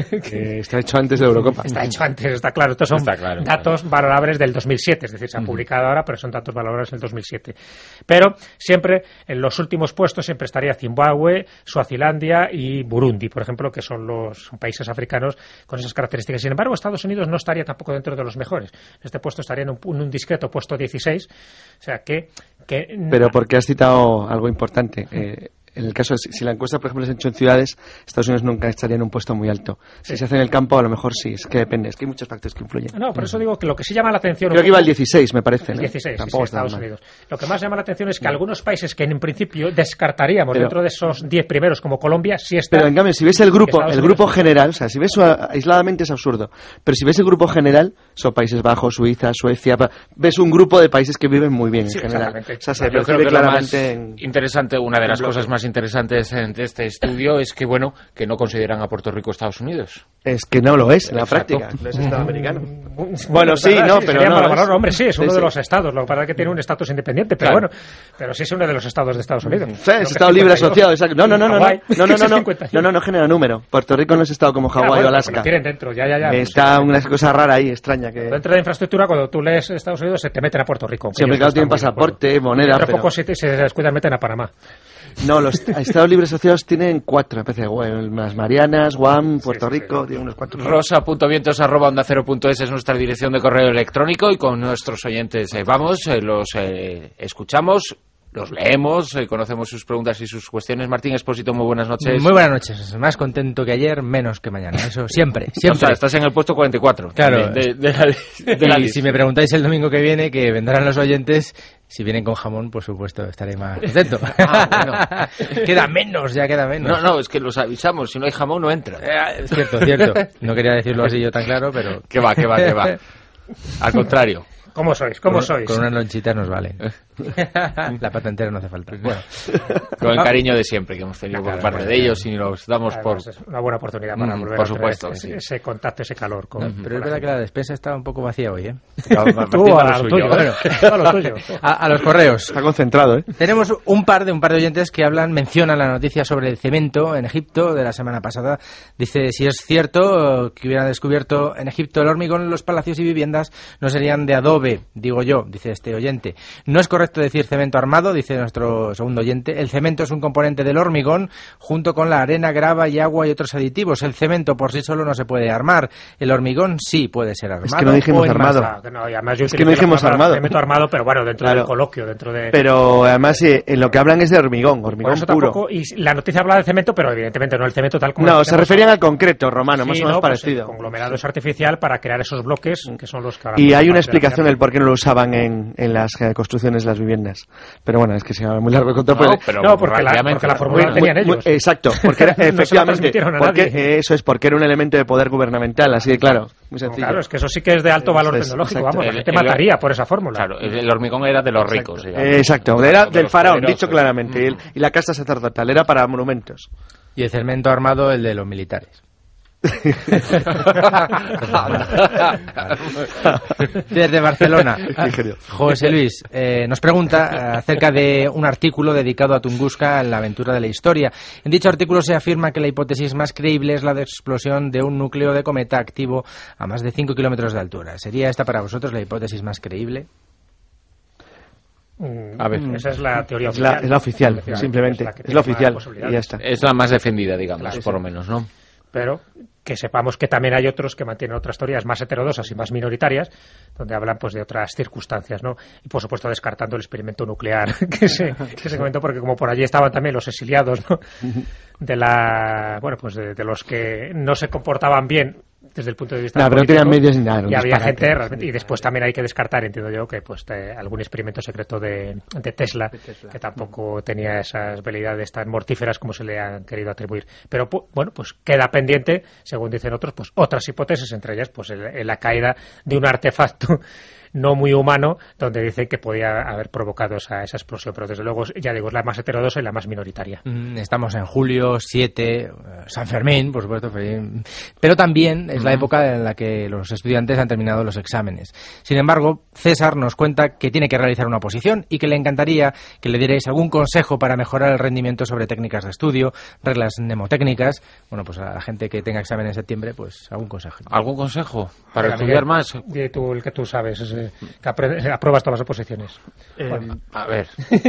que está hecho antes de la Eurocopa. Está hecho antes, está claro. Estos son claro, datos claro. valorables del dos mil siete, es decir, se han uh-huh. publicado ahora, pero son datos valorables del dos mil siete. Pero siempre, en los últimos puestos, siempre estaría Zimbabue, Suazilandia y Burundi, por ejemplo, que son los países africanos con esas características. Sin embargo, Estados Unidos no estaría tampoco dentro de los mejores. Este puesto estaría en un, en un discreto puesto dieciséis, o sea que... que pero porque has citado algo importante. Eh, en el caso, de, si la encuesta, por ejemplo, se ha hecho en ciudades, Estados Unidos nunca estaría en un puesto muy alto. Si sí. se hace en el campo, a lo mejor sí, es que depende, es que hay muchos factores que influyen. No, por eso digo que lo que sí llama la atención... Creo que iba al dieciséis, me parece. El dieciséis, ¿no? sí, Tampoco sí, Estados mal. Unidos. Lo que más llama la atención es que algunos países que en principio descartaríamos pero, dentro de esos diez primeros, como Colombia, sí están... Pero en cambio, si ves el grupo, el grupo general, o sea, si ves aisladamente es absurdo, pero si ves el grupo general, son Países Bajos, Suiza, Suecia, ves un grupo de países que viven muy bien en sí, general. O sea, se yo creo que claramente lo más en, interesante, una de las cosas más interesantes de este estudio es que, bueno, que no consideran a Puerto Rico Estados Unidos. Es que no lo es, en la Exacto. práctica. No es Estado americano. Bueno, bueno sí, verdad, no, sí, pero no. Valor, hombre, sí, es uno sí, de sí. los estados. Lo que pasa es que tiene un estatus independiente, pero claro. bueno, pero sí es uno de los estados de Estados Unidos. Sí, es no Estado libre asociado, exacto. No, no, no, no, no, no, no, no, no, no, no, no genera número. Puerto Rico no es estado como Hawái ah, bueno, o Alaska. Lo tienen dentro, ya, ya, ya. Está pues, una cosa rara ahí, extraña. que Dentro de la infraestructura, cuando tú lees Estados Unidos, se te meten a Puerto Rico. Siempre, claro, tienen pasaporte, moneda, pero... pero... poco se, se descuidan, meten a Panamá. No, los Estados libres asociados tienen cuatro, me parece, las Marianas, Guam, Puerto sí, sí, Rico, sí. tienen unos cuantos. rosa punto vientos arroba onda cero punto es es nuestra dirección de correo electrónico y con nuestros oyentes eh, vamos, eh, los eh, escuchamos, los leemos, eh, conocemos sus preguntas y sus cuestiones. Martín Expósito, muy buenas noches. Muy buenas noches. Más contento que ayer, menos que mañana. Eso siempre, siempre. O sea, estás en el puesto cuarenta y cuatro. Claro. De, de, de la, de la y si me preguntáis el domingo que viene, que vendrán los oyentes, si vienen con jamón, por supuesto, estaré más contento. Ah, bueno. Queda menos, ya queda menos. No, no, es que los avisamos. Si no hay jamón, no entra. Eh, cierto, cierto. No quería decirlo así yo tan claro, pero... Que va, que va, que va. Al contrario. ¿Cómo sois? ¿Cómo con, sois? Con unas lonchitas nos vale. La pata entera no hace falta. Bueno. Con el cariño de siempre que hemos tenido claro, por parte bueno, de ellos y nos damos por... Es una buena oportunidad para mm, volver por a supuesto, tener ese, sí. ese contacto, ese calor. Con, no, pero es verdad que la despensa estaba un poco vacía hoy, ¿eh? Tú a lo tuyo. Bueno, a lo tuyo. A, a los correos. Está concentrado, ¿eh? Tenemos un par de un par de oyentes que hablan, mencionan la noticia sobre el cemento en Egipto de la semana pasada. Dice, si es cierto que hubieran descubierto en Egipto el hormigón en los palacios y viviendas, no serían de adobe, digo yo, dice este oyente. No es correcto decir cemento armado, dice nuestro segundo oyente. El cemento es un componente del hormigón junto con la arena, grava y agua y otros aditivos. El cemento por sí solo no se puede armar. El hormigón sí puede ser armado. Es que no dijimos armado. No, además yo es que no dijimos armado. Cemento armado, pero bueno, dentro claro. del coloquio, dentro de... Pero además eh, en lo que hablan es de hormigón, hormigón puro. Tampoco, y la noticia habla de cemento, pero evidentemente no el cemento tal como... No, se referían al concreto, Romano, sí, más o menos no, parecido. Pues el conglomerado es artificial para crear esos bloques que son los que... Y hay una explicación el por qué no lo usaban en, en las eh, construcciones de las viviendas. Pero bueno, es que se llama muy largo el contar. No, pero no, porque la, porque la fórmula la tenían ellos. Muy, exacto, porque era, efectivamente, no porque, eh, eso es, porque era un elemento de poder gubernamental, así que claro, muy sencillo. Claro, es que eso sí que es de alto valor es, tecnológico, exacto. vamos, la El- gente el- mataría por esa fórmula. Claro, el, el hormigón era de los Exacto. ricos. digamos. Eh, exacto, era De del los faraón, poderosos. dicho claramente, y, el- y la casa sacerdotal, era para monumentos. Y el cemento armado, el de los militares. Desde Barcelona, José Luis eh, nos pregunta eh, acerca de un artículo dedicado a Tunguska en la aventura de la historia. En dicho artículo se afirma que la hipótesis más creíble es la de explosión de un núcleo de cometa activo a más de cinco kilómetros de altura. ¿Sería esta para vosotros la hipótesis más creíble? Mm, A ver. esa es la teoría Es la, oficial. es la oficial, Efectivamente, simplemente, la que es tiene la más oficial, posibilidades. y ya está. Es la más defendida, digamos, Claro, por sí. lo menos, ¿no? Pero que sepamos que también hay otros que mantienen otras teorías más heterodosas y más minoritarias, donde hablan pues de otras circunstancias, ¿no? Y por supuesto descartando el experimento nuclear que se, que se comentó, porque como por allí estaban también los exiliados, ¿no? De la, bueno, pues de, de los que no se comportaban bien desde el punto de vista No, pero no político, tenían medios ni nada, era un y había disparate. gente realmente, y después también hay que descartar, entiendo yo, que pues de algún experimento secreto de, de Tesla, que tampoco tenía esas veleidades tan mortíferas como se le han querido atribuir. Pero pu- bueno, pues queda pendiente, según dicen otros, pues otras hipótesis, entre ellas pues el- el- la caída de un artefacto no muy humano, donde dicen que podía haber provocado esa, esa explosión, pero desde luego, ya digo, es la más heterodosa y la más minoritaria. Mm, Estamos en julio, siete, eh, San Fermín, por supuesto, Fermín. Pero también es la época en la que los estudiantes han terminado los exámenes. Sin embargo, César nos cuenta que tiene que realizar una oposición y que le encantaría que le dierais algún consejo para mejorar el rendimiento sobre técnicas de estudio, reglas mnemotécnicas. Bueno, pues a la gente que tenga examen en septiembre, pues algún consejo. ¿Algún consejo para Venga, estudiar Miguel, más? di tú el que tú sabes, ese, que apre- apruebas todas las oposiciones. Eh, Bueno. A ver.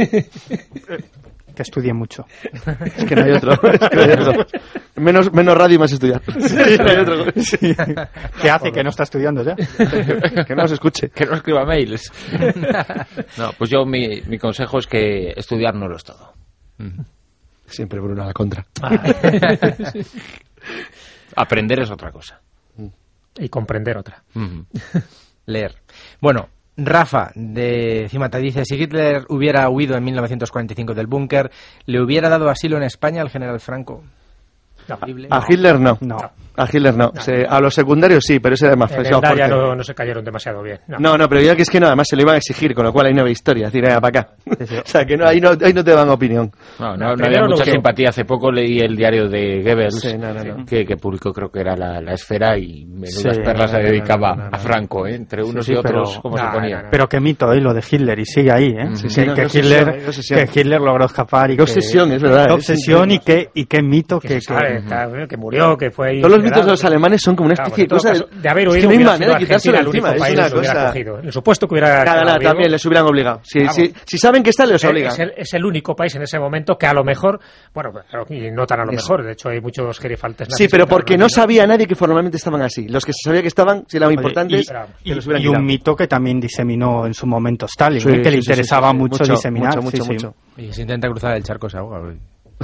que estudie mucho. Es que no hay otro. Es que no hay otro. Menos, menos radio y más estudiar. No hay otro. Sí. ¿Qué hace que no está estudiando ya? Que no os escuche. Que no escriba mails. No, pues yo mi, mi consejo es que estudiar no lo es todo. Siempre Bruno a la contra. Aprender es otra cosa. Y comprender otra. Ujú. Leer. Bueno, Rafa de Cimata dice: si Hitler hubiera huido en mil novecientos cuarenta y cinco del búnker, ¿le hubiera dado asilo en España al general Franco? No. A Hitler no. No. A Hitler no. Se- a los secundarios sí, pero ese era más En demasiado el Daya fuerte. no, no se cayeron demasiado bien. No. No, no, pero yo que es que no, además se lo iban a exigir, con lo cual ahí no había historia. Es decir, venga, para acá. O sea, que no, ahí, no, ahí no te dan opinión. No, no, No, no primero había lo mucha que- simpatía. Hace poco leí el diario de Goebbels, Sí, no, no, no. Que, que publicó, creo que era la, la Esfera, y menudas Sí, perlas no, se no, dedicaba no, no, no, a Franco, ¿eh? Entre unos sí, y otros, pero- cómo No, se ponía. no, no. Pero qué mito, ¿eh? Lo de Hitler, y sigue ahí, ¿eh? Sí, Que- sí, no, que, qué Hitler, obsesión, qué obsesión. que Hitler logró escapar y Qué que... obsesión, es verdad. Qué ¿eh? obsesión y qué, y qué mito Que, que... se sabe, que- está- que murió, que fue ahí Todos los mitos liberado. de los alemanes son como una Claro, especie de pues en cosa todo caso, de haber es huido que no hay hubiera manera sido de quitárselo Argentina el único encima. Es país una que lo hubiera cosa. cogido. En el supuesto que hubiera Nada, quedado nada, vivo, también les hubieran obligado. Si, Vamos. si, si saben que está, les obligan. es, el, es el único país en ese momento que a lo mejor, bueno, claro, y no tan a lo Eso. mejor, de hecho hay muchos gerifaltes Sí, nazis pero que porque no sabía nadie que formalmente estaban así. Los que se sabía que estaban, si eran Oye, importantes, y, que los hubieran y un quitado. mito que también diseminó en su momento Stalin, Sí, ¿eh? que sí, le sí, interesaba sí, sí, sí. mucho, Mucho, diseminar. mucho, sí, mucho, sí. Y si intenta cruzar el charco se ahoga.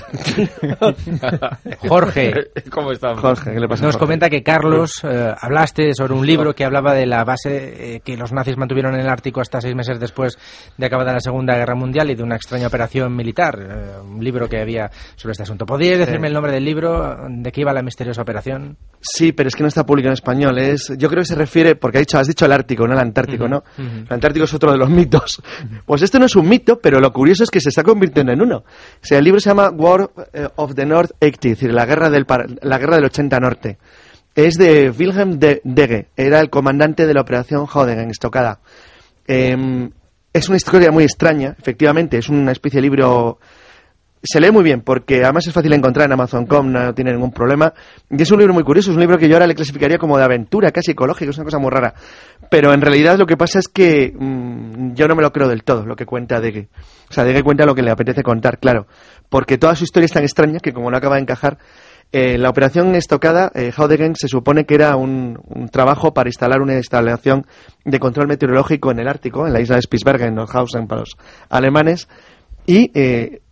Jorge ¿Cómo estamos? Jorge, ¿qué le pasa a nos Jorge? comenta que Carlos, eh, hablaste sobre un libro que hablaba de la base eh, que los nazis mantuvieron en el Ártico hasta seis meses después de acabada la Segunda Guerra Mundial y de una extraña operación militar, eh, un libro que había sobre este asunto. ¿Podríais decirme el nombre del libro, de qué iba la misteriosa operación? Sí, pero es que no está publicado en español. Es, yo creo que se refiere, porque ha dicho, has dicho el Ártico, no el Antártico, ¿no? Ujú. El Antártico es otro de los mitos. Pues este no es un mito, pero lo curioso es que se está convirtiendo en uno. O sea, el libro se llama War eh, of the North ochenta, es decir, la guerra del, par- la guerra del ochenta norte. Es de Wilhelm de Degge, era el comandante de la operación Hodden en Estocada. Eh, es una historia muy extraña, efectivamente, es una especie de libro. Se lee muy bien, porque además es fácil de encontrar en Amazon punto com, no tiene ningún problema. Y es un libro muy curioso, es un libro que yo ahora le clasificaría como de aventura, casi ecológico, es una cosa muy rara. Pero en realidad lo que pasa es que mmm, yo no me lo creo del todo, lo que cuenta Degge. O sea, Degge cuenta lo que le apetece contar, claro. Porque toda su historia es tan extraña que como no acaba de encajar, eh, la operación Estocada, eh, Haudegen, se supone que era un, un trabajo para instalar una instalación de control meteorológico en el Ártico, en la isla de Spitsbergen, en Nordhausen para los alemanes, y... Eh,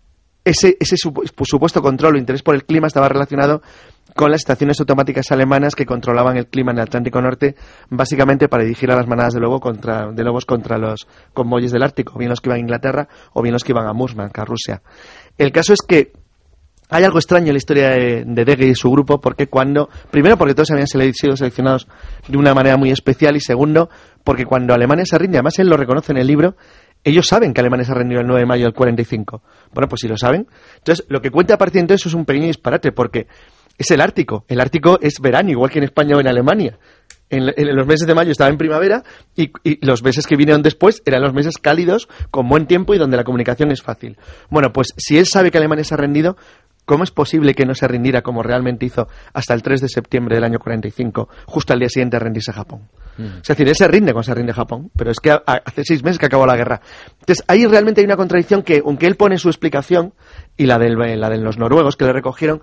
ese, ese supuesto control o interés por el clima estaba relacionado con las estaciones automáticas alemanas que controlaban el clima en el Atlántico Norte, básicamente para dirigir a las manadas de, lobo contra, de lobos contra los convoyes del Ártico, o bien los que iban a Inglaterra o bien los que iban a Murmansk, a Rusia. El caso es que hay algo extraño en la historia de, de Dege y su grupo, porque cuando, primero porque todos habían sido seleccionados de una manera muy especial, y segundo porque cuando Alemania se rinde, además él lo reconoce en el libro, ellos saben que Alemania se ha rendido el nueve de mayo del cuarenta y cinco. Bueno, pues si lo saben, entonces lo que cuenta a partir de entonces es un pequeño disparate, porque es el Ártico. El Ártico es verano, igual que en España o en Alemania. En, en los meses de mayo estaba en primavera y, y los meses que vinieron después eran los meses cálidos, con buen tiempo y donde la comunicación es fácil. Bueno, pues si él sabe que Alemania se ha rendido, ¿cómo es posible que no se rindiera como realmente hizo hasta el tres de septiembre del año cuarenta y cinco, justo al día siguiente de rendirse Japón? Mm. Es decir, él se rinde cuando se rinde Japón, pero es que a, a, hace seis meses que acabó la guerra. Entonces, ahí realmente hay una contradicción que, aunque él pone su explicación, y la, del, la de los noruegos que le recogieron,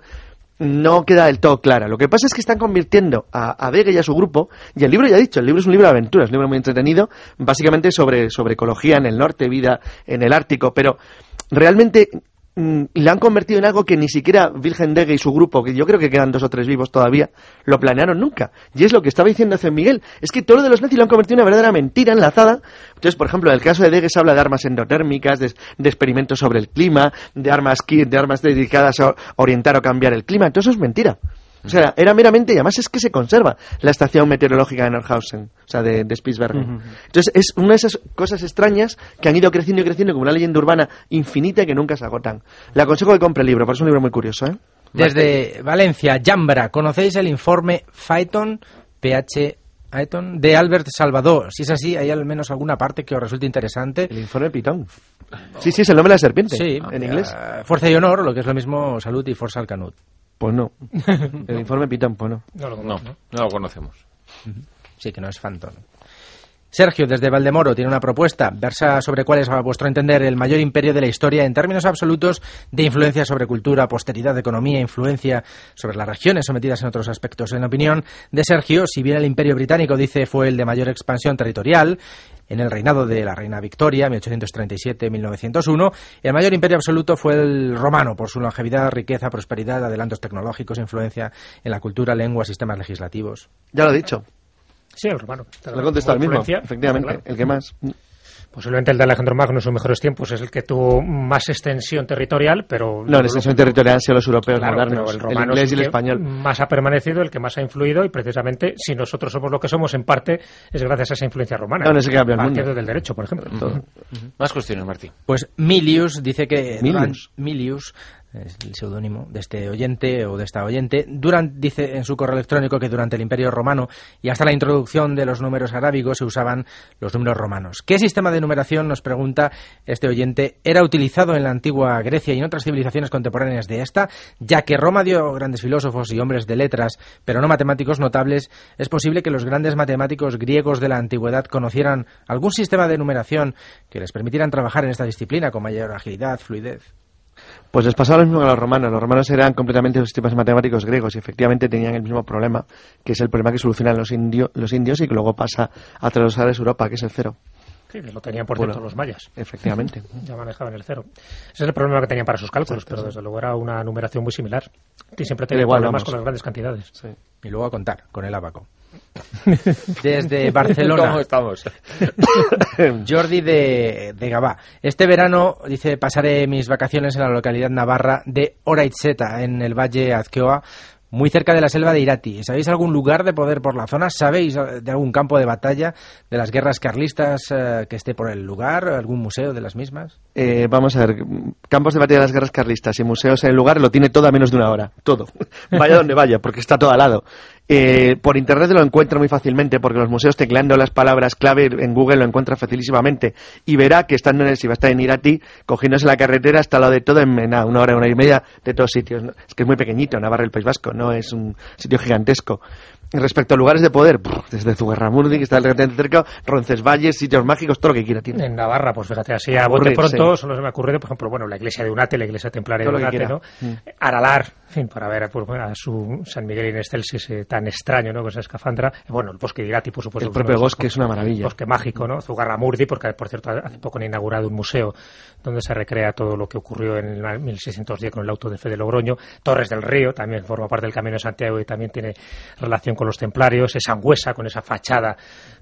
no queda del todo clara. Lo que pasa es que están convirtiendo a, a Dege y a su grupo, y el libro ya he dicho, el libro es un libro de aventuras, un libro muy entretenido, básicamente sobre, sobre ecología en el norte, vida en el Ártico, pero realmente mm, le han convertido en algo que ni siquiera Wilhelm Dege y su grupo, que yo creo que quedan dos o tres vivos todavía, lo planearon nunca. Y es lo que estaba diciendo hace Miguel, es que todo lo de los nazis lo han convertido en una verdadera mentira enlazada. Entonces, por ejemplo, en el caso de Dege se habla de armas endotérmicas, de, de experimentos sobre el clima, de armas, de armas dedicadas a orientar o cambiar el clima. Todo eso es mentira. O sea, era meramente, y además es que se conserva la estación meteorológica de Nordhausen, o sea, de, de Spitsbergen. Uh-huh. Entonces, es una de esas cosas extrañas que han ido creciendo y creciendo como una leyenda urbana infinita y que nunca se agotan. Le aconsejo que compre el libro, porque es un libro muy curioso, ¿eh? Desde Valencia, Yambra, ¿conocéis el informe Phaeton, P H Phaeton, de Albert Salvador? Si es así, ¿hay al menos alguna parte que os resulte interesante? El informe Pitón. Sí, sí, es el nombre de la serpiente. Sí, en inglés. Uh, Fuerza y Honor, lo que es lo mismo Salud y Forza al Canut. Pues no. El informe Pitón, pues no. No lo, no, no lo conocemos. Sí, que no es Phantom. Sergio, desde Valdemoro, tiene una propuesta. Versa sobre cuál es, a vuestro entender, el mayor imperio de la historia en términos absolutos de influencia sobre cultura, posteridad, economía, influencia sobre las regiones sometidas en otros aspectos. En opinión de Sergio, si bien el imperio británico, dice, fue el de mayor expansión territorial, en el reinado de la reina Victoria, mil ochocientos treinta y siete a mil novecientos uno, el mayor imperio absoluto fue el romano, por su longevidad, riqueza, prosperidad, adelantos tecnológicos, influencia en la cultura, lengua, sistemas legislativos. Ya lo he dicho. Sí, el romano. Lo he contestado el mismo, efectivamente, claro. El que más. Posiblemente el de Alejandro Magno en sus mejores tiempos es el que tuvo más extensión territorial, pero... No, la extensión territorial han sido los europeos claro, modernos, el, romano el inglés y el el español. Más ha permanecido, el que más ha influido, y precisamente si nosotros somos lo que somos, en parte, es gracias a esa influencia romana. No, no es que cambia el mundo. Partiendo del derecho, por ejemplo. Todo. Uh-huh. Más cuestiones, Martín. Pues Milius dice que... Milius. Milius es el seudónimo de este oyente o de esta oyente. Durant, dice en su correo electrónico que durante el Imperio Romano y hasta la introducción de los números arábigos se usaban los números romanos. ¿Qué sistema de numeración, nos pregunta este oyente, era utilizado en la antigua Grecia y en otras civilizaciones contemporáneas de esta? Ya que Roma dio grandes filósofos y hombres de letras, pero no matemáticos notables, es posible que los grandes matemáticos griegos de la antigüedad conocieran algún sistema de numeración que les permitieran trabajar en esta disciplina con mayor agilidad, fluidez. Pues les pasaba lo mismo que a los romanos. Los romanos eran completamente los sistemas matemáticos griegos y efectivamente tenían el mismo problema, que es el problema que solucionan los, indio, los indios y que luego pasa a trasladar Europa, que es el cero. Sí, que lo tenían por dentro bueno, los mayas. Efectivamente. Ya manejaban el cero. Ese es el problema que tenían para sus cálculos, pero desde luego era una numeración muy similar. Y siempre tenía problemas con las grandes cantidades. Sí. Y luego a contar, con el ábaco. Desde Barcelona. ¿Cómo estamos? Jordi de, de Gabá. Este verano, dice, pasaré mis vacaciones en la localidad navarra de Oraitzeta, en el Valle Azquioa, muy cerca de la selva de Irati. ¿Sabéis algún lugar de poder por la zona? ¿Sabéis de algún campo de batalla de las guerras carlistas eh, que esté por el lugar? ¿Algún museo de las mismas? Eh, vamos a ver, campos de batalla de las guerras carlistas y museos en el lugar lo tiene todo a menos de una hora. Todo. Vaya donde vaya, porque está todo al lado. Eh, por internet lo encuentra muy fácilmente, porque los museos, tecleando las palabras clave en Google, lo encuentra facilísimamente y verá que estando en el, si va a estar en Irati, cogiéndose la carretera hasta lo de todo en Mená, una hora, una hora y media de todos sitios. Es que es muy pequeñito, Navarra, el País Vasco, no es un sitio gigantesco. Respecto a lugares de poder, brr, desde Zugarramurdi, que está relativamente cerca, Roncesvalles, sitios mágicos, todo lo que quiera tiene. En Navarra, pues fíjate, así a bote pronto, solo se me ha ocurrido, por ejemplo, bueno, la iglesia de Unate, la iglesia templaria de Unate, ¿no? Mm. Aralar, en fin, para ver pues, a su San Miguel in Excelsis eh, tan extraño, ¿no?, con esa escafandra. Bueno, el bosque de Irati, por supuesto. El propio bosque es una maravilla. Bosque mágico, ¿no? Zugarramurdi, porque, por cierto, hace poco han inaugurado un museo donde se recrea todo lo que ocurrió en el mil seiscientos diez con el auto de fe de Logroño. Torres del Río, también forma parte del Camino de Santiago y también tiene relación con los templarios. Sangüesa, con esa fachada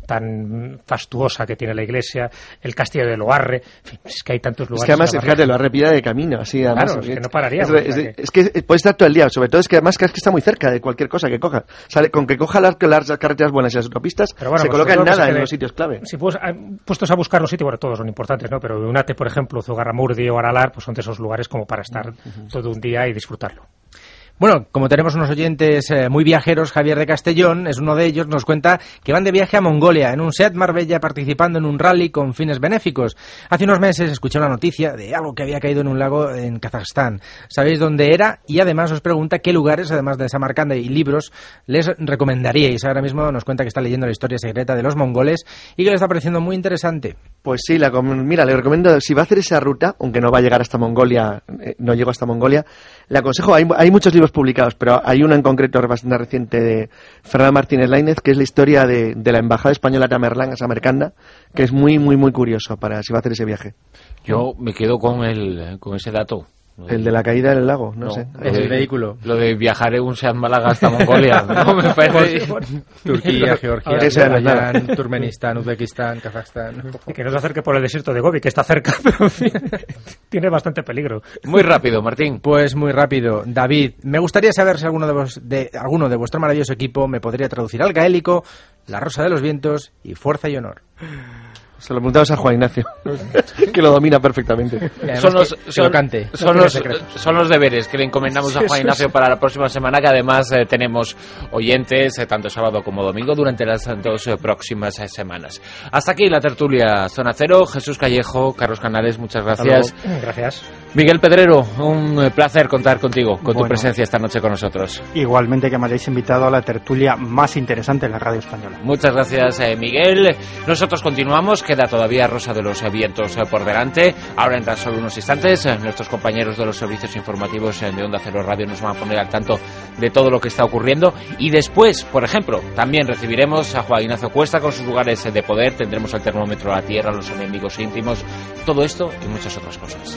tan fastuosa que tiene la iglesia, el castillo de Loarre, en fin, es que hay tantos lugares. Es que además, fíjate, Loarre pilla de camino, así además. Claro, es que no pararía. Es, es, es, es que puede estar todo el día, sobre todo es que además que es que está muy cerca de cualquier cosa que coja. Sale, con que coja las, las carreteras buenas y las autopistas, bueno, se coloca en nada en los sitios clave. Si pues, puestos a buscar los sitios, bueno, todos son importantes, ¿no? Pero Unate, por ejemplo, Zugarramurdi o Aralar, pues son de esos lugares como para estar uh-huh. todo un día y disfrutarlo. Bueno, como tenemos unos oyentes eh, muy viajeros, Javier de Castellón es uno de ellos, nos cuenta que van de viaje a Mongolia en un Seat Marbella participando en un rally con fines benéficos. Hace unos meses escuché una noticia de algo que había caído en un lago en Kazajstán. ¿Sabéis dónde era? Y además os pregunta qué lugares, además de Samarcanda y libros, les recomendaríais. Ahora mismo nos cuenta que está leyendo la historia secreta de los mongoles y que le está pareciendo muy interesante. Pues sí, la, mira, le recomiendo, si va a hacer esa ruta, aunque no va a llegar hasta Mongolia, eh, no llego hasta Mongolia, le aconsejo, hay, hay muchos libros publicados, pero hay uno en concreto bastante reciente de Fernando Martínez Lainez, que es la historia de, de la embajada española a Tamerlán, a Samarcanda, que es muy, muy, muy curioso para si va a hacer ese viaje. Yo me quedo con el con ese dato. El de la caída del lago, no, no sé. Es el vehículo. Lo de viajar en un Seat Málaga hasta Mongolia. No, me parece... Turquía, Georgia, Azerbaiyán, Turkmenistán, Uzbekistán, Kazajstán. Y que no se acerque por el desierto de Gobi, que está cerca, pero en fin, tiene bastante peligro. Muy rápido, Martín. Pues muy rápido. David, me gustaría saber si alguno de, vos, de alguno de vuestro maravilloso equipo me podría traducir al gaélico La Rosa de los Vientos y Fuerza y Honor. Se lo preguntamos a Juan Ignacio, que lo domina perfectamente. Son los, son, cante. Son, no los, son los deberes que le encomendamos a Juan Ignacio para la próxima semana, que además eh, tenemos oyentes eh, tanto sábado como domingo durante las dos eh, próximas eh, semanas. Hasta aquí la tertulia Zona Cero. Jesús Callejo, Carlos Canales, muchas gracias. Gracias. Miguel Pedrero, un placer contar contigo, con bueno, tu presencia esta noche con nosotros. Igualmente, que me hayáis invitado a la tertulia más interesante de la radio española. Muchas gracias, eh, Miguel. Nosotros continuamos. Queda todavía Rosa de los Vientos por delante. Ahora en tan solo unos instantes nuestros compañeros de los servicios informativos de Onda Cero Radio nos van a poner al tanto de todo lo que está ocurriendo, y después, por ejemplo, también recibiremos a Juan Ignacio Cuesta con sus lugares de poder. Tendremos el termómetro a la tierra, los enemigos íntimos, todo esto y muchas otras cosas.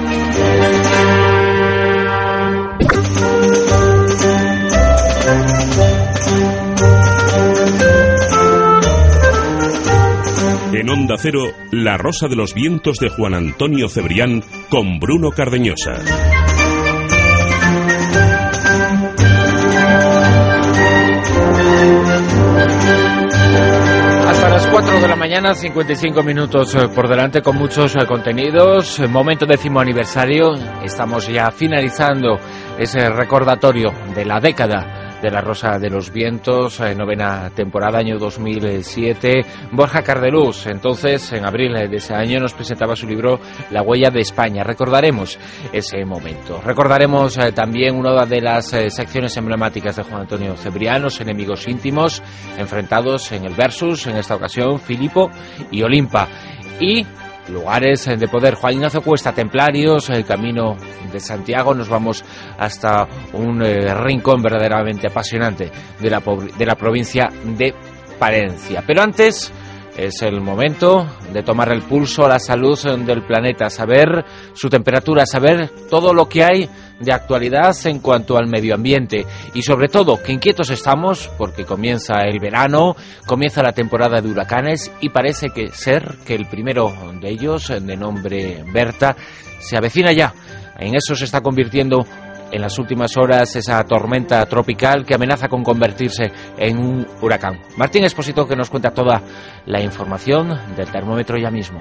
En Onda Cero, La Rosa de los Vientos de Juan Antonio Cebrián con Bruno Cardeñosa. Hasta las cuatro de la mañana, cincuenta y cinco minutos por delante con muchos contenidos. Momento décimo aniversario. Estamos ya finalizando ese recordatorio de la década de La Rosa de los Vientos, eh, novena temporada, año dos mil siete. Borja Cardelús, entonces, en abril de ese año, nos presentaba su libro La Huella de España. Recordaremos ese momento. Recordaremos eh, también una de las eh, secciones emblemáticas de Juan Antonio Cebrián, los enemigos íntimos, enfrentados en el Versus, en esta ocasión, Filipo y Olimpa. Y lugares de poder. Juan Ignacio Cuesta, Templarios, el Camino de Santiago. Nos vamos hasta un eh, rincón verdaderamente apasionante de la, de la provincia de Palencia. Pero antes es el momento de tomar el pulso a la salud del planeta, saber su temperatura, saber todo lo que hay de actualidad en cuanto al medio ambiente, y sobre todo que inquietos estamos porque comienza el verano, comienza la temporada de huracanes y parece que ser que el primero de ellos, de nombre Berta, se avecina ya. En eso se está convirtiendo en las últimas horas esa tormenta tropical que amenaza con convertirse en un huracán. Martín Expósito, que nos cuenta toda la información del termómetro ya mismo.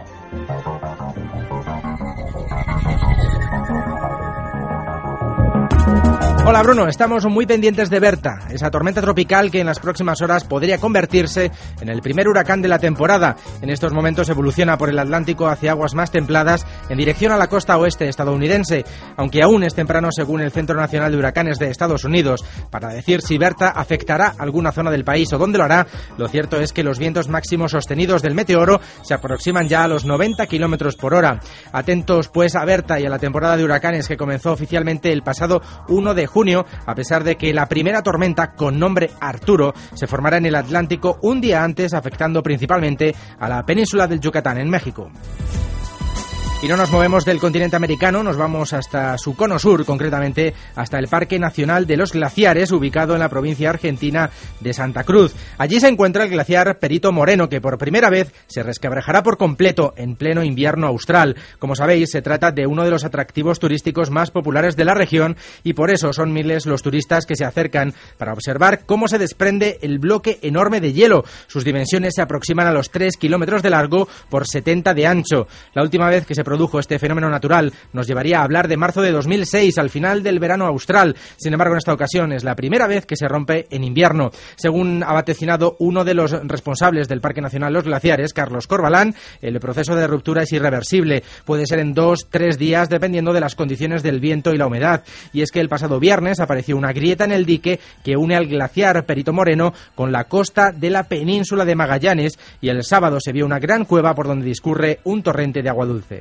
Hola Bruno, estamos muy pendientes de Berta, esa tormenta tropical que en las próximas horas podría convertirse en el primer huracán de la temporada. En estos momentos evoluciona por el Atlántico hacia aguas más templadas en dirección a la costa oeste estadounidense, aunque aún es temprano según el Centro Nacional de Huracanes de Estados Unidos para decir si Berta afectará alguna zona del país o dónde lo hará. Lo cierto es que los vientos máximos sostenidos del meteoro se aproximan ya a los noventa kilómetros por hora. Atentos pues a Berta y a la temporada de huracanes que comenzó oficialmente el pasado uno de junio, a pesar de que la primera tormenta, con nombre Arturo, se formará en el Atlántico un día antes, afectando principalmente a la península del Yucatán, en México. Y no nos movemos del continente americano, nos vamos hasta su cono sur, concretamente hasta el Parque Nacional de los Glaciares, ubicado en la provincia argentina de Santa Cruz. Allí se encuentra el glaciar Perito Moreno, que por primera vez se resquebrajará por completo en pleno invierno austral. Como sabéis, se trata de uno de los atractivos turísticos más populares de la región y por eso son miles los turistas que se acercan para observar cómo se desprende el bloque enorme de hielo. Sus dimensiones se aproximan a los tres kilómetros de largo por setenta de ancho. La última vez que se produjo este fenómeno natural nos llevaría a hablar de marzo de dos mil seis, al final del verano austral. Sin embargo, en esta ocasión es la primera vez que se rompe en invierno. Según ha vaticinado uno de los responsables del Parque Nacional Los Glaciares, Carlos Corbalán, el proceso de ruptura es irreversible. Puede ser en dos, tres días, dependiendo de las condiciones del viento y la humedad. Y es que el pasado viernes apareció una grieta en el dique que une al glaciar Perito Moreno con la costa de la península de Magallanes, y el sábado se vio una gran cueva por donde discurre un torrente de agua dulce.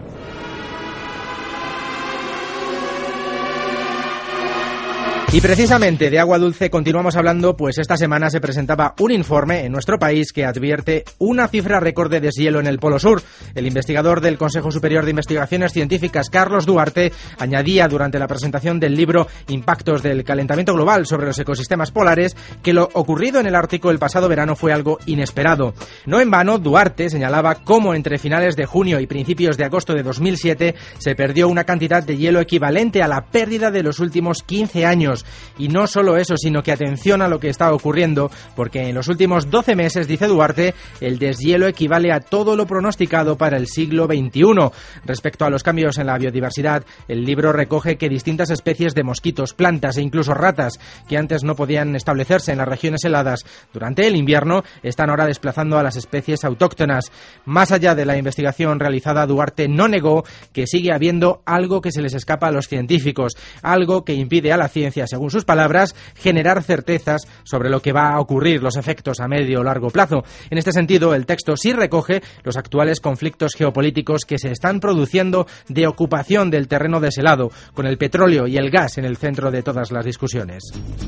Y precisamente de agua dulce continuamos hablando, pues esta semana se presentaba un informe en nuestro país que advierte una cifra récord de deshielo en el Polo Sur. El investigador del Consejo Superior de Investigaciones Científicas, Carlos Duarte, añadía durante la presentación del libro Impactos del calentamiento global sobre los ecosistemas polares que lo ocurrido en el Ártico el pasado verano fue algo inesperado. No en vano, Duarte señalaba cómo entre finales de junio y principios de agosto de dos mil siete se perdió una cantidad de hielo equivalente a la pérdida de los últimos quince años. Y no solo eso, sino que atención a lo que está ocurriendo, porque en los últimos doce meses, dice Duarte, el deshielo equivale a todo lo pronosticado para el siglo veintiuno. Respecto a los cambios en la biodiversidad, el libro recoge que distintas especies de mosquitos, plantas e incluso ratas, que antes no podían establecerse en las regiones heladas durante el invierno, están ahora desplazando a las especies autóctonas. Más allá de la investigación realizada, Duarte no negó que sigue habiendo algo que se les escapa a los científicos, algo que impide a la ciencia, según sus palabras, generar certezas sobre lo que va a ocurrir, los efectos a medio o largo plazo. En este sentido, el texto sí recoge los actuales conflictos geopolíticos que se están produciendo de ocupación del terreno deshelado, con el petróleo y el gas en el centro de todas las discusiones.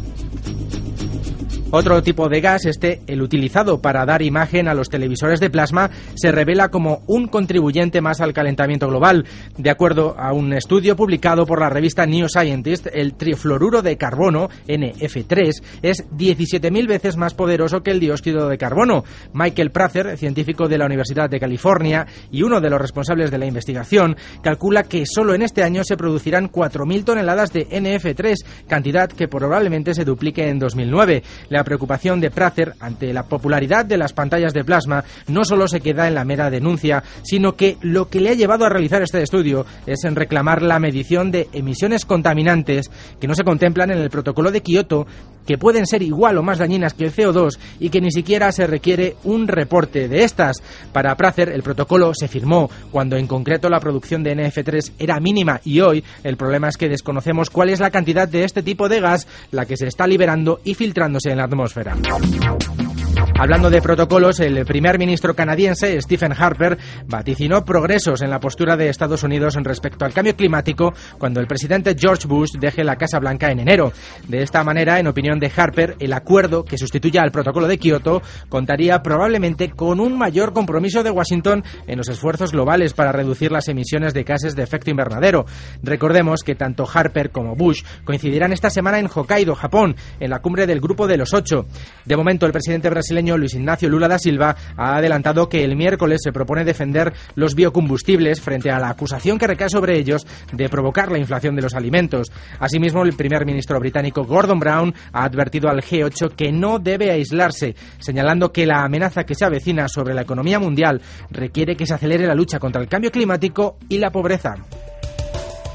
Otro tipo de gas, este, el utilizado para dar imagen a los televisores de plasma, se revela como un contribuyente más al calentamiento global. De acuerdo a un estudio publicado por la revista New Scientist, el trifluoruro de carbono, N F tres, es diecisiete mil veces más poderoso que el dióxido de carbono. Michael Prather, científico de la Universidad de California y uno de los responsables de la investigación, calcula que solo en este año se producirán cuatro mil toneladas de N F tres, cantidad que probablemente se duplique en dos mil nueve. La preocupación de Prather ante la popularidad de las pantallas de plasma no solo se queda en la mera denuncia, sino que lo que le ha llevado a realizar este estudio es en reclamar la medición de emisiones contaminantes que no se contemplan en el protocolo de Kioto, que pueden ser igual o más dañinas que el C O dos y que ni siquiera se requiere un reporte de estas. Para Prather, el protocolo se firmó cuando en concreto la producción de N F tres era mínima y hoy el problema es que desconocemos cuál es la cantidad de este tipo de gas la que se está liberando y filtrándose en la atmósfera. Hablando de protocolos, el primer ministro canadiense, Stephen Harper, vaticinó progresos en la postura de Estados Unidos en respecto al cambio climático cuando el presidente George Bush deje la Casa Blanca en enero. De esta manera, en opinión de Harper, el acuerdo que sustituya al protocolo de Kioto contaría probablemente con un mayor compromiso de Washington en los esfuerzos globales para reducir las emisiones de gases de efecto invernadero. Recordemos que tanto Harper como Bush coincidirán esta semana en Hokkaido, Japón, en la cumbre del Grupo de los Ocho. De momento, el presidente brasileño Luis Ignacio Lula da Silva ha adelantado que el miércoles se propone defender los biocombustibles frente a la acusación que recae sobre ellos de provocar la inflación de los alimentos. Asimismo, el primer ministro británico Gordon Brown ha advertido al G ocho que no debe aislarse, señalando que la amenaza que se avecina sobre la economía mundial requiere que se acelere la lucha contra el cambio climático y la pobreza.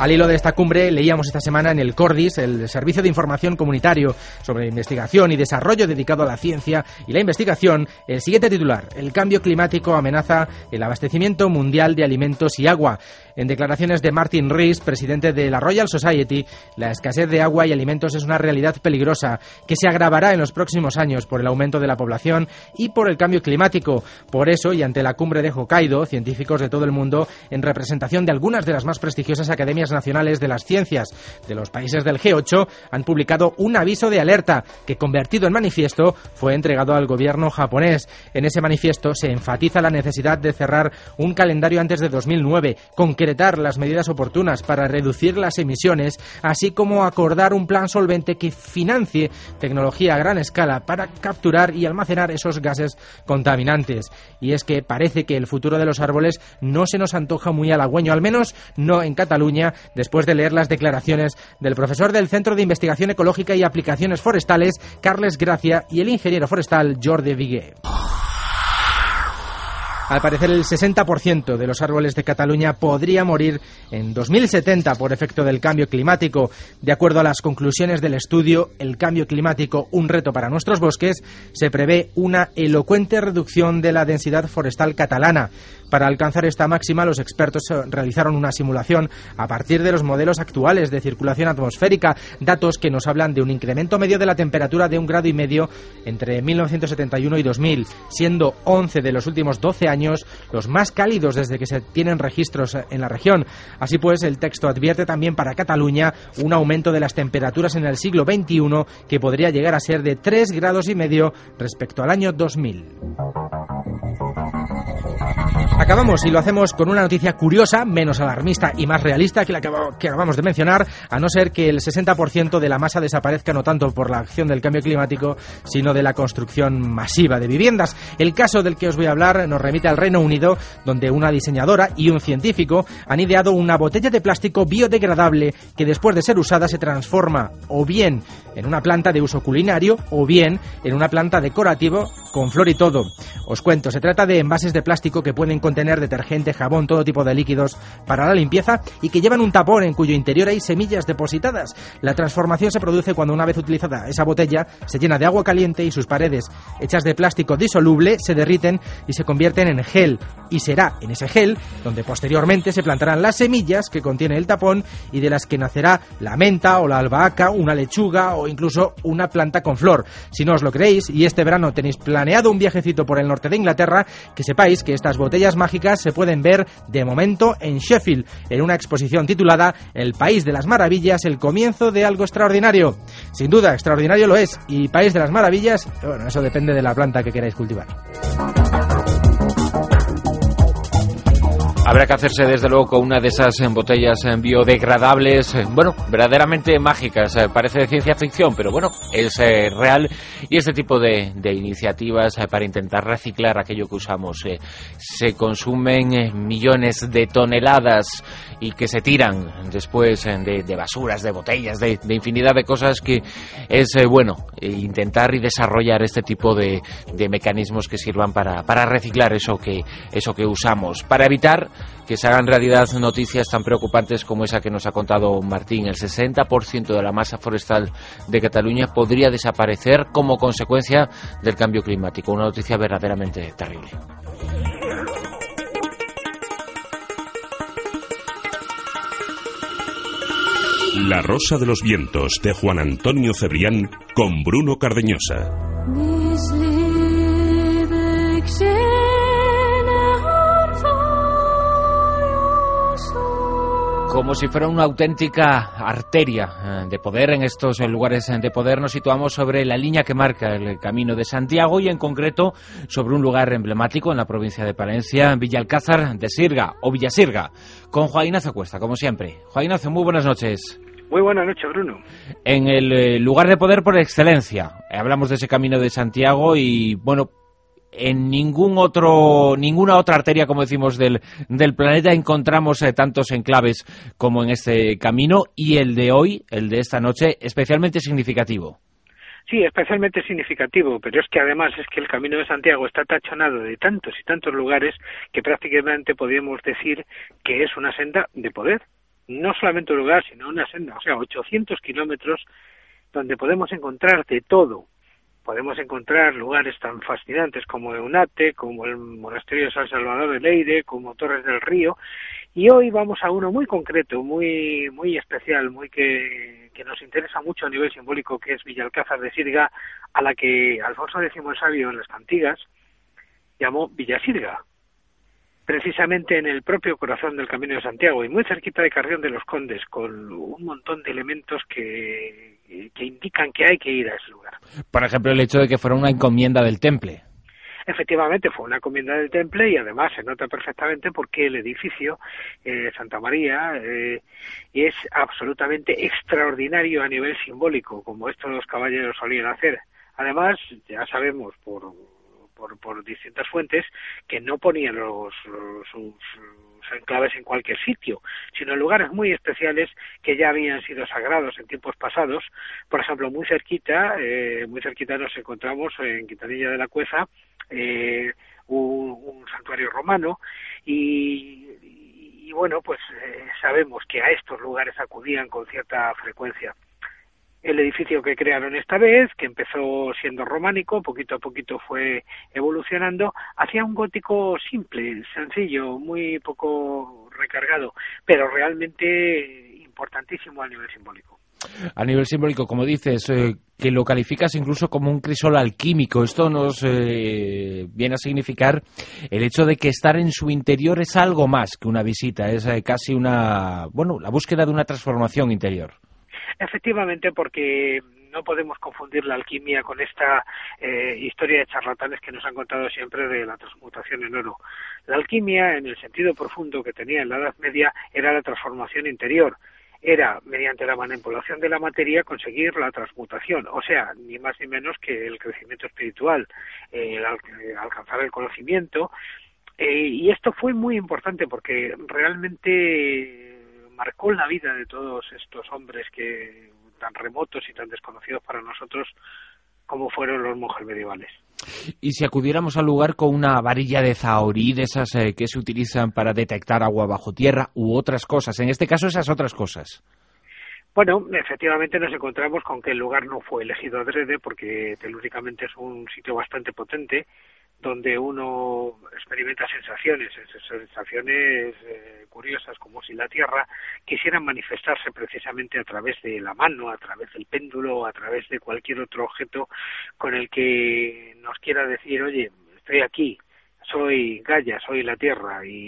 Al hilo de esta cumbre, leíamos esta semana en el Cordis, el Servicio de Información Comunitario sobre Investigación y Desarrollo dedicado a la ciencia y la investigación, el siguiente titular: el cambio climático amenaza el abastecimiento mundial de alimentos y agua. En declaraciones de Martin Rees, presidente de la Royal Society, la escasez de agua y alimentos es una realidad peligrosa que se agravará en los próximos años por el aumento de la población y por el cambio climático. Por eso, y ante la cumbre de Hokkaido, científicos de todo el mundo, en representación de algunas de las más prestigiosas academias nacionales de las ciencias de los países del G ocho, han publicado un aviso de alerta que, convertido en manifiesto, fue entregado al gobierno japonés. En ese manifiesto se enfatiza la necesidad de cerrar un calendario antes de dos mil nueve, concretar las medidas oportunas para reducir las emisiones, así como acordar un plan solvente que financie tecnología a gran escala para capturar y almacenar esos gases contaminantes. Y es que parece que el futuro de los árboles no se nos antoja muy halagüeño, al menos no en Cataluña, después de leer las declaraciones del profesor del Centro de Investigación Ecológica y Aplicaciones Forestales, Carles Gracia, y el ingeniero forestal Jordi Viguer. Al parecer, el sesenta por ciento de los árboles de Cataluña podría morir en dos mil setenta por efecto del cambio climático. De acuerdo a las conclusiones del estudio El cambio climático, un reto para nuestros bosques, se prevé una elocuente reducción de la densidad forestal catalana. Para alcanzar esta máxima, los expertos realizaron una simulación a partir de los modelos actuales de circulación atmosférica, datos que nos hablan de un incremento medio de la temperatura de un grado y medio entre mil novecientos setenta y uno y dos mil, siendo once de los últimos doce años los más cálidos desde que se tienen registros en la región. Así pues, el texto advierte también para Cataluña un aumento de las temperaturas en el siglo veintiuno que podría llegar a ser de tres grados y medio respecto al año dos mil. Acabamos, y lo hacemos con una noticia curiosa, menos alarmista y más realista que la que acabamos de mencionar, a no ser que el sesenta por ciento de la masa desaparezca no tanto por la acción del cambio climático, sino de la construcción masiva de viviendas. El caso del que os voy a hablar nos remite al Reino Unido, donde una diseñadora y un científico han ideado una botella de plástico biodegradable que, después de ser usada, se transforma o bien en una planta de uso culinario o bien en una planta decorativa con flor y todo. Os cuento, se trata de envases de plástico que pueden contener detergente, jabón, todo tipo de líquidos para la limpieza y que llevan un tapón en cuyo interior hay semillas depositadas. La transformación se produce cuando, una vez utilizada esa botella, se llena de agua caliente y sus paredes, hechas de plástico disoluble, se derriten y se convierten en gel. Y será en ese gel donde posteriormente se plantarán las semillas que contiene el tapón y de las que nacerá la menta o la albahaca, una lechuga o incluso una planta con flor. Si no os lo creéis y este verano tenéis planeado un viajecito por el norte de Inglaterra, que sepáis que estas botellas mágicas se pueden ver de momento en Sheffield, en una exposición titulada El País de las Maravillas, el comienzo de algo extraordinario. Sin duda, extraordinario lo es, y País de las Maravillas, bueno, eso depende de la planta que queráis cultivar. Habrá que hacerse desde luego con una de esas botellas biodegradables, bueno, verdaderamente mágicas. Parece de ciencia ficción, pero bueno, es eh, real. Y este tipo de, de iniciativas eh, para intentar reciclar aquello que usamos. Eh, se consumen eh, millones de toneladas y que se tiran después eh, de, de basuras, de botellas, de, de infinidad de cosas, que es eh, bueno eh, intentar y desarrollar este tipo de, de mecanismos que sirvan para, para reciclar eso que, eso que usamos, para evitar que se hagan realidad noticias tan preocupantes como esa que nos ha contado Martín. El sesenta por ciento de la masa forestal de Cataluña podría desaparecer como consecuencia del cambio climático. Una noticia verdaderamente terrible. La Rosa de los Vientos, de Juan Antonio Cebrián, con Bruno Cardeñosa. Como si fuera una auténtica arteria de poder, en estos lugares de poder nos situamos sobre la línea que marca el Camino de Santiago, y en concreto sobre un lugar emblemático en la provincia de Palencia, Villalcázar de Sirga, o Villasirga, con Juan Ignacio Cuesta, como siempre. Juan Ignacio, muy buenas noches. Muy buenas noches, Bruno. En el lugar de poder por excelencia, hablamos de ese Camino de Santiago y, bueno, en ningún otro, ninguna otra arteria, como decimos, del, del planeta encontramos eh, tantos enclaves como en este camino, y el de hoy, el de esta noche, especialmente significativo. Sí, especialmente significativo, pero es que además es que el Camino de Santiago está tachonado de tantos y tantos lugares que prácticamente podríamos decir que es una senda de poder. no solamente un lugar, sino una senda, o sea, ochocientos kilómetros, donde podemos encontrar de todo. Podemos encontrar lugares tan fascinantes como Eunate, como el Monasterio de San Salvador de Leire, como Torres del Río, y hoy vamos a uno muy concreto, muy muy especial, muy que, que nos interesa mucho a nivel simbólico, que es Villalcázar de Sirga, a la que Alfonso X el Sabio en las Cantigas llamó Villasirga, precisamente en el propio corazón del Camino de Santiago y muy cerquita de Carrión de los Condes, con un montón de elementos que, que indican que hay que ir a ese lugar. Por ejemplo, el hecho de que fuera una encomienda del Temple. Efectivamente, fue una encomienda del Temple y además se nota perfectamente porque el edificio eh, Santa María eh, es absolutamente extraordinario a nivel simbólico, como estos caballeros solían hacer. Además, ya sabemos por... Por, por distintas fuentes, que no ponían los, los, sus, sus enclaves en cualquier sitio, sino en lugares muy especiales que ya habían sido sagrados en tiempos pasados. Por ejemplo, muy cerquita, eh, muy cerquita nos encontramos en Quintanilla de la Cueza, eh, un, un santuario romano, y, y, y bueno, pues eh, sabemos que a estos lugares acudían con cierta frecuencia. El edificio que crearon esta vez, que empezó siendo románico, poquito a poquito fue evolucionando hacia un gótico simple, sencillo, muy poco recargado, pero realmente importantísimo a nivel simbólico. A nivel simbólico, como dices, eh, que lo calificas incluso como un crisol alquímico. Esto nos eh, viene a significar el hecho de que estar en su interior es algo más que una visita, es eh, casi una, bueno, la búsqueda de una transformación interior. Efectivamente, porque no podemos confundir la alquimia con esta eh, historia de charlatanes que nos han contado siempre de la transmutación en oro. La alquimia, en el sentido profundo que tenía en la Edad Media, era la transformación interior. Era, mediante la manipulación de la materia, conseguir la transmutación, o sea, ni más ni menos que el crecimiento espiritual, eh, el al- alcanzar el conocimiento, eh, y esto fue muy importante porque realmente marcó la vida de todos estos hombres que tan remotos y tan desconocidos para nosotros como fueron los monjes medievales. Y si acudiéramos al lugar con una varilla de zahorí, de esas eh, que se utilizan para detectar agua bajo tierra u otras cosas, en este caso esas otras cosas. Bueno, efectivamente nos encontramos con que el lugar no fue elegido adrede porque telúricamente es un sitio bastante potente donde uno experimenta sensaciones, sensaciones eh, curiosas, como si la Tierra quisiera manifestarse precisamente a través de la mano, a través del péndulo, a través de cualquier otro objeto con el que nos quiera decir, oye, estoy aquí, soy Gaia, soy la Tierra, y,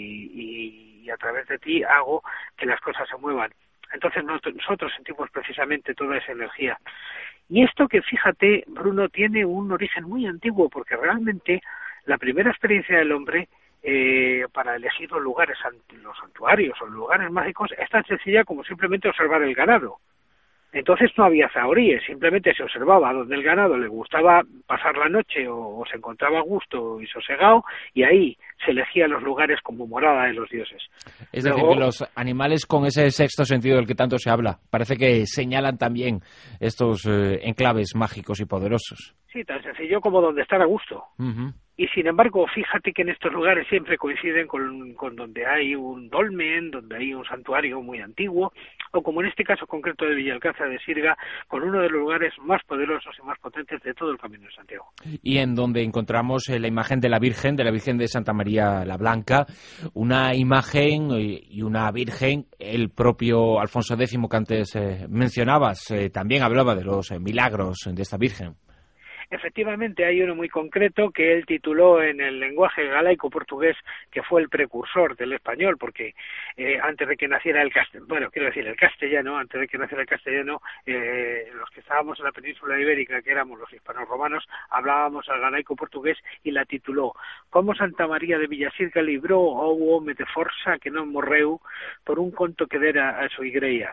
y, y a través de ti hago que las cosas se muevan. Entonces nosotros sentimos precisamente toda esa energía. Y esto que, fíjate, Bruno, tiene un origen muy antiguo, porque realmente la primera experiencia del hombre eh, para elegir los lugares, los santuarios o lugares mágicos, es tan sencilla como simplemente observar el ganado. Entonces no había zahoríes, simplemente se observaba donde el ganado le gustaba pasar la noche o, o se encontraba a gusto y sosegado, y ahí se elegían los lugares como morada de los dioses. Es Luego, decir, que los animales con ese sexto sentido del que tanto se habla, parece que señalan también estos eh, enclaves mágicos y poderosos. Sí, tan sencillo como donde estar a gusto. Uh-huh. Y sin embargo, fíjate que en estos lugares siempre coinciden con, con donde hay un dolmen, donde hay un santuario muy antiguo, o como en este caso concreto de Villalcázar de Sirga, con uno de los lugares más poderosos y más potentes de todo el Camino de Santiago. Y en donde encontramos eh, la imagen de la Virgen, de la Virgen de Santa María la Blanca, una imagen eh, y una Virgen, el propio Alfonso X que antes eh, mencionabas, eh, también hablaba de los eh, milagros de esta Virgen. Efectivamente, hay uno muy concreto que él tituló en el lenguaje galaico-portugués, que fue el precursor del español, porque eh, antes de que naciera el castellano, bueno, quiero decir, el castellano, antes de que naciera el castellano, eh, los que estábamos en la península ibérica, que éramos los hispanos-romanos, hablábamos al galaico-portugués y la tituló Como Santa María de Villasirga libró ao home de forza que non morreu por un conto que dera a su igreja,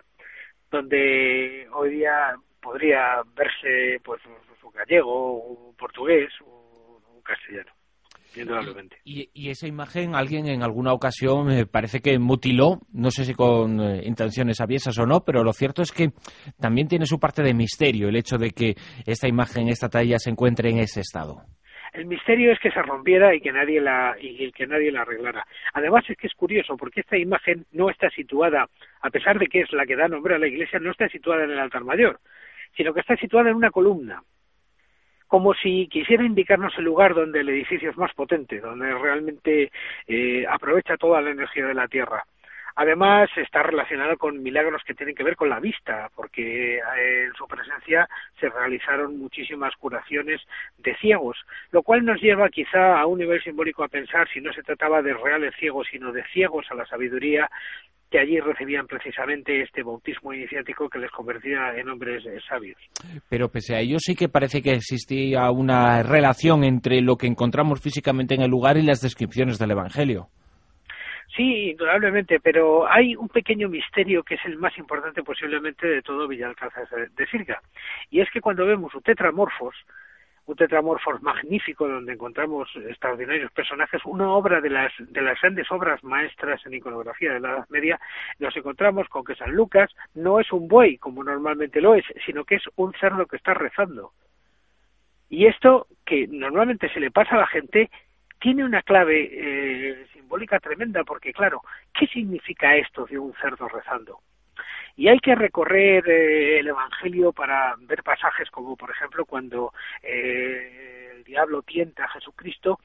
donde hoy día podría verse pues un gallego, un portugués, un castellano, indudablemente. Y, y esa imagen alguien en alguna ocasión me parece que mutiló, no sé si con eh, intenciones aviesas o no, pero lo cierto es que también tiene su parte de misterio el hecho de que esta imagen, esta talla se encuentre en ese estado. El misterio es que se rompiera y que nadie la y que nadie la arreglara. Además es que es curioso porque esta imagen no está situada, a pesar de que es la que da nombre a la iglesia, no está situada en el altar mayor, sino que está situada en una columna, como si quisiera indicarnos el lugar donde el edificio es más potente, donde realmente eh, aprovecha toda la energía de la tierra. Además, está relacionado con milagros que tienen que ver con la vista, porque eh, en su presencia se realizaron muchísimas curaciones de ciegos, lo cual nos lleva quizá a un nivel simbólico a pensar si no se trataba de reales ciegos, sino de ciegos a la sabiduría, que allí recibían precisamente este bautismo iniciático que les convertía en hombres eh, sabios. Pero pese a ello sí que parece que existía una relación entre lo que encontramos físicamente en el lugar y las descripciones del Evangelio. Sí, indudablemente, pero hay un pequeño misterio que es el más importante posiblemente de todo Villalcázar de Sirga, y es que cuando vemos un tetramorfos, un tetramorfos magnífico donde encontramos extraordinarios personajes, una obra de las de las grandes obras maestras en iconografía de la Edad Media, nos encontramos con que San Lucas no es un buey como normalmente lo es, sino que es un cerdo que está rezando. Y esto, que normalmente se le pasa a la gente, tiene una clave eh, simbólica tremenda, porque claro, ¿qué significa esto de un cerdo rezando? Y hay que recorrer eh, el Evangelio para ver pasajes como, por ejemplo, cuando eh, el diablo tienta a Jesucristo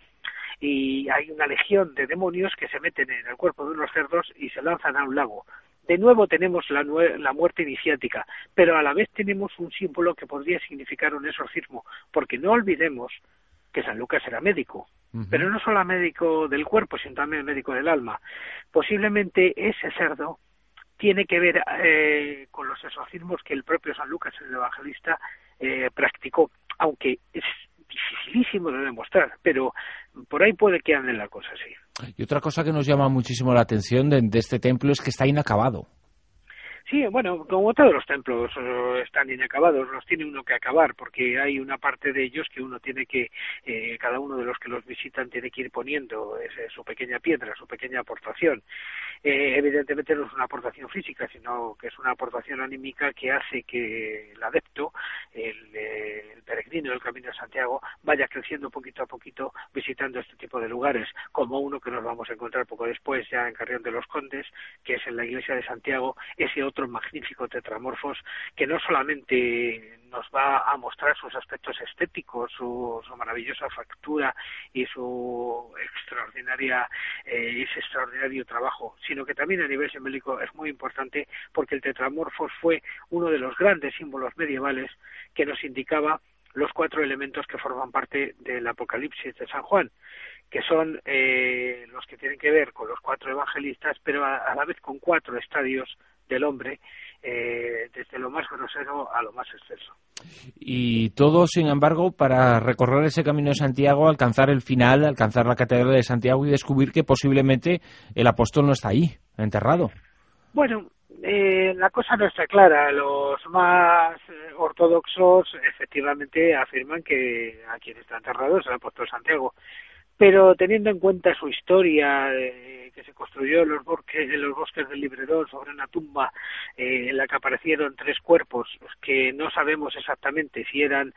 y hay una legión de demonios que se meten en el cuerpo de unos cerdos y se lanzan a un lago. De nuevo tenemos la, la muerte iniciática, pero a la vez tenemos un símbolo que podría significar un exorcismo, porque no olvidemos que San Lucas era médico, uh-huh. pero no solo médico del cuerpo, sino también médico del alma. Posiblemente ese cerdo tiene que ver eh, con los exorcismos que el propio San Lucas, el evangelista, eh, practicó, aunque es dificilísimo de demostrar, pero por ahí puede que ande la cosa, sí. Y otra cosa que nos llama muchísimo la atención de, de este templo es que está inacabado. Sí, bueno, como todos los templos eh, están inacabados, los tiene uno que acabar, porque hay una parte de ellos que uno tiene que, eh, cada uno de los que los visitan tiene que ir poniendo ese, su pequeña piedra, su pequeña aportación. Eh, evidentemente no es una aportación física, sino que es una aportación anímica que hace que el adepto, el, eh, el peregrino del Camino de Santiago, vaya creciendo poquito a poquito visitando este tipo de lugares, como uno que nos vamos a encontrar poco después ya en Carrión de los Condes, que es en la iglesia de Santiago, ese otro magnífico tetramorfos que no solamente nos va a mostrar sus aspectos estéticos, su, su maravillosa factura y su extraordinaria eh, ese extraordinario trabajo, sino que también a nivel simbólico es muy importante, porque el tetramorfos fue uno de los grandes símbolos medievales que nos indicaba los cuatro elementos que forman parte del Apocalipsis de San Juan, que son eh, los que tienen que ver con los cuatro evangelistas, pero a, a la vez con cuatro estadios del hombre, eh, desde lo más grosero a lo más exceso. Y todo, sin embargo, para recorrer ese Camino de Santiago, alcanzar el final, alcanzar la Catedral de Santiago y descubrir que posiblemente el apóstol no está ahí, enterrado. Bueno, eh, la cosa no está clara. Los más eh, ortodoxos efectivamente afirman que a quien está enterrado es el apóstol Santiago. Pero teniendo en cuenta su historia, eh, que se construyó en los, bosques, en los bosques del Libredón sobre una tumba eh, en la que aparecieron tres cuerpos que no sabemos exactamente si eran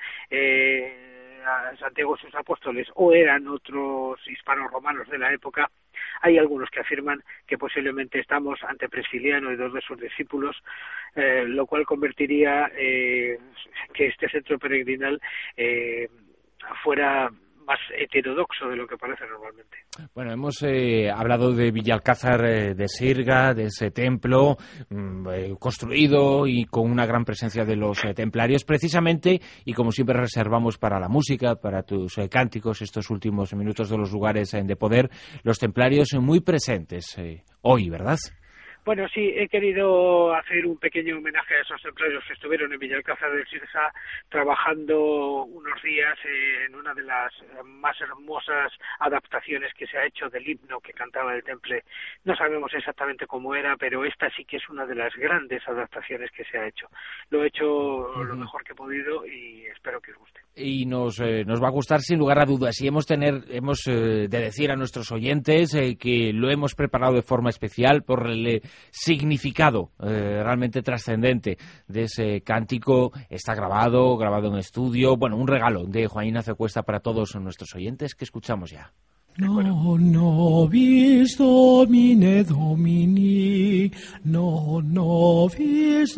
eh, Santiago y sus apóstoles o eran otros hispanos romanos de la época, hay algunos que afirman que posiblemente estamos ante Prisciliano y dos de sus discípulos, eh, lo cual convertiría eh, que este centro peregrinal eh, fuera más heterodoxo de lo que parece normalmente. Bueno, hemos eh, hablado de Villalcázar eh, de Sirga, de ese templo mmm, eh, construido y con una gran presencia de los eh, templarios, precisamente, y como siempre reservamos para la música, para tus eh, cánticos, estos últimos minutos de los lugares eh, de poder, los templarios muy presentes eh, hoy, ¿verdad? Bueno, sí, he querido hacer un pequeño homenaje a esos templarios que estuvieron en Villalcázar de Sirga trabajando unos días en una de las más hermosas adaptaciones que se ha hecho del himno que cantaba el temple. No sabemos exactamente cómo era, pero esta sí que es una de las grandes adaptaciones que se ha hecho. Lo he hecho uh-huh. lo mejor que he podido y espero que os guste. Y nos, eh, nos va a gustar sin lugar a dudas. Y hemos, tener, hemos eh, de decir a nuestros oyentes eh, que lo hemos preparado de forma especial por el significado eh, realmente trascendente de ese cántico está grabado, grabado en estudio. Bueno, un regalo de Juan Ignacio Cuesta para todos nuestros oyentes que escuchamos ya. No nobis Domine Domini, no nobis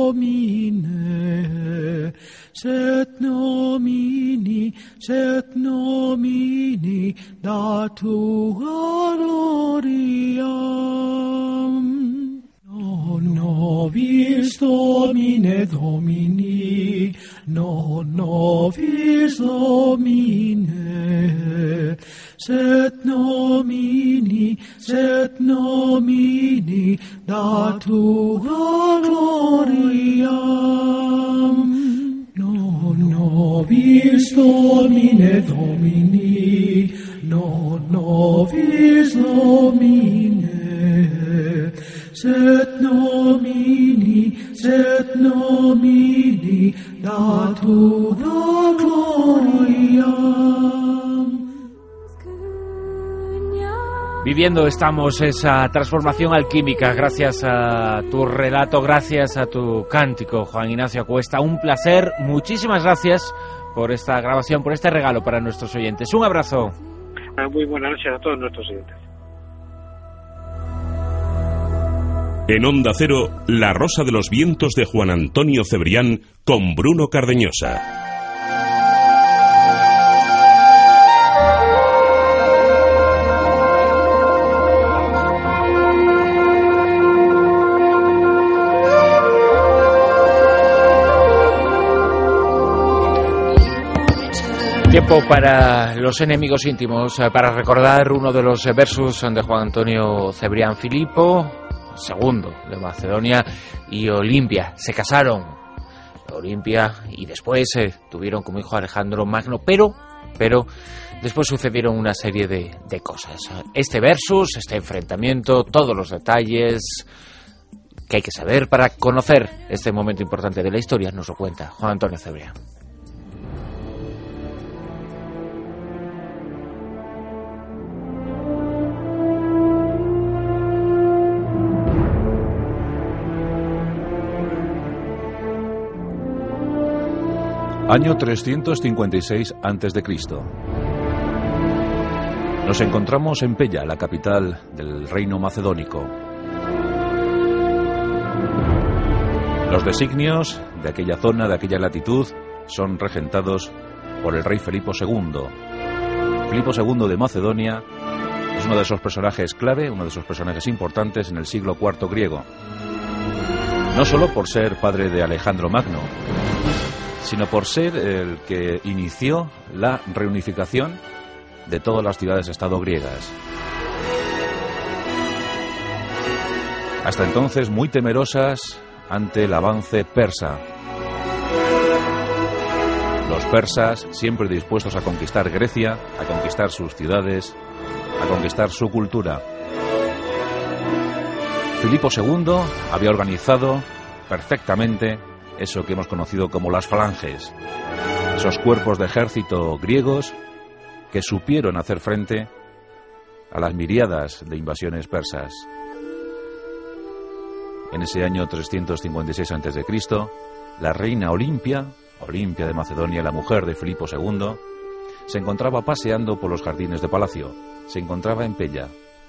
Domine, set nomini, set nomini, datua gloriam. No nobis Domine Domini, no nobis Domine, set nomini, set nomini, datua gloriam. No nobis Domine Domini, no nobis Domine, set nomini, set nomini, datua gloriam. Viviendo estamos esa transformación alquímica gracias a tu relato, gracias a tu cántico, Juan Ignacio Cuesta. Un placer, muchísimas gracias por esta grabación, por este regalo para nuestros oyentes. Un abrazo. Muy buenas noches a todos nuestros oyentes. En Onda Cero, La Rosa de los Vientos de Juan Antonio Cebrián con Bruno Cardeñosa. Tiempo para los enemigos íntimos, para recordar uno de los versos de Juan Antonio Cebrián. Filipo segundo de Macedonia y Olimpia se casaron. Olimpia y después eh, tuvieron como hijo a Alejandro Magno, pero, pero después sucedieron una serie de, de cosas. Este versus, este enfrentamiento, todos los detalles que hay que saber para conocer este momento importante de la historia, nos lo cuenta Juan Antonio Cebrián. Año trescientos cincuenta y seis antes de Cristo. Nos encontramos en Pella, la capital del reino macedónico. Los designios de aquella zona, de aquella latitud, son regentados por el rey Filipo segundo. Filipo segundo de Macedonia es uno de esos personajes clave, uno de esos personajes importantes en el siglo cuarto griego. No solo por ser padre de Alejandro Magno, sino por ser el que inició la reunificación de todas las ciudades-estado griegas. Hasta entonces muy temerosas ante el avance persa. Los persas siempre dispuestos a conquistar Grecia, a conquistar sus ciudades, a conquistar su cultura. Filipo segundo había organizado perfectamente eso que hemos conocido como las falanges, esos cuerpos de ejército griegos que supieron hacer frente a las miríadas de invasiones persas. En ese año trescientos cincuenta y seis antes de Cristo, la reina Olimpia, Olimpia de Macedonia, la mujer de Filipo segundo, se encontraba paseando por los jardines de palacio, se encontraba en Pella.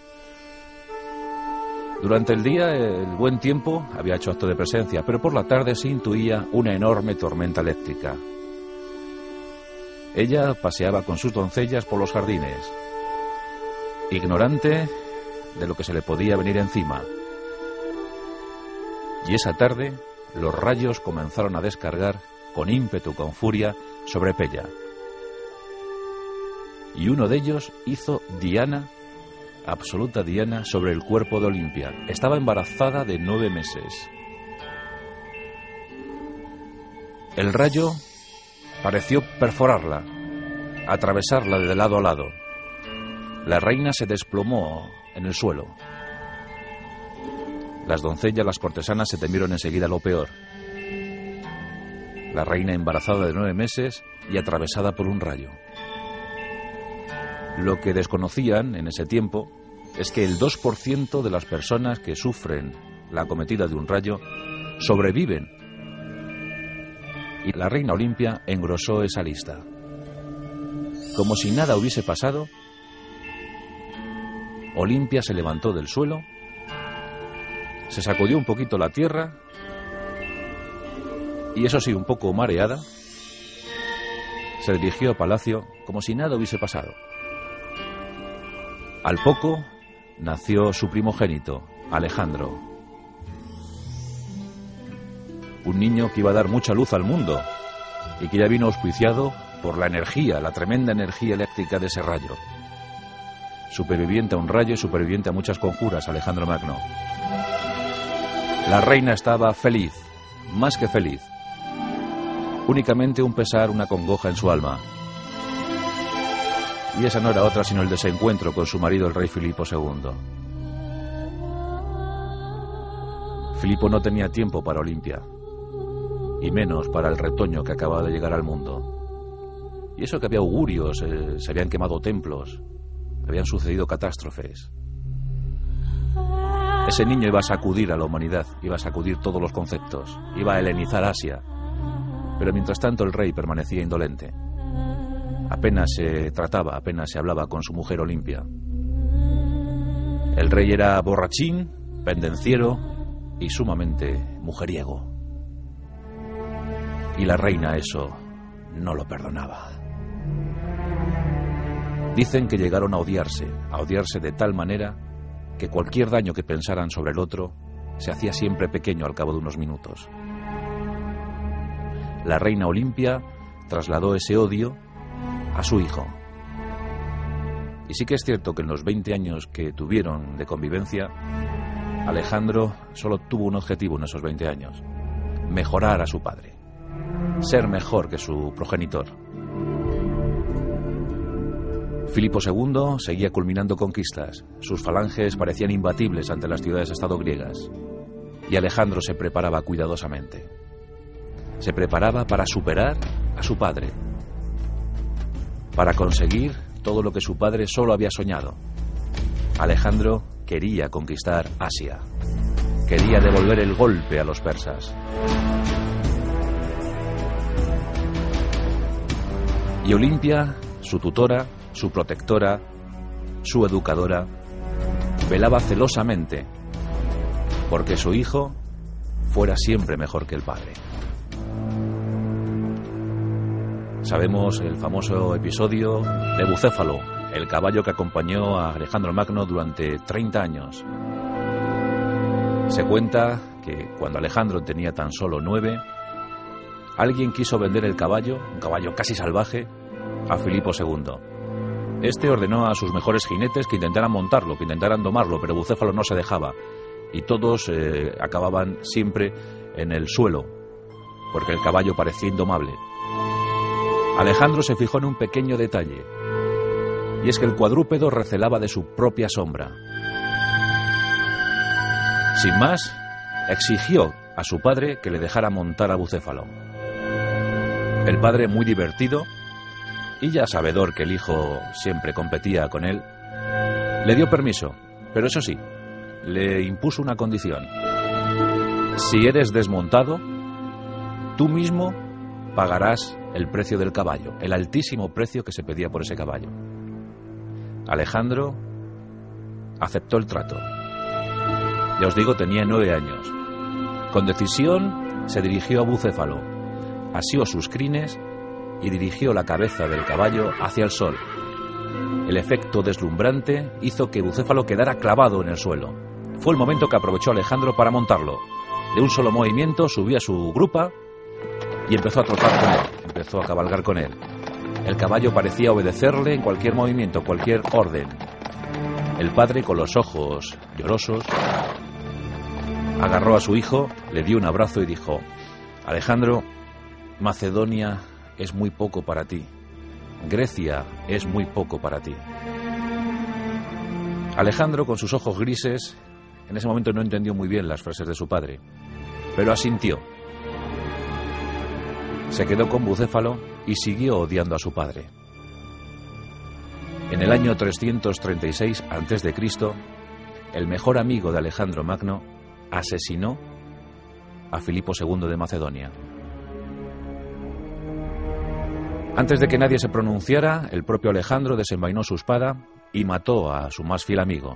Durante el día el buen tiempo había hecho acto de presencia, pero por la tarde se intuía una enorme tormenta eléctrica. Ella paseaba con sus doncellas por los jardines, ignorante de lo que se le podía venir encima. Y esa tarde los rayos comenzaron a descargar con ímpetu, con furia, sobre Pella. Y uno de ellos hizo diana, absoluta diana, sobre el cuerpo de Olimpia. Estaba embarazada de nueve meses. El rayo pareció perforarla, atravesarla de lado a lado. La reina se desplomó en el suelo. Las doncellas, las cortesanas, se temieron enseguida lo peor. La reina embarazada de nueve meses y atravesada por un rayo. Lo que desconocían en ese tiempo es que el dos por ciento de las personas que sufren la acometida de un rayo sobreviven. Y la reina Olimpia engrosó esa lista. Como si nada hubiese pasado, Olimpia se levantó del suelo, se sacudió un poquito la tierra y, eso sí, un poco mareada, se dirigió a palacio como si nada hubiese pasado. Al poco nació su primogénito, Alejandro. Un niño que iba a dar mucha luz al mundo y que ya vino auspiciado por la energía, la tremenda energía eléctrica de ese rayo. Superviviente a un rayo y superviviente a muchas conjuras, Alejandro Magno. La reina estaba feliz, más que feliz. Únicamente un pesar, una congoja en su alma. Y esa no era otra sino el desencuentro con su marido, el rey Filipo segundo. Filipo no tenía tiempo para Olimpia, y menos para el retoño que acababa de llegar al mundo. Y eso que había augurios, eh, se habían quemado templos, habían sucedido catástrofes. Ese niño iba a sacudir a la humanidad, iba a sacudir todos los conceptos, iba a helenizar Asia. Pero mientras tanto el rey permanecía indolente. Apenas se trataba, apenas se hablaba con su mujer Olimpia. El rey era borrachín, pendenciero y sumamente mujeriego. Y la reina eso no lo perdonaba. Dicen que llegaron a odiarse, a odiarse de tal manera que cualquier daño que pensaran sobre el otro se hacía siempre pequeño al cabo de unos minutos. La reina Olimpia trasladó ese odio a su hijo. Y sí que es cierto que en los veinte años que tuvieron de convivencia, Alejandro solo tuvo un objetivo en esos veinte años: mejorar a su padre, ser mejor que su progenitor. Filipo segundo seguía culminando conquistas, sus falanges parecían imbatibles ante las ciudades-estado griegas, y Alejandro se preparaba cuidadosamente. Se preparaba para superar a su padre, para conseguir todo lo que su padre solo había soñado. Alejandro quería conquistar Asia, quería devolver el golpe a los persas. Y Olimpia, su tutora, su protectora, su educadora, velaba celosamente porque su hijo fuera siempre mejor que el padre. Sabemos el famoso episodio de Bucéfalo, el caballo que acompañó a Alejandro Magno durante treinta años. Se cuenta que cuando Alejandro tenía tan solo nueve, alguien quiso vender el caballo, un caballo casi salvaje, a Filipo segundo. Este ordenó a sus mejores jinetes que intentaran montarlo, que intentaran domarlo, pero Bucéfalo no se dejaba, y todos eh, acababan siempre en el suelo, porque el caballo parecía indomable. Alejandro se fijó en un pequeño detalle, y es que el cuadrúpedo recelaba de su propia sombra. Sin más, exigió a su padre que le dejara montar a Bucéfalo. El padre, muy divertido, y ya sabedor que el hijo siempre competía con él, le dio permiso, pero eso sí, le impuso una condición: si eres desmontado, tú mismo pagarás el precio del caballo, el altísimo precio que se pedía por ese caballo. Alejandro aceptó el trato. Ya os digo, tenía nueve años. Con decisión se dirigió a Bucéfalo, asió sus crines y dirigió la cabeza del caballo hacia el sol. El efecto deslumbrante hizo que Bucéfalo quedara clavado en el suelo. Fue el momento que aprovechó Alejandro para montarlo. De un solo movimiento subió a su grupa y empezó a trotar con él, empezó a cabalgar con él. El caballo parecía obedecerle en cualquier movimiento, cualquier orden. El padre, con los ojos llorosos, agarró a su hijo, le dio un abrazo y dijo: Alejandro, Macedonia es muy poco para ti. Grecia es muy poco para ti. Alejandro, con sus ojos grises, en ese momento no entendió muy bien las frases de su padre, pero asintió. Se quedó con Bucéfalo y siguió odiando a su padre. En el año trescientos treinta y seis antes de Cristo, el mejor amigo de Alejandro Magno asesinó a Filipo segundo de Macedonia. Antes de que nadie se pronunciara, el propio Alejandro desenvainó su espada y mató a su más fiel amigo.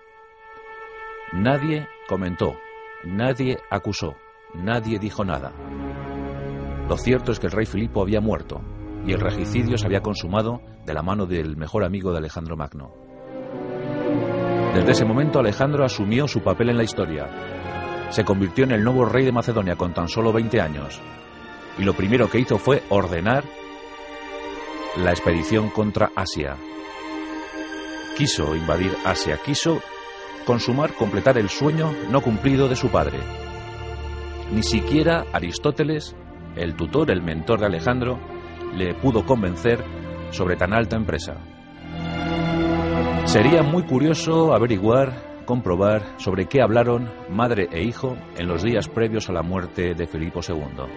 Nadie comentó, nadie acusó, nadie dijo nada. Lo cierto es que el rey Filipo había muerto y el regicidio se había consumado de la mano del mejor amigo de Alejandro Magno. Desde ese momento Alejandro asumió su papel en la historia. Se convirtió en el nuevo rey de Macedonia con tan solo veinte años. Y lo primero que hizo fue ordenar la expedición contra Asia. Quiso invadir Asia, quiso consumar, completar el sueño no cumplido de su padre. Ni siquiera Aristóteles, el tutor, el mentor de Alejandro, le pudo convencer sobre tan alta empresa. Sería muy curioso averiguar, comprobar sobre qué hablaron madre e hijo en los días previos a la muerte de Filipo segundo.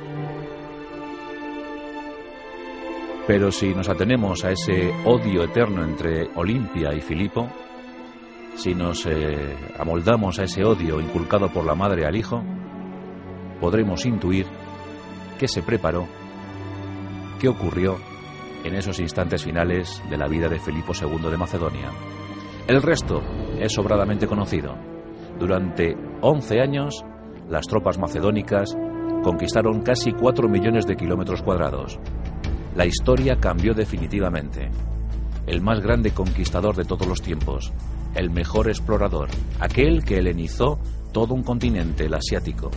Pero si nos atenemos a ese odio eterno entre Olimpia y Filipo, si nos eh, amoldamos a ese odio inculcado por la madre al hijo, podremos intuir qué se preparó, qué ocurrió en esos instantes finales de la vida de Filipo segundo de Macedonia. El resto es sobradamente conocido. Durante once años, las tropas macedónicas conquistaron casi cuatro millones de kilómetros cuadrados. La historia cambió definitivamente. El más grande conquistador de todos los tiempos, el mejor explorador, aquel que helenizó todo un continente, el asiático.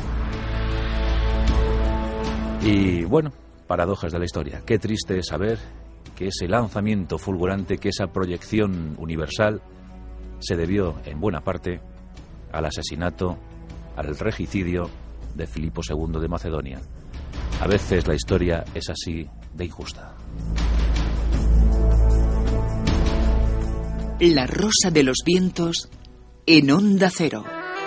Y bueno, paradojas de la historia. Qué triste es saber que ese lanzamiento fulgurante, que esa proyección universal se debió en buena parte al asesinato, al regicidio de Filipo segundo de Macedonia. A veces la historia es así de injusta. La rosa de los vientos en Onda Cero.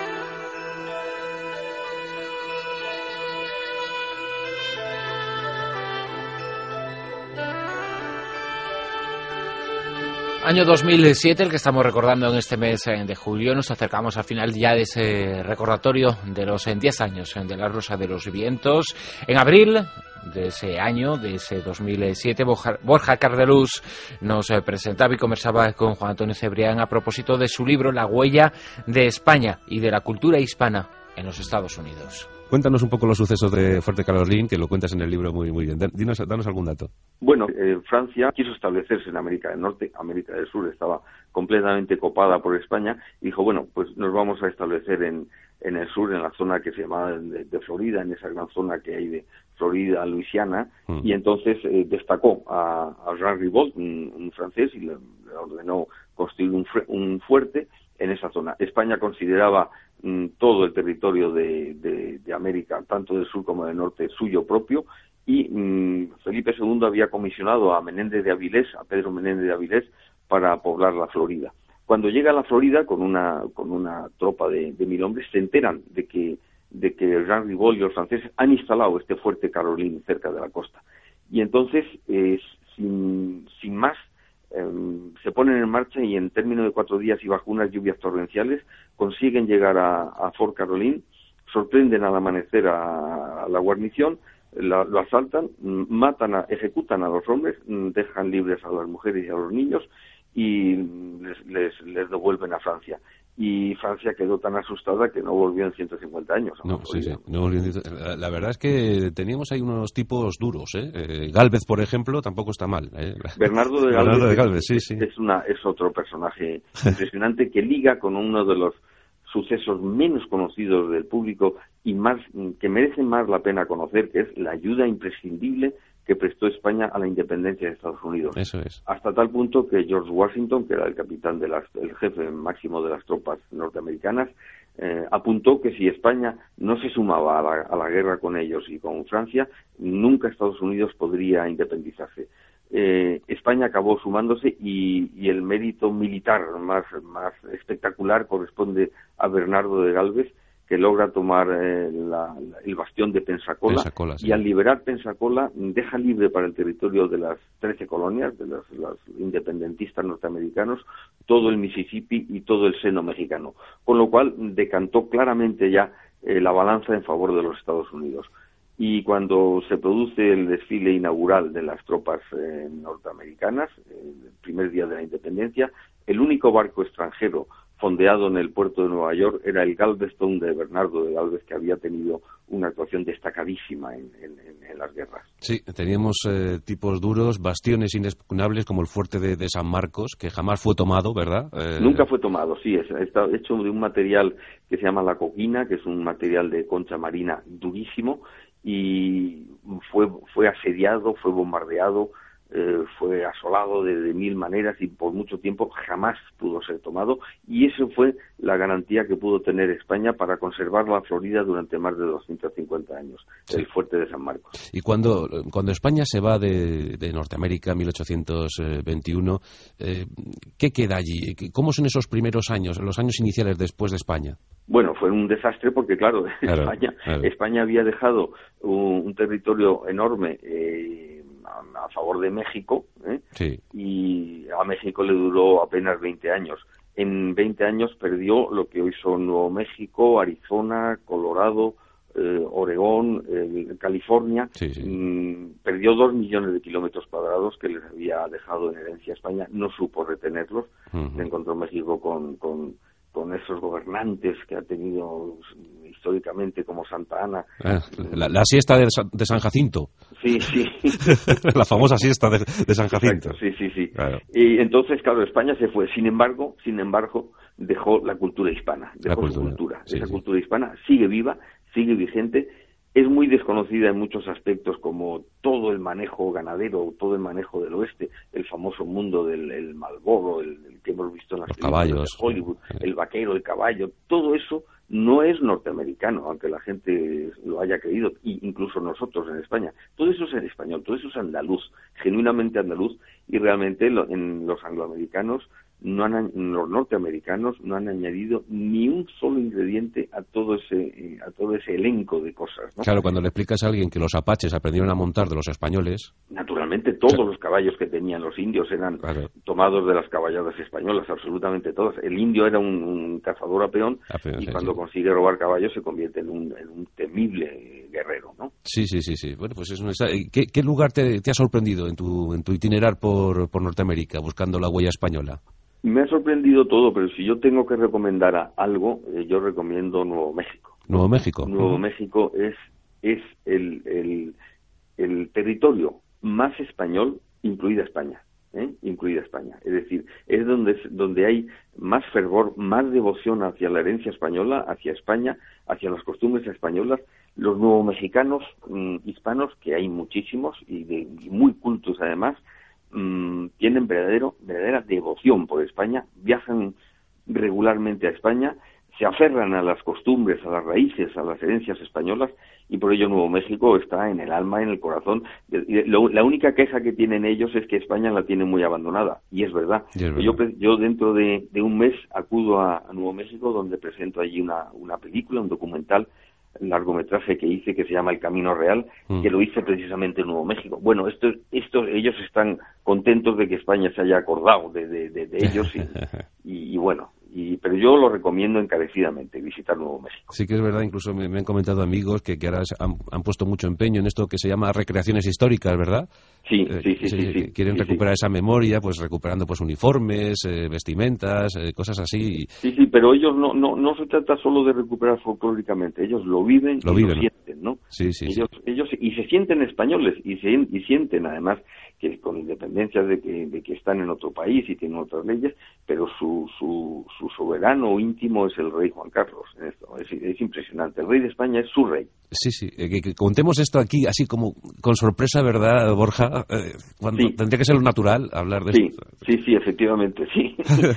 Año dos mil siete, el que estamos recordando en este mes de julio. Nos acercamos al final ya de ese recordatorio de los diez años de la Rosa de los Vientos. En abril de ese año, de ese dos mil siete, Borja Cardelús nos presentaba y conversaba con Juan Antonio Cebrián a propósito de su libro La huella de España y de la cultura hispana en los Estados Unidos. Cuéntanos un poco los sucesos de Fuerte Carolín, que lo cuentas en el libro muy muy bien. Dinos, danos algún dato. Bueno, eh, Francia quiso establecerse en América del Norte. América del Sur estaba completamente copada por España y dijo, bueno, pues nos vamos a establecer en, en el sur, en la zona que se llamaba de, de Florida, en esa gran zona que hay de Florida, Luisiana, mm. y entonces eh, destacó a, a Jean Ribault, un, un francés, y le, le ordenó construir un, un fuerte en esa zona. España consideraba mm, todo el territorio de, de, de América, tanto del sur como del norte, suyo propio, y mm, Felipe segundo había comisionado a Menéndez de Avilés, a Pedro Menéndez de Avilés, para poblar la Florida. Cuando llega a la Florida con una con una tropa de, de mil hombres, se enteran de que de que Jean Ribault y los franceses han instalado este fuerte Carolín cerca de la costa. Y entonces, eh, sin, sin más, eh, se ponen en marcha y en términos de cuatro días y bajo unas lluvias torrenciales consiguen llegar a, a Fort Caroline, sorprenden al amanecer a, a la guarnición, la, lo asaltan, matan, a, ejecutan a los hombres, dejan libres a las mujeres y a los niños y les, les, les devuelven a Francia. Y Francia quedó tan asustada que no volvió en ciento cincuenta años. No, sí, sí, no volvió en... la, la verdad es que teníamos ahí unos tipos duros, ¿eh? eh Gálvez, por ejemplo, tampoco está mal, ¿eh? Bernardo de Gálvez, Bernardo de Gálvez sí, sí. Es, una, es otro personaje impresionante que liga con uno de los sucesos menos conocidos del público y más que merecen más la pena conocer, que es la ayuda imprescindible que prestó España a la independencia de Estados Unidos. Eso es. Hasta tal punto que George Washington, que era el capitán de las, el jefe máximo de las tropas norteamericanas, eh, apuntó que si España no se sumaba a la, a la guerra con ellos y con Francia, nunca Estados Unidos podría independizarse. Eh, España acabó sumándose y, y el mérito militar más, más espectacular corresponde a Bernardo de Gálvez, que logra tomar eh, la, la, el bastión de Pensacola, Pensacola sí. y al liberar Pensacola deja libre para el territorio de las trece colonias, de los independentistas norteamericanos, todo el Mississippi y todo el seno mexicano, con lo cual decantó claramente ya eh, la balanza en favor de los Estados Unidos. Y cuando se produce el desfile inaugural de las tropas eh, norteamericanas, eh, el primer día de la independencia, el único barco extranjero fondeado en el puerto de Nueva York era el Galveston de Bernardo de Galvez, que había tenido una actuación destacadísima en, en, en las guerras. Sí, teníamos eh, tipos duros, bastiones inexpugnables como el fuerte de, de San Marcos, que jamás fue tomado, ¿verdad? Eh... Nunca fue tomado, sí, es, está hecho de un material que se llama la coquina, que es un material de concha marina durísimo, y fue, fue asediado, fue bombardeado, Eh, fue asolado de, de mil maneras y por mucho tiempo jamás pudo ser tomado, y eso fue la garantía que pudo tener España para conservar la Florida durante más de doscientos cincuenta años, sí. El fuerte de San Marcos. Y cuando, cuando España se va de, de Norteamérica en mil ochocientos veintiuno, eh, ¿qué queda allí? ¿Cómo son esos primeros años, los años iniciales después de España? Bueno, fue un desastre porque, claro, claro, España, claro. España había dejado un, un territorio enorme eh, a, a favor de México, ¿eh? Sí. Y a México le duró apenas veinte años. En veinte años perdió lo que hoy son Nuevo México, Arizona, Colorado, eh, Oregón, eh, California. Sí, sí. Mm, perdió dos millones de kilómetros cuadrados que les había dejado en herencia a España. No supo retenerlos. Uh-huh. Se encontró México con... con con esos gobernantes que ha tenido históricamente como Santa Ana. Ah, la, la siesta de, de San Jacinto. Sí, sí. La famosa siesta de, de San Jacinto. Exacto, sí, sí, sí. Claro. Y entonces, claro, España se fue. Sin embargo, sin embargo, dejó la cultura hispana, dejó la cultura. su cultura. Sí, Esa sí. cultura hispana sigue viva, sigue vigente. Es muy desconocida en muchos aspectos, como todo el manejo ganadero, todo el manejo del oeste, el famoso mundo del el Marlboro, el, el que hemos visto en las Los películas caballos. de Hollywood, el vaquero, el caballo, todo eso no es norteamericano, aunque la gente lo haya creído, y incluso nosotros en España. Todo eso es en español, todo eso es andaluz, genuinamente andaluz, y realmente lo, en los angloamericanos, no han, los norteamericanos no han añadido ni un solo ingrediente a todo ese eh, a todo ese elenco de cosas, ¿no? Claro, cuando le explicas a alguien que los apaches aprendieron a montar de los españoles... Naturalmente, todos claro. los caballos que tenían los indios eran claro. tomados de las caballadas españolas, absolutamente todas. El indio era un, un cazador a peón, a peón y sí, cuando sí. consigue robar caballos se convierte en un, en un temible guerrero, ¿no? Sí, sí, sí, sí. Bueno, pues es una... ¿Qué, qué lugar te, te ha sorprendido en tu, en tu itinerar por, por Norteamérica, buscando la huella española? Me ha sorprendido todo, pero si yo tengo que recomendar a algo, eh, yo recomiendo Nuevo México. Nuevo México. Nuevo uh-huh. México es, es el, el, el territorio más español, incluida España, ¿eh? incluida España. Es decir, es donde, donde hay más fervor, más devoción hacia la herencia española, hacia España, hacia las costumbres españolas. Los nuevo mexicanos mmm, hispanos, que hay muchísimos y, de, y muy cultos además, mmm, tienen verdadero, verdadera devoción por España, viajan regularmente a España, se aferran a las costumbres, a las raíces, a las herencias españolas, y por ello Nuevo México está en el alma, en el corazón. La única queja que tienen ellos es que España la tiene muy abandonada, y es verdad. Y es verdad. Yo, yo dentro de, de un mes acudo a, a Nuevo México, donde presento allí una, una película, un documental, un largometraje que hice que se llama El Camino Real, mm. que lo hice precisamente en Nuevo México. Bueno, esto, esto, ellos están contentos de que España se haya acordado de, de, de, de ellos y, y, y bueno, y, pero yo lo recomiendo encarecidamente, visitar Nuevo México. Sí que es verdad, incluso me, me han comentado amigos que, que ahora han, han puesto mucho empeño en esto que se llama recreaciones históricas, ¿verdad? Sí, eh, sí, sí, sí, sí. Quieren sí, recuperar sí. esa memoria, pues recuperando pues uniformes, eh, vestimentas, eh, cosas así. Sí, sí, pero ellos no, no, no se trata solo de recuperar folclóricamente, ellos lo viven lo y viven, lo sienten, ¿no? Sí, sí, ellos, sí. ellos y se sienten españoles y, se, y sienten además que con independencia de que, de que están en otro país y tienen otras leyes, pero su, su, su soberano íntimo es el rey Juan Carlos. En esto. Es, es impresionante. El rey de España es su rey. Sí, sí. Eh, que, que contemos esto aquí así como con sorpresa, ¿verdad, Borja? Eh, cuando sí. Tendría que ser lo natural hablar de sí, esto. Sí, sí, efectivamente, sí.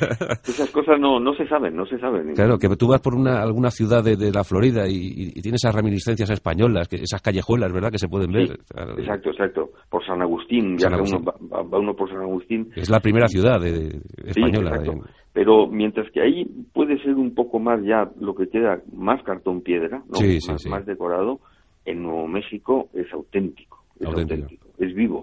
Esas cosas no, no se saben, no se saben. Claro, que tú vas por una alguna ciudad de, de la Florida y, y, y tienes esas reminiscencias españolas, que, esas callejuelas, ¿verdad?, que se pueden ver. Sí, claro. Exacto, exacto. Por San Agustín, San ya Agustín. Uno, va, va uno por San Agustín. Es la primera ciudad de, de española. Sí, de... Pero mientras que ahí puede ser un poco más ya lo que queda, más cartón piedra, ¿no? Sí, sí, más, sí. más decorado, en Nuevo México es auténtico, es Auténtico. auténtico, es vivo.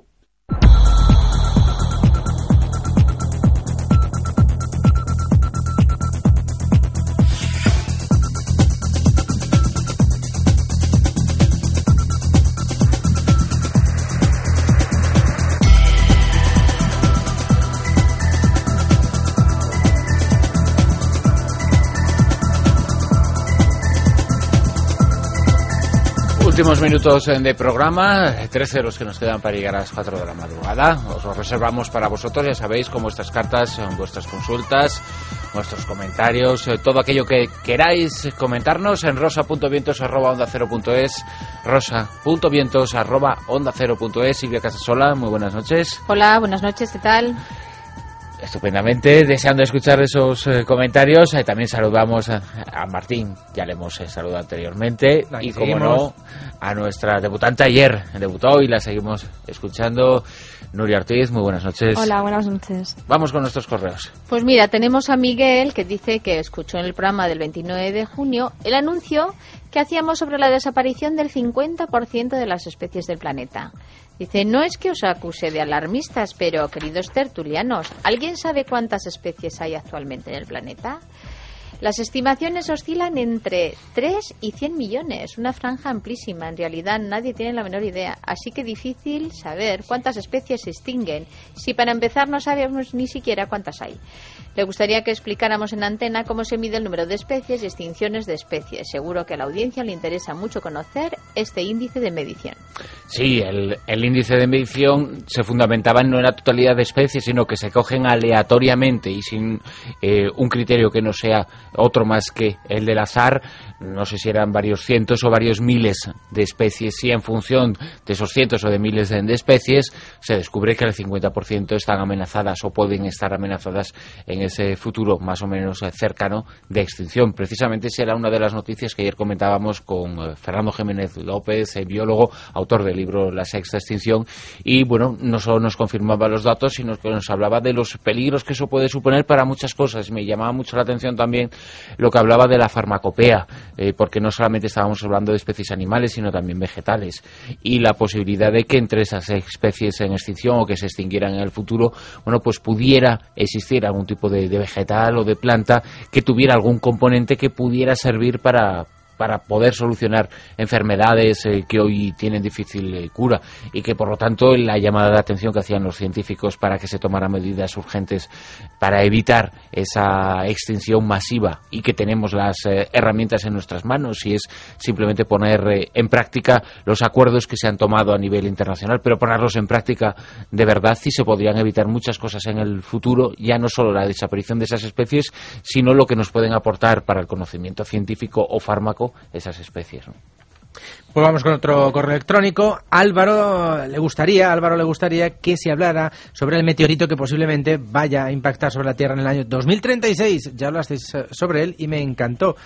Últimos minutos de programa, tres ceros que nos quedan para llegar a las cuatro de la madrugada. Os los reservamos para vosotros, ya sabéis, con vuestras cartas, vuestras consultas, vuestros comentarios, todo aquello que queráis comentarnos en rosa punto vientos arroba onda cero punto es, rosa punto vientos arroba onda cero punto es. Silvia Casasola, muy buenas noches. Hola, buenas noches, ¿qué tal? Estupendamente, deseando escuchar esos eh, comentarios. Eh, también saludamos a, a Martín, ya le hemos eh, saludado anteriormente. Aquí y como seguimos. no, a nuestra debutante ayer, debutó y la seguimos escuchando, Nuria Ortiz, muy buenas noches. Hola, buenas noches. Vamos con nuestros correos. Pues mira, tenemos a Miguel que dice que escuchó en el programa del veintinueve de junio el anuncio que hacíamos sobre la desaparición del cincuenta por ciento de las especies del planeta. Dice, no es que os acuse de alarmistas, pero, queridos tertulianos, ¿alguien sabe cuántas especies hay actualmente en el planeta? Las estimaciones oscilan entre tres y cien millones, una franja amplísima. En realidad nadie tiene la menor idea, así que difícil saber cuántas especies se extinguen, si para empezar no sabemos ni siquiera cuántas hay. Le gustaría que explicáramos en antena cómo se mide el número de especies y extinciones de especies. Seguro que a la audiencia le interesa mucho conocer este índice de medición. Sí, el, el índice de medición se fundamentaba no en la totalidad de especies, sino que se cogen aleatoriamente y sin eh, un criterio que no sea otro más que el del azar. No sé si eran varios cientos o varios miles de especies, y en función de esos cientos o de miles de, de especies se descubre que el cincuenta por ciento están amenazadas o pueden estar amenazadas en ese futuro más o menos cercano de extinción. Precisamente esa era una de las noticias que ayer comentábamos con eh, Fernando Jiménez López, eh, biólogo, autor del libro La Sexta Extinción, y bueno, no solo nos confirmaba los datos, sino que nos hablaba de los peligros que eso puede suponer para muchas cosas. Me llamaba mucho la atención también lo que hablaba de la farmacopea, eh, porque no solamente estábamos hablando de especies animales, sino también vegetales, y la posibilidad de que entre esas especies en extinción o que se extinguieran en el futuro, bueno, pues pudiera existir algún tipo de, de vegetal o de planta que tuviera algún componente que pudiera servir para para poder solucionar enfermedades eh, que hoy tienen difícil eh, cura, y que por lo tanto la llamada de atención que hacían los científicos para que se tomaran medidas urgentes para evitar esa extinción masiva, y que tenemos las eh, herramientas en nuestras manos, y es simplemente poner eh, en práctica los acuerdos que se han tomado a nivel internacional, pero ponerlos en práctica de verdad, y se podrían evitar muchas cosas en el futuro, ya no solo la desaparición de esas especies, sino lo que nos pueden aportar para el conocimiento científico o fármaco esas especies, ¿no? Pues vamos con otro correo electrónico. Álvaro le gustaría, Álvaro le gustaría que se hablara sobre el meteorito que posiblemente vaya a impactar sobre la Tierra en el año dos mil treinta y seis. Ya hablasteis sobre él y me encantó.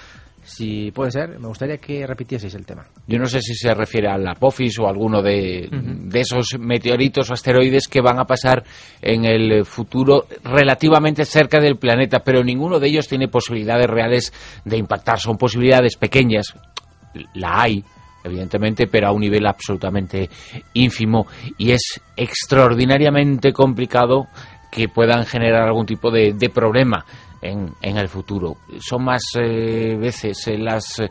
Si puede ser, me gustaría que repitieseis el tema. Yo no sé si se refiere al Apophis o a alguno de, uh-huh. de esos meteoritos o asteroides que van a pasar en el futuro relativamente cerca del planeta, pero ninguno de ellos tiene posibilidades reales de impactar. Son posibilidades pequeñas, la hay, evidentemente, pero a un nivel absolutamente ínfimo, y es extraordinariamente complicado que puedan generar algún tipo de, de problema en, en el futuro. Son más eh, veces eh, las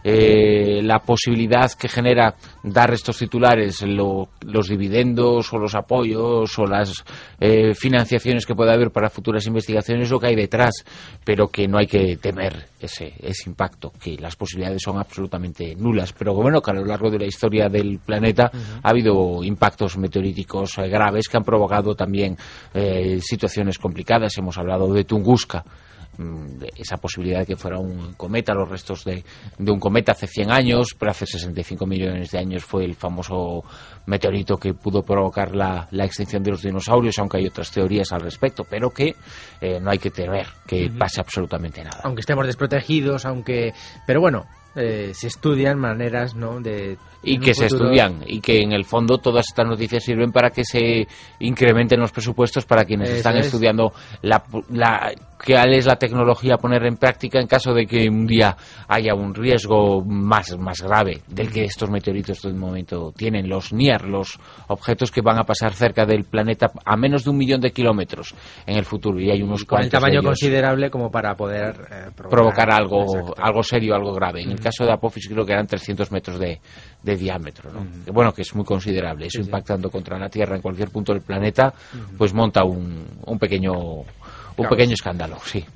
eh, la posibilidad que genera dar estos titulares, lo, los dividendos o los apoyos o las eh, financiaciones que pueda haber para futuras investigaciones, lo que hay detrás, pero que no hay que temer ese, ese impacto, que las posibilidades son absolutamente nulas, pero bueno, que a lo largo de la historia del planeta uh-huh. ha habido impactos meteoríticos eh, graves que han provocado también eh, situaciones complicadas. Hemos hablado de Tunguska, de esa posibilidad de que fuera un cometa, los restos de, de un cometa hace cien años, pero hace sesenta y cinco millones de años fue el famoso meteorito que pudo provocar la, la extinción de los dinosaurios, aunque hay otras teorías al respecto, pero que eh, no hay que temer que uh-huh. pase absolutamente nada. Aunque estemos desprotegidos, aunque... pero bueno, eh, se estudian maneras, ¿no?, de... Y que se futuro... estudian, y que en el fondo todas estas noticias sirven para que se incrementen los presupuestos para quienes Eso están es. estudiando la, la, cuál es la tecnología a poner en práctica en caso de que un día haya un riesgo más, más grave del que estos meteoritos de momento tienen, los NIR, los objetos que van a pasar cerca del planeta a menos de un millón de kilómetros en el futuro, y hay unos con el cuantos tamaño de ellos considerable como para poder eh, provocar, provocar algo, Exacto. algo serio, algo grave. En el Mm. caso de Apophis creo que eran trescientos metros de, de diámetro, ¿no? Mm. Que bueno, que es muy considerable. Eso Sí, sí. impactando contra la Tierra en cualquier punto del planeta, Mm. pues monta un, un pequeño un Caos. pequeño escándalo, sí.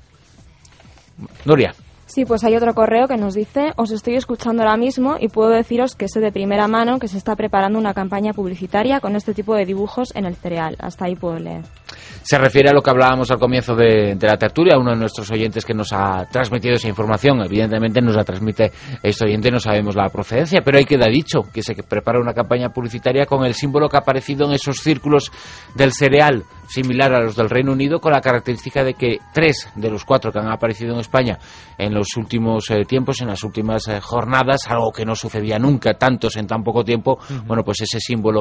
Nuria. Sí, pues hay otro correo que nos dice: os estoy escuchando ahora mismo y puedo deciros que sé de primera mano que se está preparando una campaña publicitaria con este tipo de dibujos en el cereal. Hasta ahí puedo leer. Se refiere a lo que hablábamos al comienzo de, de la tertulia, uno de nuestros oyentes que nos ha transmitido esa información. Evidentemente nos la transmite este oyente, no sabemos la procedencia, pero ahí queda dicho que se prepara una campaña publicitaria con el símbolo que ha aparecido en esos círculos del cereal, similar a los del Reino Unido, con la característica de que tres de los cuatro que han aparecido en España en los últimos eh, tiempos, en las últimas eh, jornadas, algo que no sucedía nunca, tantos en tan poco tiempo, uh-huh. Bueno, pues ese símbolo,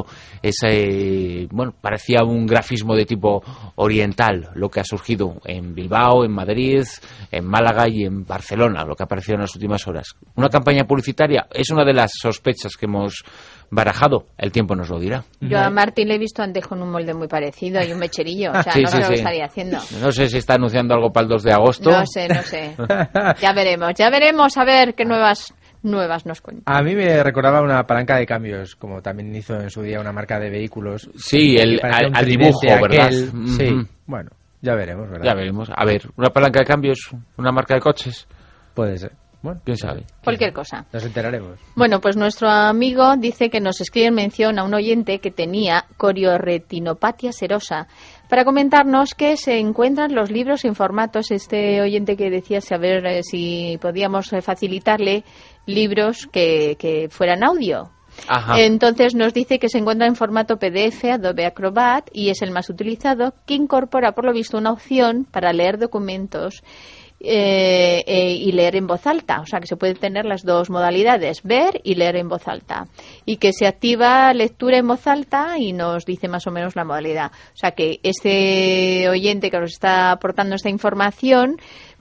ese, bueno, parecía un grafismo de tipo oriental, lo que ha surgido en Bilbao, en Madrid, en Málaga y en Barcelona, lo que ha aparecido en las últimas horas. Una campaña publicitaria es una de las sospechas que hemos barajado, el tiempo nos lo dirá. Yo a Martín le he visto antes con un molde muy parecido y un mecherillo, o sea, sí, no sí, sé lo sí. que estaría haciendo. No sé si está anunciando algo para el dos de agosto. No sé, no sé. Ya veremos, ya veremos a ver qué nuevas nuevas nos cuentan. A mí me recordaba una palanca de cambios, como también hizo en su día una marca de vehículos. Sí, el, al, al dibujo, ¿verdad? Aquel, Mm-hmm. Sí, bueno, ya veremos, ¿verdad? Ya veremos. A ver, una palanca de cambios, una marca de coches. Puede ser. Bueno, quién sabe. Cualquier cosa. Nos enteraremos. Bueno, pues nuestro amigo dice que nos escribe en mención a un oyente que tenía corioretinopatia serosa para comentarnos que se encuentran los libros en formatos. Este oyente que decía saber eh, si podíamos eh, facilitarle libros que, que fueran audio. Ajá. Entonces nos dice que se encuentra en formato P D F, Adobe Acrobat, y es el más utilizado, que incorpora por lo visto una opción para leer documentos Eh, eh, y leer en voz alta, o sea que se pueden tener las dos modalidades, ver y leer en voz alta, y que se activa lectura en voz alta y nos dice más o menos la modalidad. O sea que este oyente que nos está aportando esta información,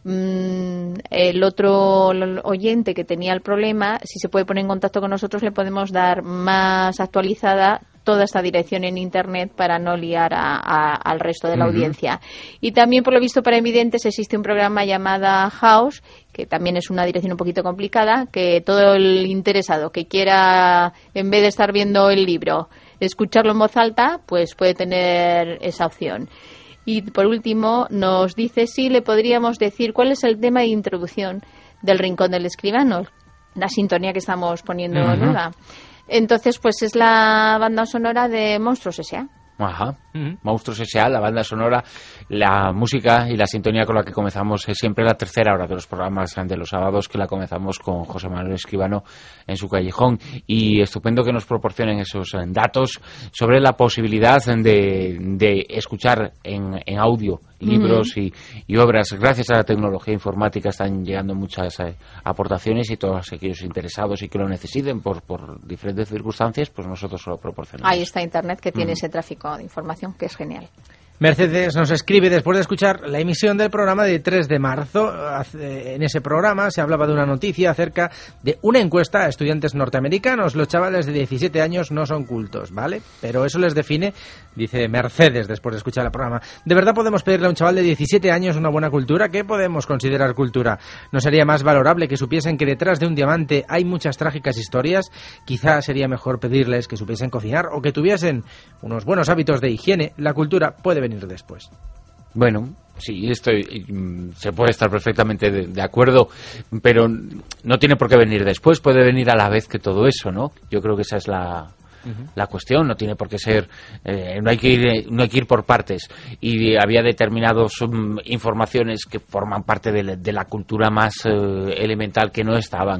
mmm, el otro oyente que tenía el problema, si se puede poner en contacto con nosotros, le podemos dar más actualizada toda esta dirección en internet para no liar a, a, al resto de la uh-huh. audiencia. Y también, por lo visto, para evidentes existe un programa llamado House, que también es una dirección un poquito complicada, que todo el interesado que quiera, en vez de estar viendo el libro, escucharlo en voz alta, pues puede tener esa opción. Y por último, nos dice si le podríamos decir cuál es el tema de introducción del Rincón del Escribano, la sintonía que estamos poniendo uh-huh. nueva. Entonces, pues es la banda sonora de Monstruos S A Ajá. Uh-huh. Monstruos S A, la banda sonora, la música y la sintonía con la que comenzamos es siempre la tercera hora de los programas de los sábados, que la comenzamos con José Manuel Escribano en su callejón. Y estupendo que nos proporcionen esos datos sobre la posibilidad de, de escuchar en, en audio libros uh-huh. y, y obras. Gracias a la tecnología informática están llegando muchas eh, aportaciones, y todos aquellos interesados y que lo necesiten por, por diferentes circunstancias, pues nosotros lo proporcionamos. Ahí está Internet, que tiene uh-huh. ese tráfico de información, que es genial. Mercedes nos escribe después de escuchar la emisión del programa de tres de marzo. En ese programa se hablaba de una noticia acerca de una encuesta a estudiantes norteamericanos. Los chavales de diecisiete años no son cultos, ¿vale? Pero eso les define, dice Mercedes después de escuchar el programa. ¿De verdad podemos pedirle a un chaval de diecisiete años una buena cultura? ¿Qué podemos considerar cultura? ¿No sería más valorable que supiesen que detrás de un diamante hay muchas trágicas historias? Quizá sería mejor pedirles que supiesen cocinar o que tuviesen unos buenos hábitos de higiene. La cultura puede venir después. Bueno, sí, estoy, se puede estar perfectamente de, de acuerdo, pero no tiene por qué venir después, puede venir a la vez que todo eso, ¿no? Yo creo que esa es la, uh-huh. la cuestión, no tiene por qué ser, eh, no hay que ir, no hay que ir por partes. Y había determinadas um, informaciones que forman parte de la, de la cultura más eh, elemental que no estaban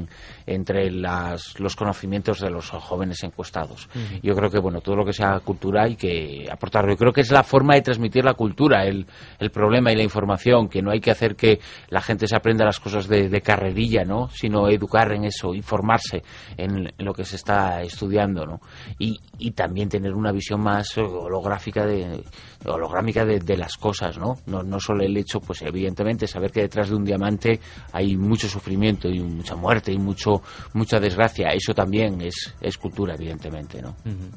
entre las, los conocimientos de los jóvenes encuestados. Uh-huh. Yo creo que, bueno, todo lo que sea cultura hay que aportarlo. Yo creo que es la forma de transmitir la cultura, el, el problema y la información, que no hay que hacer que la gente se aprenda las cosas de, de carrerilla, ¿no? Sino educar en eso, informarse en, en lo que se está estudiando, ¿no? Y, y también tener una visión más holográfica de, holográmica de, de las cosas, ¿no? ¿no? No solo el hecho, pues evidentemente, saber que detrás de un diamante hay mucho sufrimiento y mucha muerte y mucho mucha desgracia. Eso también es, es cultura, evidentemente, ¿no? Uh-huh.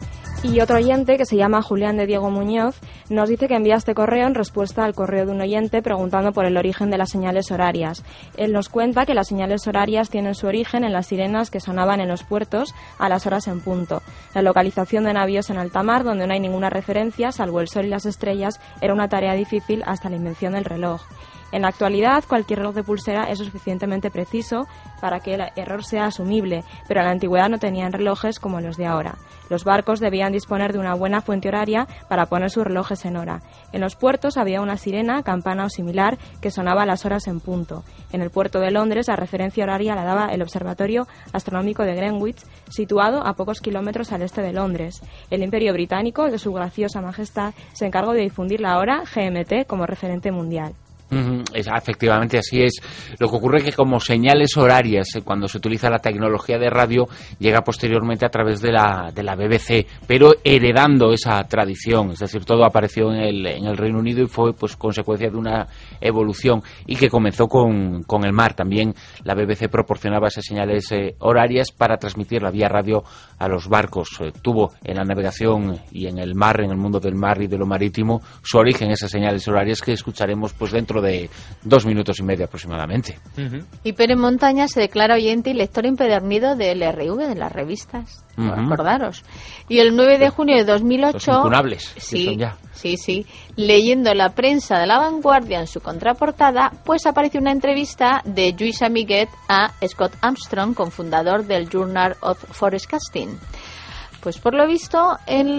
Y otro oyente, que se llama Julián de Diego Muñoz, nos dice que envía este correo en respuesta al correo de un oyente preguntando por el origen de las señales horarias. Él nos cuenta que las señales horarias tienen su origen en las sirenas que sonaban en los puertos a las horas en punto. La localización de navíos en alta mar, donde no hay ninguna referencia, salvo el sol y las estrellas, era una tarea difícil hasta la invención del reloj. En la actualidad, cualquier reloj de pulsera es lo suficientemente preciso para que el error sea asumible, pero en la antigüedad no tenían relojes como los de ahora. Los barcos debían disponer de una buena fuente horaria para poner sus relojes en hora. En los puertos había una sirena, campana o similar que sonaba a las horas en punto. En el puerto de Londres la referencia horaria la daba el Observatorio Astronómico de Greenwich, situado a pocos kilómetros al este de Londres. El Imperio Británico, de su graciosa majestad, se encargó de difundir la hora G M T como referente mundial. Uh-huh. Es, efectivamente, así es. Lo que ocurre es que como señales horarias, eh, cuando se utiliza la tecnología de radio, llega posteriormente a través de la, de la B B C, pero heredando esa tradición. Es decir, todo apareció en el, en el Reino Unido y fue pues consecuencia de una evolución, y que comenzó con, con el mar. También la B B C proporcionaba esas señales eh, horarias para transmitir la vía radio a los barcos. Eh, tuvo en la navegación y en el mar, en el mundo del mar y de lo marítimo, su origen esas señales horarias que escucharemos pues dentro de dos minutos y medio aproximadamente. Uh-huh. Y Pérez Montaña se declara oyente y lector empedernido del R V, de las revistas. Uh-huh. Acordaros. Y el nueve de junio de dos mil ocho... Los incunables, sí, son ya. sí, sí. Leyendo la prensa de La Vanguardia en su contraportada, pues aparece una entrevista de Lluís Amiguet a Scott Armstrong, cofundador del Journal of Forecasting. Pues por lo visto, en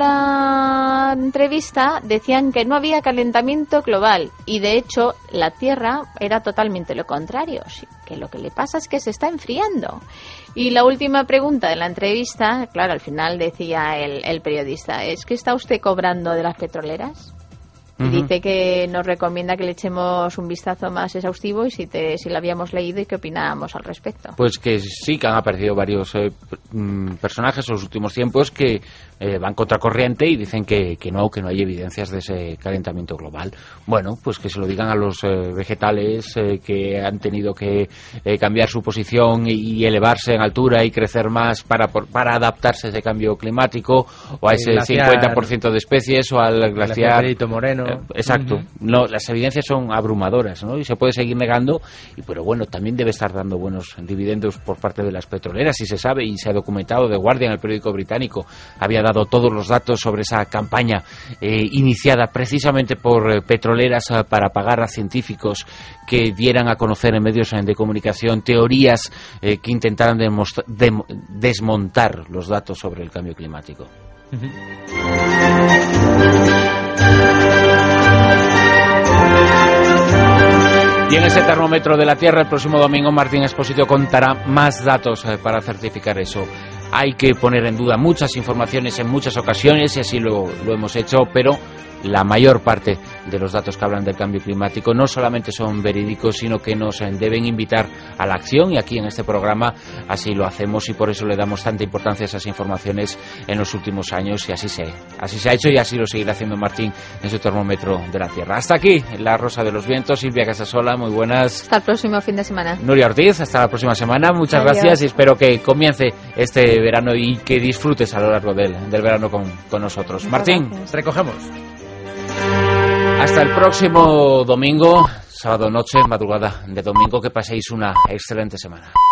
la entrevista decían que no había calentamiento global y de hecho la Tierra era totalmente lo contrario, que lo que le pasa es que se está enfriando. Y la última pregunta de la entrevista, claro, al final decía el, el periodista, ¿es que está usted cobrando de las petroleras? Y uh-huh. dice que nos recomienda que le echemos un vistazo más exhaustivo y si, te, si lo habíamos leído y qué opinábamos al respecto. Pues que sí, que han aparecido varios eh, personajes en los últimos tiempos que eh, van contracorriente y dicen que, que no, que no hay evidencias de ese calentamiento global. Bueno, pues que se lo digan a los eh, vegetales eh, que han tenido que eh, cambiar su posición y, y elevarse en altura y crecer más para, por, para adaptarse a ese cambio climático, o a ese glaciar, cincuenta por ciento de especies, o al glaciar Perito Moreno. Eh, exacto. Uh-huh. No, las evidencias son abrumadoras, ¿no? Y se puede seguir negando, y, pero bueno, también debe estar dando buenos dividendos por parte de las petroleras, y se sabe y se ha documentado. The Guardian, el periódico británico, había dado todos los datos sobre esa campaña eh, iniciada precisamente por eh, petroleras eh, para pagar a científicos que dieran a conocer en medios de comunicación teorías eh, que intentaran demostra- dem- desmontar los datos sobre el cambio climático. Uh-huh. Y en ese termómetro de la Tierra, el próximo domingo Martín Expósito contará más datos eh, para certificar eso. Hay que poner en duda muchas informaciones en muchas ocasiones, y así lo, lo hemos hecho, pero la mayor parte de los datos que hablan del cambio climático no solamente son verídicos, sino que nos deben invitar a la acción, y aquí en este programa así lo hacemos, y por eso le damos tanta importancia a esas informaciones en los últimos años, y así se, así se ha hecho y así lo seguirá haciendo Martín en su termómetro de la Tierra. Hasta aquí La Rosa de los Vientos. Silvia Casasola, muy buenas. Hasta el próximo fin de semana. Nuria Ortiz, hasta la próxima semana. Muchas Adiós. Gracias, y espero que comience este verano y que disfrutes a lo largo del, del verano con, con nosotros. Muchas Martín, gracias. Recogemos. Hasta el próximo domingo, sábado noche, madrugada de domingo. Que paséis una excelente semana.